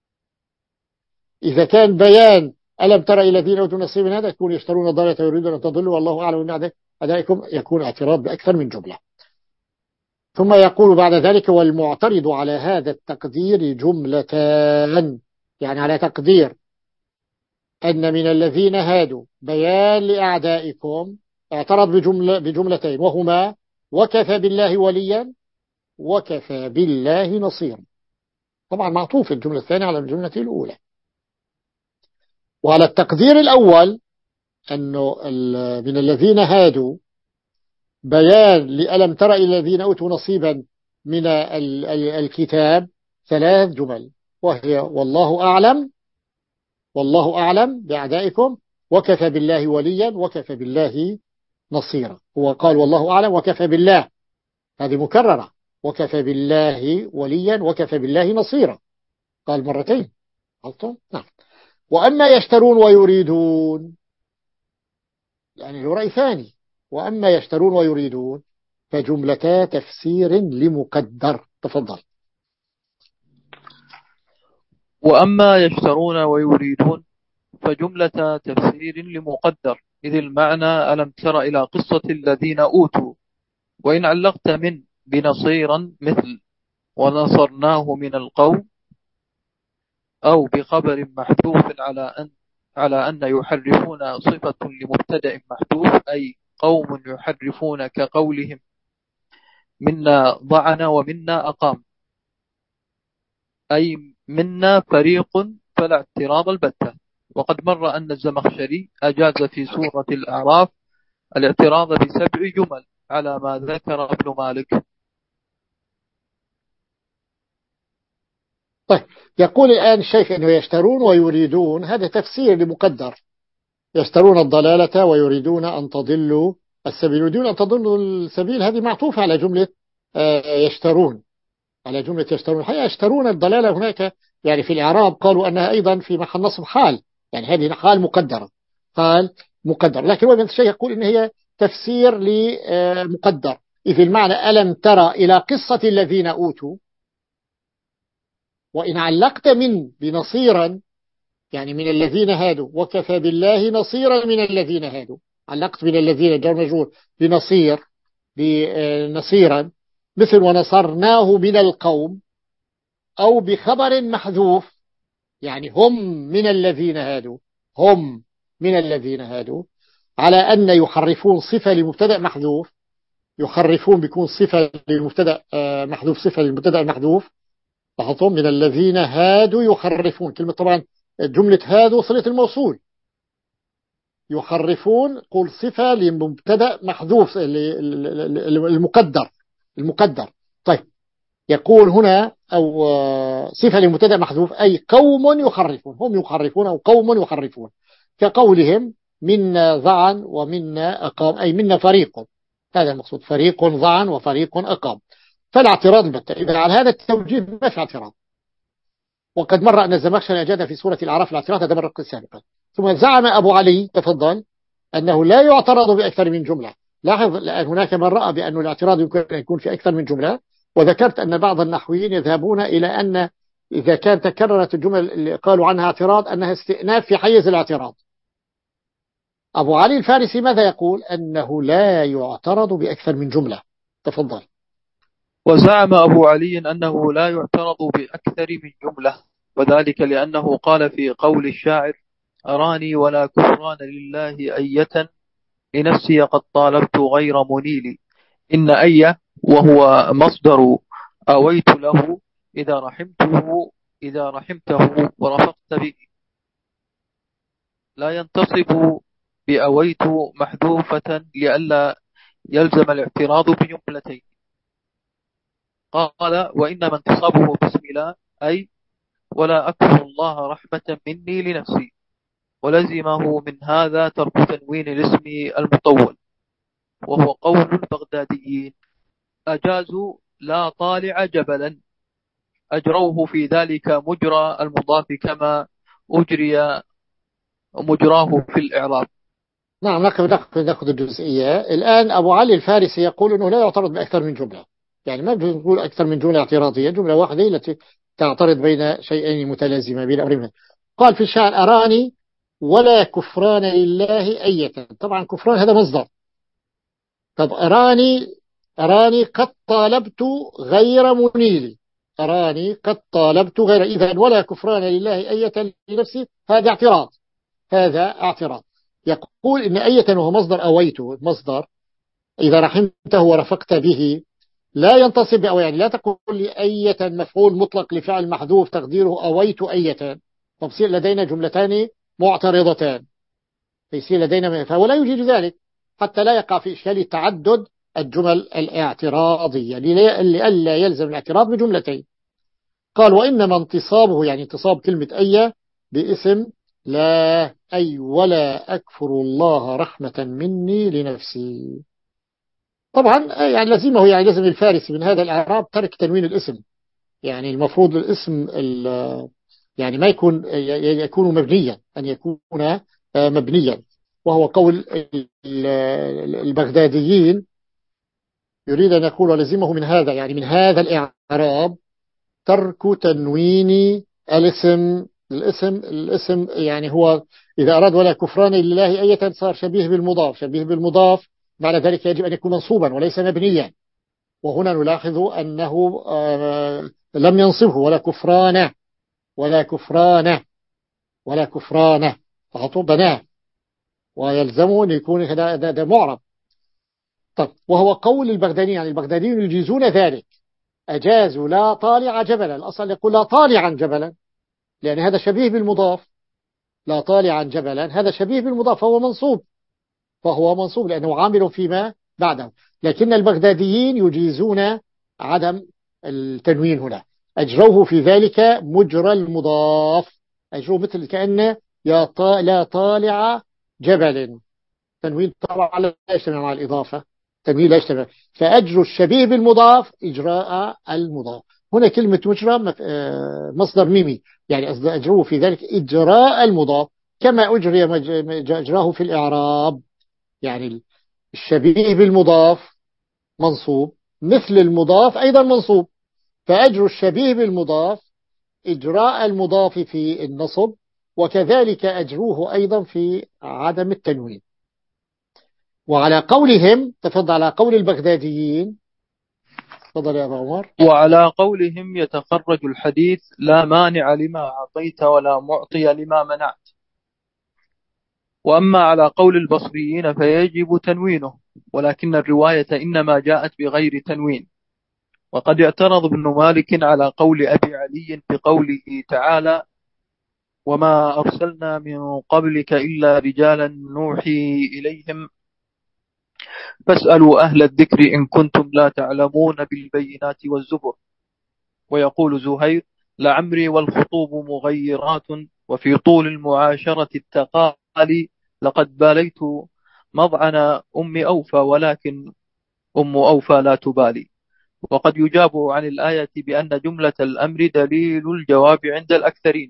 إذا كان بيان ألم تر إلى الذين أوتوا نصيبا من هذا، يكون يشترون ضالة ويريدون أن تضلوا والله أعلم بأعدائكم، يكون اعتراض بأكثر من جملة. ثم يقول بعد ذلك والمعترض على هذا التقدير جملتان، يعني على تقدير أن من الذين هادوا بيان لأعدائكم، اعترض بجملة بجملتين وهما وكفى بالله وليا وكفى بالله نصيرا. طبعا معطوف الجملة الثانية على الجملة الأولى. وعلى التقدير الأول أنه من الذين هادوا بيان لألم تر إلى الذين أوتوا نصيبا من الكتاب ثلاث جمل، وهي والله أعلم، والله أعلم بأعدائكم، وكفى بالله وليا وكفى بالله نصيرا. هو قال والله أعلم وكفى بالله، هذه مكررة، وكفى بالله وليا وكفى بالله نصيرا، قال مرتين غلطان. نعم. وأما يشترون ويريدون، يعني له رأي ثاني، وأما يشترون ويريدون فجملتا تفسير لمقدر. تفضل. وأما يشترون ويريدون فجملة تفسير لمقدر، إذ المعنى ألم تر إلى قصة الذين أوتوا، وإن علقت من بنصيرا مثل ونصرناه من القوم، أو بخبر محذوف على أن على أن يحرفون صفة لمبتدأ محذوف، أي قوم يحرفون كقولهم منا ضعن ومنا أقام، أي منا فريق فلا اعتراض البتة. وقد مر أن الزمخشري أجاز في سورة الأعراف الاعتراض بسبع جمل على ما ذكر ابن مالك. طيب، يقول الآن الشيخ أنه يشترون ويريدون هذا تفسير لمقدر، يشترون الضلالة ويريدون أن تضلوا السبيل، يريدون أن تضلوا السبيل، هذه معطوفة على جملة يشترون، على جملة يشترون. الحقيقة يشترون الضلالة هناك يعني في الإعراب قالوا أنها أيضا في محل نصب حال، يعني هذه حال مقدرة، حال مقدر. لكن وابن الشيخ يقول إن هي تفسير لمقدر، إذ المعنى ألم ترى إلى قصة الذين أوتوا، وإن علقت من بنصيرا يعني من الذين هادوا، وكفى بالله نصيرا من الذين هادوا، علقت من الذين جار مجرور بنصير بنصيرا، مثل ونصرناه من القوم، أو بخبر محذوف يعني هم من الذين هادوا، هم من الذين هادوا، على أن يحرفون صفة لمبتدأ محذوف، يحرفون بيكون صفة للمبتدأ محذوف، صفة للمبتدأ المحذوف، لاحظتم من الذين هادوا يحرفون، كلمة طبعا جملة هادوا صلة الموصول، يحرفون قول صفة لمبتدأ محذوف المقدر، المقدر. طيب، يقول هنا أو صفة لمبتدأ محذوف أي قوم يحرفون، هم يحرفون أو قوم يحرفون، كقولهم منا ضعن ومنا أقام، أي منا فريق، هذا المقصود، فريق ضعن وفريق أقام. فالاعتراض بت... إذا على هذا التوجيه ما في اعتراض. وقد مر أن الزمخشري أجاد في سورة الأعراف الاعتراض، هذا مرة سابقا. ثم زعم أبو علي تفضل أنه لا يعترض بأكثر من جملة. لاحظ الآن هناك من رأى بأن الاعتراض يمكن أن يكون في أكثر من جملة، وذكرت أن بعض النحويين يذهبون إلى أن إذا كانت تكررت الجمل اللي قالوا عنها اعتراض أنها استئناف في حيز الاعتراض. أبو علي الفارسي ماذا يقول؟ أنه لا يعترض بأكثر من جملة. تفضل. وزعم أبو علي أنه لا يعترض بأكثر من جملة، وذلك لأنه قال في قول الشاعر أراني ولا كفران لله أية لنفسي قد طالبت غير منيل، إن أي وهو مصدر أويت له إذا رحمته إذا رحمته ورفقت به. لا ينتصب بأويت محذوفة لئلا يلزم الاعتراض بجملتين. قال: وإنما انتصابه بسم الله أي ولا أكفر الله رحمة مني لنفسي، ولزمه من هذا ترك تنوين الاسم المطول، وهو قول البغداديين: أجازوا لا طالع جبلا، أجروه في ذلك مجرى المضاف كما أجري مجراه في الإعراب. نعم، نأخذ نأخذ الجزئية. الآن أبو علي الفارسي يقول أنه لا يعترض بأكثر من جملة، يعني ما بنقول أكثر من جملة اعتراضية، جملة واحدة التي تعترض بين شيئين متلازمة بين أمرهما. قال في الشعر: أراني ولا كفران لله أية. طبعا كفران هذا مصدر. طب أراني، أراني قد طالبت غير منيلي، أراني قد طالبت غير، إذن ولا كفران لله أية لنفسي، هذا اعتراض، هذا اعتراض. يقول إن أية وهو مصدر أويته، مصدر إذا رحمته ورفقت به لا ينتصب بأوي، يعني لا تقول لي أية مفعول مطلق لفعل محذوف تقديره أويت أية، فبصير لدينا جملتان معترضتان، فيصير لدينا، فهو لا يجيد ذلك حتى لا يقع في إشكال تعدد الجمل الاعتراضية لئلا يلزم الاعتراض بجملتين. قال: وإنما انتصابه، يعني انتصاب كلمة أي باسم لا، أي ولا أكفر الله رحمة مني لنفسي. طبعا يعني لازمه، يعني لازم الفارسي من هذا الإعراب ترك تنوين الاسم، يعني المفروض الاسم يعني ما يكون يكون مبنيا، أن يكون مبنيا، وهو قول البغداديين. يريد أن يقول ولزمه من هذا، يعني من هذا الإعراب ترك تنوين الاسم. الاسم الاسم يعني هو إذا أراد ولا كفران لله أية صار شبيه بالمضاف، شبيه بالمضاف معنى ذلك يجب أن يكون منصوبا وليس مبنيا. وهنا نلاحظ أنه آه لم ينصبه ولا كفرانه ولا كفرانه ولا كفرانه، فحطوا بناه، ويلزمه أن يكون هذا معرب. طب وهو قول البغدادي، يعني البغداديين يجيزون ذلك، أجازوا لا طالع جبلا، الأصل يقول لا طالعا جبلا، لأن هذا شبيه بالمضاف، لا طالعا جبلا هذا شبيه بالمضاف، فهو منصوب، فهو منصوب لأنه عامل فيما بعده. لكن البغداديين يجيزون عدم التنوين هنا، أجروه في ذلك مجرى المضاف، أجروه مثل كأنه يا طا لا طالع جبل، تنوين طبعا لا يجتمع مع الإضافة، تنوين لا يجتمع، فأجر الشبيه بالمضاف إجراء المضاف. هنا كلمة مجرى مصدر ميمي، يعني أجروه في ذلك إجراء المضاف كما أجري أجراه في الإعراب، يعني الشبيه بالمضاف منصوب مثل المضاف أيضا منصوب، فأجر الشبيه بالمضاف إجراء المضاف في النصب، وكذلك أجروه أيضا في عدم التنوين. وعلى قولهم، تفضل على قول البغداديين، تفضل يا أبا عمر. وعلى قولهم يتخرج الحديث: لا مانع لما أعطيت ولا معطي لما منعت. وأما على قول البصريين فيجب تنوينه، ولكن الرواية إنما جاءت بغير تنوين. وقد اعترض ابن مالك على قول أبي علي بقوله تعالى: وما أرسلنا من قبلك إلا رجالا نوحي إليهم فاسألوا أهل الذكر إن كنتم لا تعلمون بالبينات والزبر. ويقول زهير: لعمري والخطوب مغيرات، وفي طول المعاشرة التقالي لقد باليت مضعن أم أوفى ولكن أم أوفى لا تبالي. وقد يجاب عن الآية بأن جملة الأمر دليل الجواب عند الأكثرين،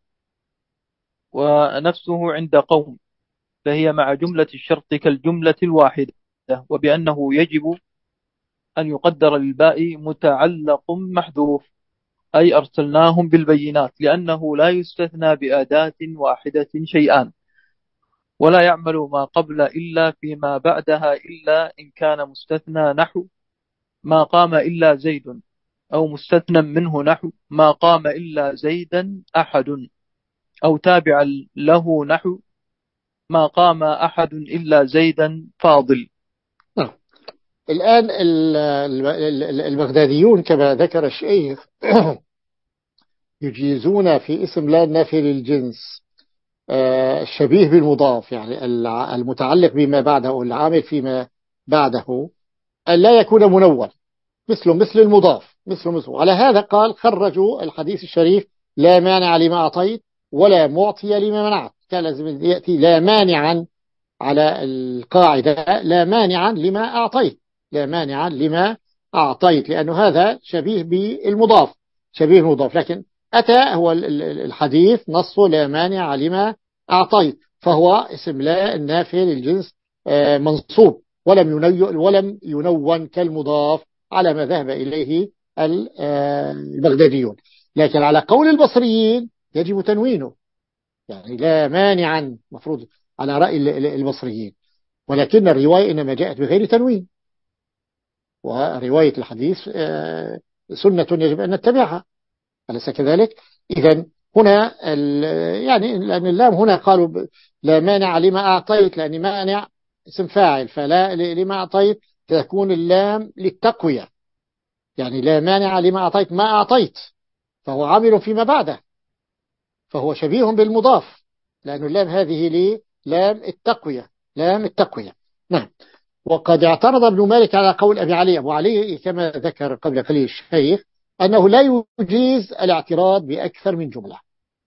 ونفسه عند قوم، فهي مع جملة الشرط كالجملة الواحدة، وبأنه يجب أن يقدر للباء متعلق محذوف، أي أرسلناهم بالبينات، لأنه لا يستثنى بأداة واحدة شيئان، ولا يعمل ما قبل إلا فيما بعدها إلا إن كان مستثنى نحو ما قام إلا زيد، أو مستثنى منه نحو ما قام إلا زيدا أحد، أو تابعا له نحو ما قام أحد إلا زيدا فاضل. نعم. الآن البغداديون كما ذكر الشيخ يجيزون في اسم لا النافي للجنس الشبيه بالمضاف، يعني المتعلق بما بعده أو العامل فيما بعده أن لا يكون منون، مثله مثل المضاف، مثله مثله. على هذا قال خرجوا الحديث الشريف لا مانع لما أعطيت ولا معطي لما منعت. كان لازم يأتي لا مانعا على القاعدة، لا مانعا لما أعطيت، لا مانعا لما أعطيت، لأنه هذا شبيه بالمضاف، شبيه المضاف. لكن أتى هو الحديث نصه لا مانع لما أعطيت، فهو اسم لا النافي للجنس منصوب ولم ينون ولم ينون كالمضاف على ما ذهب إليه البغداديون. لكن على قول البصريين يجب تنوينه، يعني لا مانعا مفروض على رأي البصريين، ولكن الرواية إنما جاءت بغير تنوين، ورواية الحديث سنة يجب أن نتبعها، أليس كذلك؟ إذن هنا يعني لأن اللام هنا قالوا لا مانع لما أعطيت، لأن مانع اسم فاعل، فلا لما أعطيت تكون اللام للتقوية، يعني لا مانع لما أعطيت ما أعطيت، فهو عامل فيما بعده، فهو شبيه بالمضاف، لأن اللام هذه لي لام التقوية، لام التقوية. نعم. وقد اعترض ابن مالك على قول أبي علي، أبو علي كما ذكر قبل قليل الشيخ أنه لا يجيز الاعتراض بأكثر من جملة.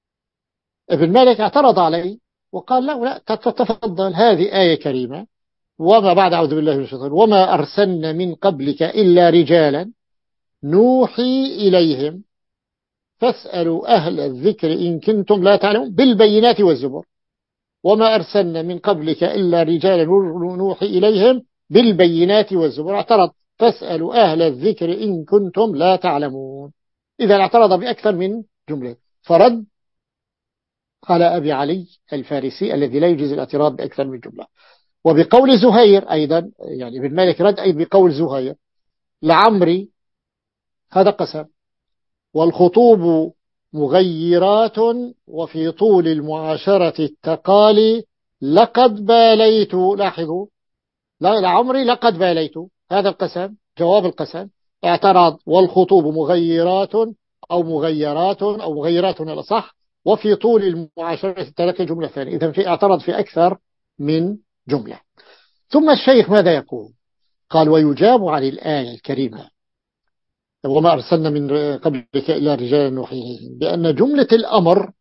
ابن مالك اعترض عليه وقال لا لا تتفضل، هذه آية كريمة وما بعد أعوذ بالله من الشيطان وما أرسلنا من قبلك إلا رجالا نوحي إليهم فاسألوا أهل الذكر إن كنتم لا تعلمون بالبينات والزبر، وما أرسلنا من قبلك إلا رجالا نوحي إليهم بالبينات والزبر. اعترض فاسألوا أهل الذكر إن كنتم لا تعلمون، إذا اعترض بأكثر من جملة، فرد على أبي علي الفارسي الذي لا يجوز الاعتراض بأكثر من جملة. وبقول زهير أيضا، يعني ابن مالك رد أي بقول زهير لعمري هذا قسم، والخطوب مغيرات وفي طول المعاشرة التقالي لقد باليت. لاحظوا لا لعمري لقد باليت، هذا القسم جواب القسم. اعتراض والخطوب مغيرات أو مغيرات أو مغيرات على صح، وفي طول المعاشرة التقالي جملة ثانية، إذن في اعتراض في أكثر من جملة. ثم الشيخ ماذا يقول؟ قال ويجاب عن الآية الكريمة وما أرسلنا من قبلك إلا رجالا نوحي بأن جملة الأمر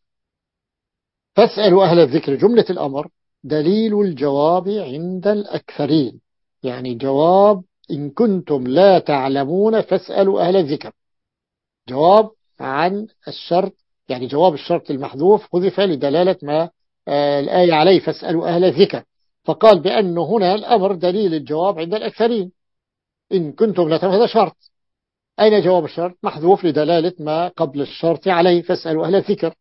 فاسألوا أهل الذكر، جملة الأمر دليل الجواب عند الأكثرين، يعني جواب إن كنتم لا تعلمون فاسألوا أهل الذكر، جواب عن الشرط، يعني جواب الشرط المحذوف حذف لدلالة ما آه الآية عليه فاسألوا أهل الذكر، فقال بأنه هنا الأمر دليل الجواب عند الأكثرين إن كنتم لا تعلمون، هذا شرط، أين جواب الشرط؟ محذوف لدلالة ما قبل الشرط عليه فاسألوا أهل الذكر.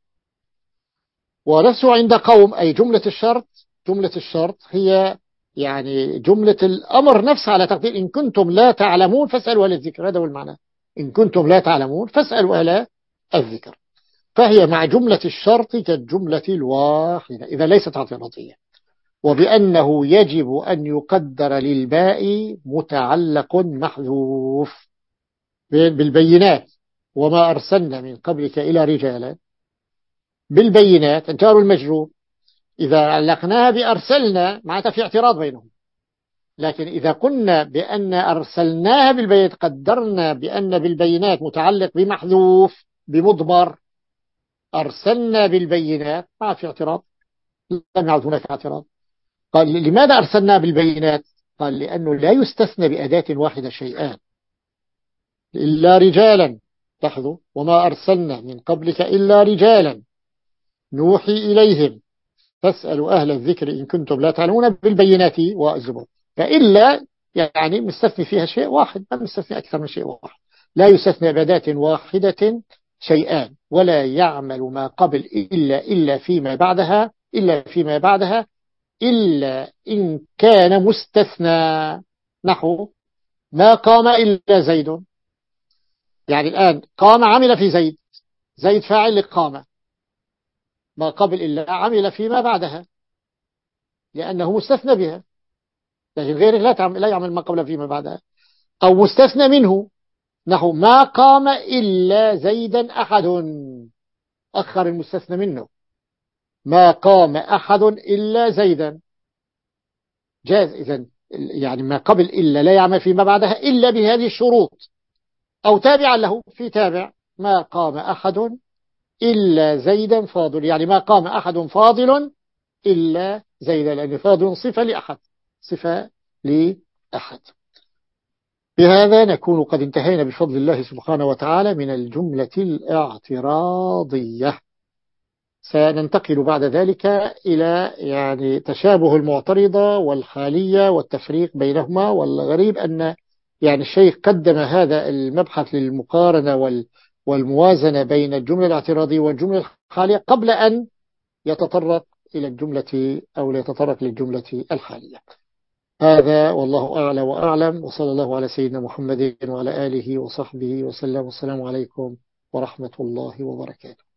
ونفسه عند قوم أي جملة الشرط، جملة الشرط هي يعني جملة الأمر نفسها على تقدير إن كنتم لا تعلمون فاسألوا أهل الذكر، هذا هو المعنى، إن كنتم لا تعلمون فاسألوا أهل الذكر، فهي مع جملة الشرط كالجملة الواحدة، إذا ليست اعتراضية. وبأنه يجب أن يقدر للباء متعلق محذوف بالبينات وما أرسلنا من قبلك إلى رجالا، بالبينات انتار المجرور، إذا علقناها بأرسلنا معناتها في اعتراض بينهم، لكن إذا قلنا بأن أرسلناها بالبينات قدرنا بأن بالبينات متعلق بمحذوف بمضمر، أرسلنا بالبينات ما في اعتراض، لم يعد هناك اعتراض. قال لماذا أرسلنا بالبينات؟ قال لأنه لا يستثنى بأداة واحدة شيئان، إلا رجالا، لاحظوا وما أرسلنا من قبلك إلا رجالا نوحي إليهم فاسألوا أهل الذكر إن كنتم لا تعلمون بالبينات والزبر، فإلا يعني مستثني فيها شيء واحد، ما مستثني أكثر من شيء واحد، لا يستثنى بأداة واحدة شيئان، ولا يعمل ما قبل إلا إلا فيما بعدها إلا فيما بعدها إلا إن كان مستثنى، نحو ما قام إلا زيد، يعني الآن قام عمل في زيد، زيد فاعل لقام، ما قبل إلا عمل فيما بعدها لأنه مستثنى بها، لكن غيره لا تعمل لا يعمل ما قبل فيما بعدها، أو مستثنى منه نحو ما قام إلا زيدا أحد، أخر المستثنى منه، ما قام أحد إلا زيدا جاز. إذن يعني ما قبل إلا لا يعمل فيما بعدها إلا بهذه الشروط، أو تابعا له في تابع، ما قام أحد إلا زيدا فاضل، يعني ما قام أحد فاضل إلا زيدا، لأن فاضل صفة لأحد، صفة لأحد. بهذا نكون قد انتهينا بفضل الله سبحانه وتعالى من الجملة الاعتراضية. سننتقل بعد ذلك إلى يعني تشابه المعترضة والحالية والتفريق بينهما. والغريب أن يعني الشيخ قدم هذا المبحث للمقارنة وال والموازنة بين الجملة الاعتراضية والجملة الحالية قبل أن يتطرق إلى الجملة أو يتطرق للجملة الحالية. هذا والله أعلى وأعلم، وصلى الله على سيدنا محمد وعلى آله وصحبه وسلم، والسلام عليكم ورحمة الله وبركاته.